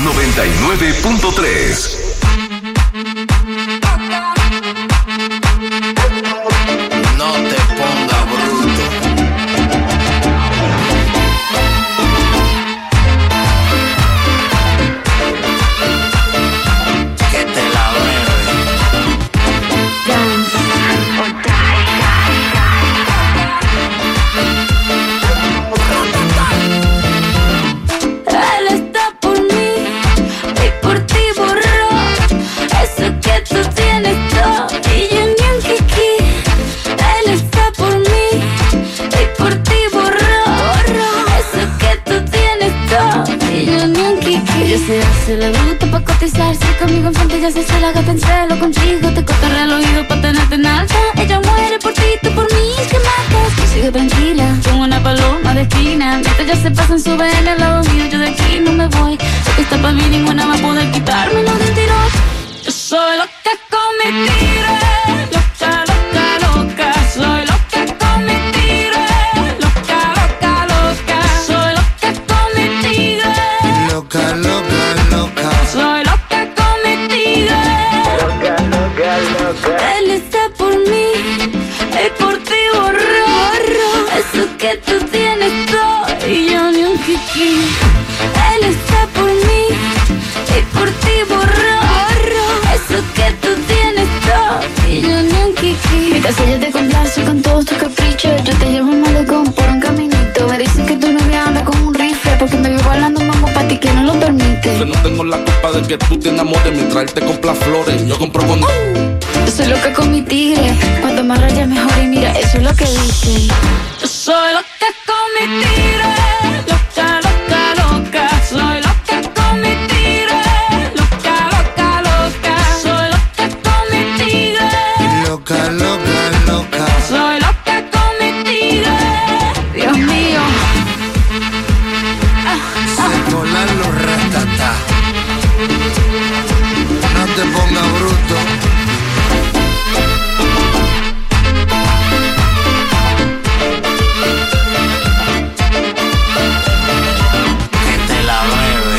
99.3. No te pongas bruto. Que te la bebe. Él está por mí y por ti borró eso que tú tienes todo y yo ni un kiki. Él está por mí y por ti borró eso que tú tienes todo y yo ni un kiki. Ella se hace la bruta pa' cotizarse conmigo enfrente, ya se hace la gata en celo contigo, te cotorrea el oído pa' tenerte en alta. Ella muere por ti, tú por mí, que matas. Tú sigue tranquila, como una paloma de esquina. Mientras ya se pasan, suben al lado mío, yo de aquí no me voy. Lo que está pa' mí ninguna va a poder quitármelo de un tirón. Yo soy loca con mi tigre, loca, loca, loca. Soy loca con mi tigre, loca, loca, loca. Soy loca con mi tigre, Loca, loca, loca. soy loca con mi tigre. Loca, loca, loca. Él está por mí y por ti borró eso que tú tienes todo y yo ni un kiki. Él está por mí y por ti borró eso que tú tienes todo y yo ni un kiki. Mi casa ya te complace con todos tus caprichos, yo te llevo un malecón por un caminito. Me dicen que tu novia anda con un rifle porque me vivo hablando mambo pa' ti que no lo permite. Yo no tengo la culpa de que tú te enamores mientras él te compra flores. Yo compro con... Yo soy loca con mi tigre, cuanto más raya mejor y mira, eso es lo que dicen. Yo soy loca con mi tigre, loca, loca, loca. Soy loca con mi tigre, loca, loca, loca. Soy loca con mi tigre, Loca, loca, loca. soy loca con mi tigre. Dios mío. Se colan los ratatá. No te pongas bruto. Que te la bebe.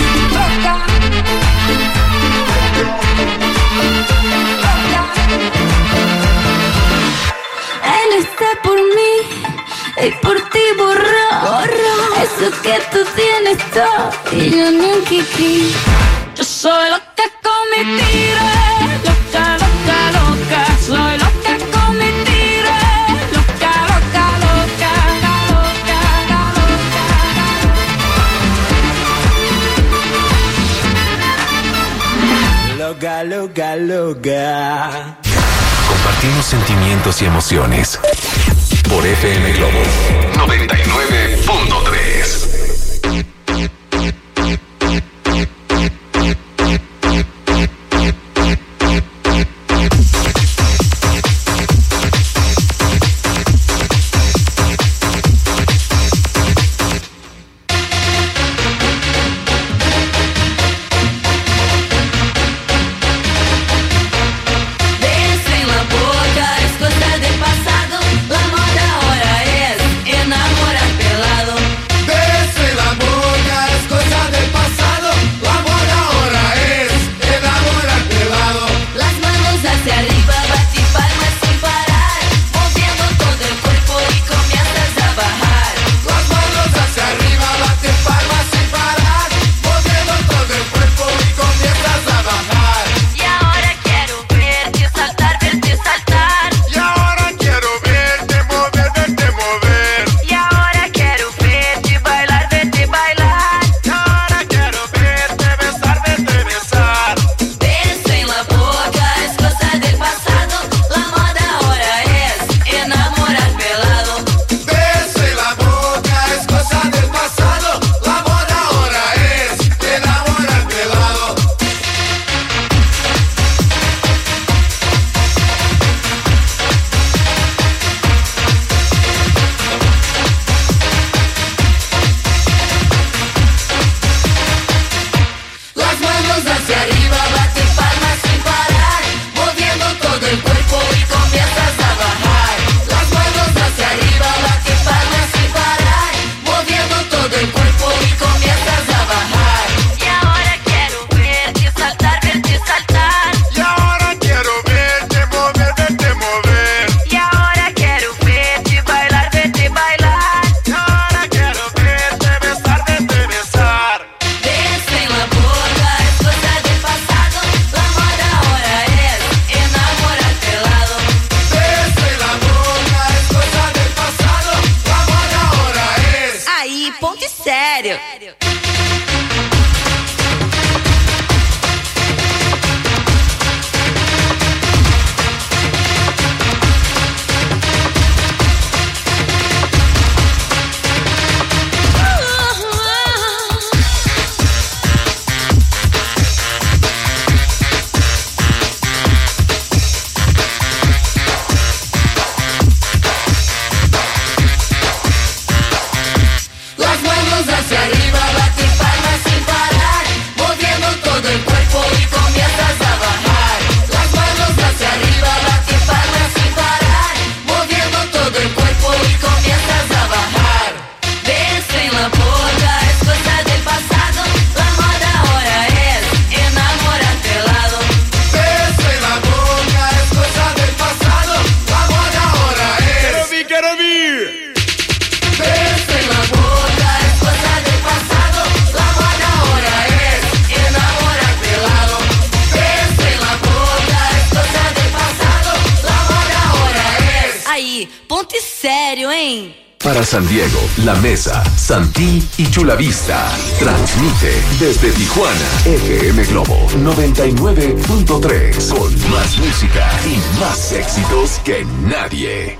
Él está por mí y por ti borró eso que tú tienes todo y yo ni un kiki. Yo soy loca con mi tigre, loca, loca, loca. Soy loca con mi tigre, loca, loca, loca, loca, Loca, loca, loca. Compartimos sentimientos y emociones. Por FM Globo 99.3. Beso en la boca es cosa del pasado. La moda ahora es enamorar. Aí, ponto sério. Hacia arriba, bate palmas sin parar, moviendo todo el cuerpo y comienzas a bajar. Las manos hacia arriba, bate palmas sin parar, moviendo todo el cuerpo y comienzas a bajar. Beso en la boca es cosa del pasado, la moda ahora es enamorar pelado. Beso en la boca es cosa del pasado, la moda ahora es. Quiero vi. Beso en la boca es cosa del pasado, la moda ahora es enamorar pelado. Beso en la boca es cosa del pasado, la moda ahora es. Aí, ponto sério, hein? Para San Diego, La Mesa, Santí y Chula Vista. Transmite desde Tijuana, FM Globo 99.3. Con más música y más éxitos que nadie.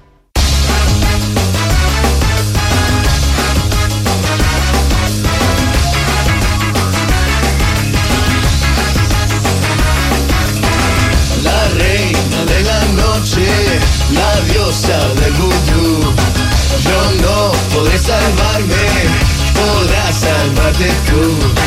La reina de la noche, la diosa del vudú. Yo no podré salvarme, podrás salvarte tú.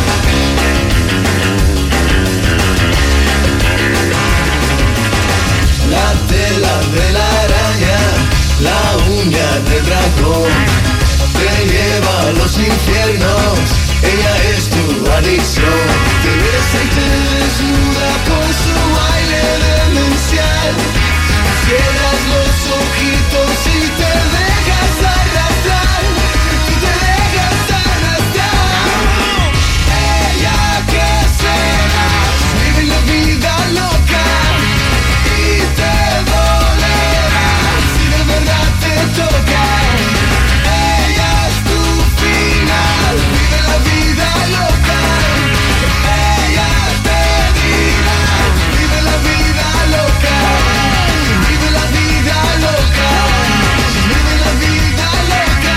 La tela de la araña, la uña del dragón, te lleva a los infiernos, ella es tu adicción. Te besa y te desnuda con su baile demencial. Cierras los ojitos y te dejas arrastrar, y te dejas arrastrar. Ella que será, vive la vida loca y te dolerá si de verdad te toca. Ella es tu final, vive la vida loca. Ella te dirá, vive la vida loca. Vive la vida loca, vive la vida loca.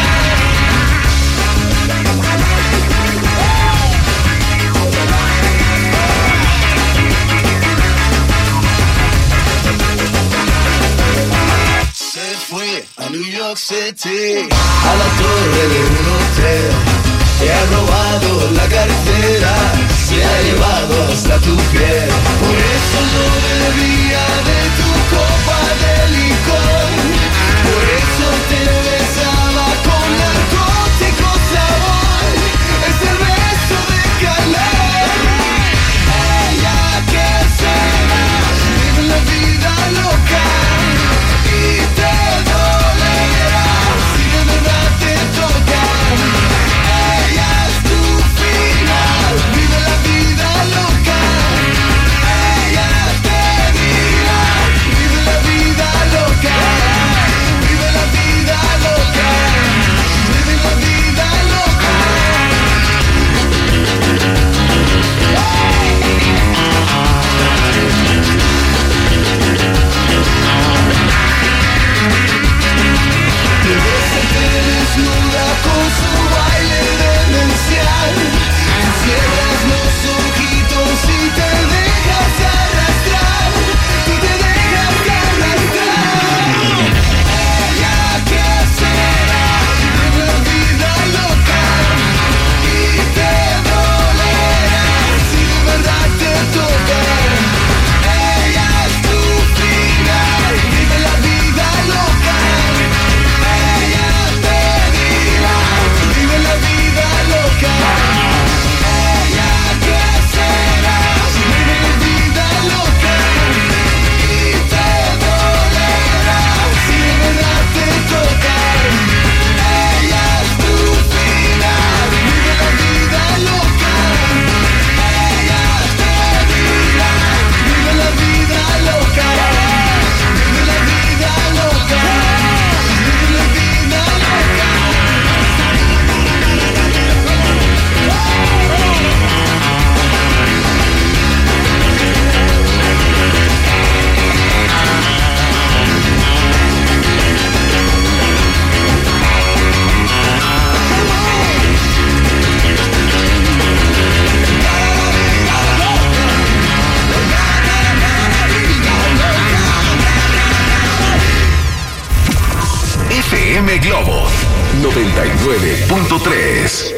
Se fue a New York City, a la torre de un hotel. Te ha robado la cartera, se ha llevado hasta tu piel. Por eso no bebía de tu copa de licor. Por eso te besaba con narcótico sabor. Es el beso de calor. Ella que será, vive la vida loca y te dolerá si de verdad te toca.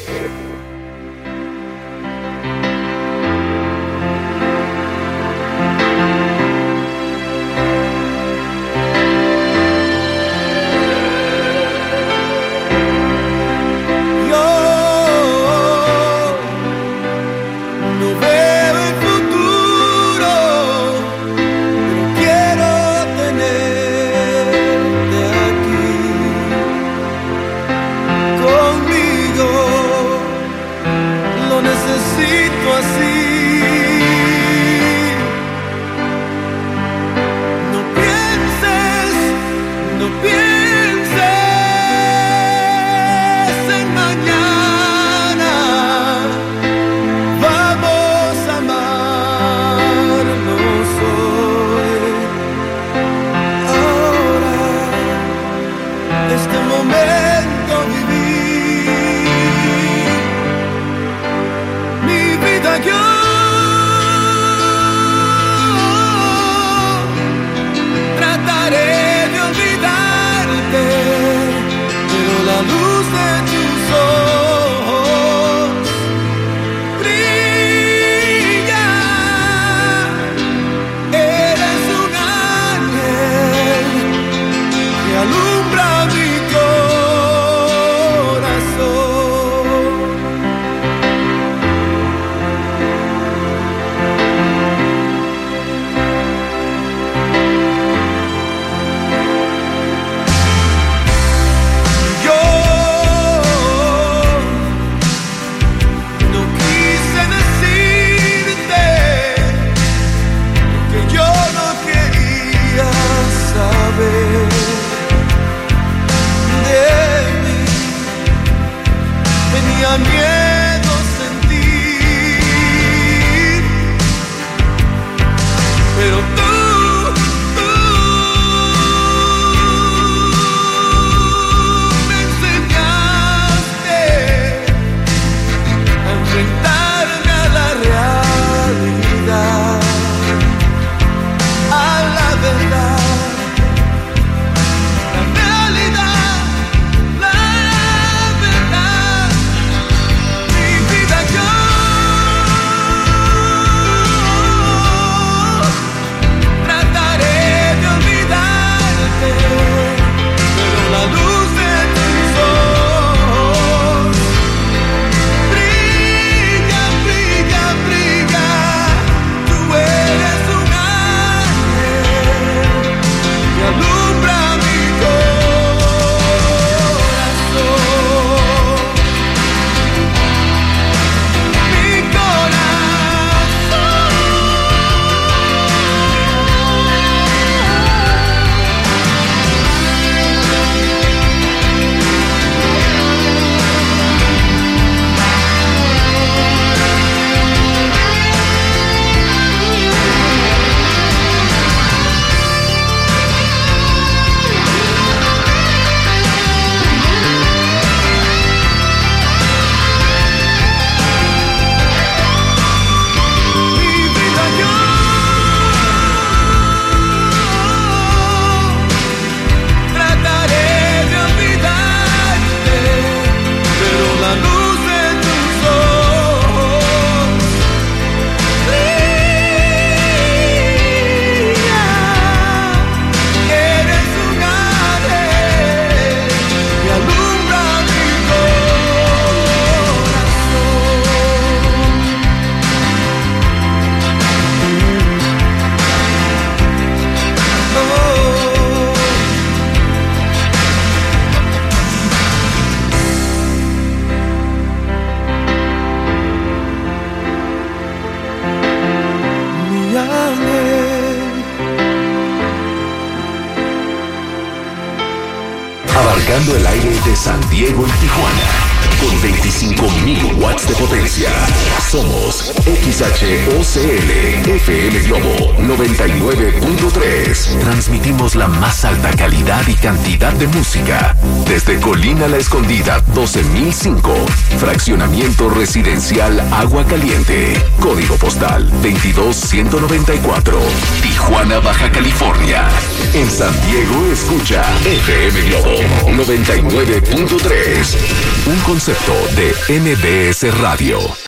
Abarcando el aire de San Diego y Tijuana. Con 25.000 watts de potencia. Somos XHOCL FM Globo 99.3. Transmitimos la más alta calidad y cantidad de música. Desde Colina La Escondida 12.005. Fraccionamiento residencial Agua Caliente. Código postal 22194. Tijuana, Baja California. En San Diego escucha FM Globo 99.3. Un concepto concepto de MBS Radio.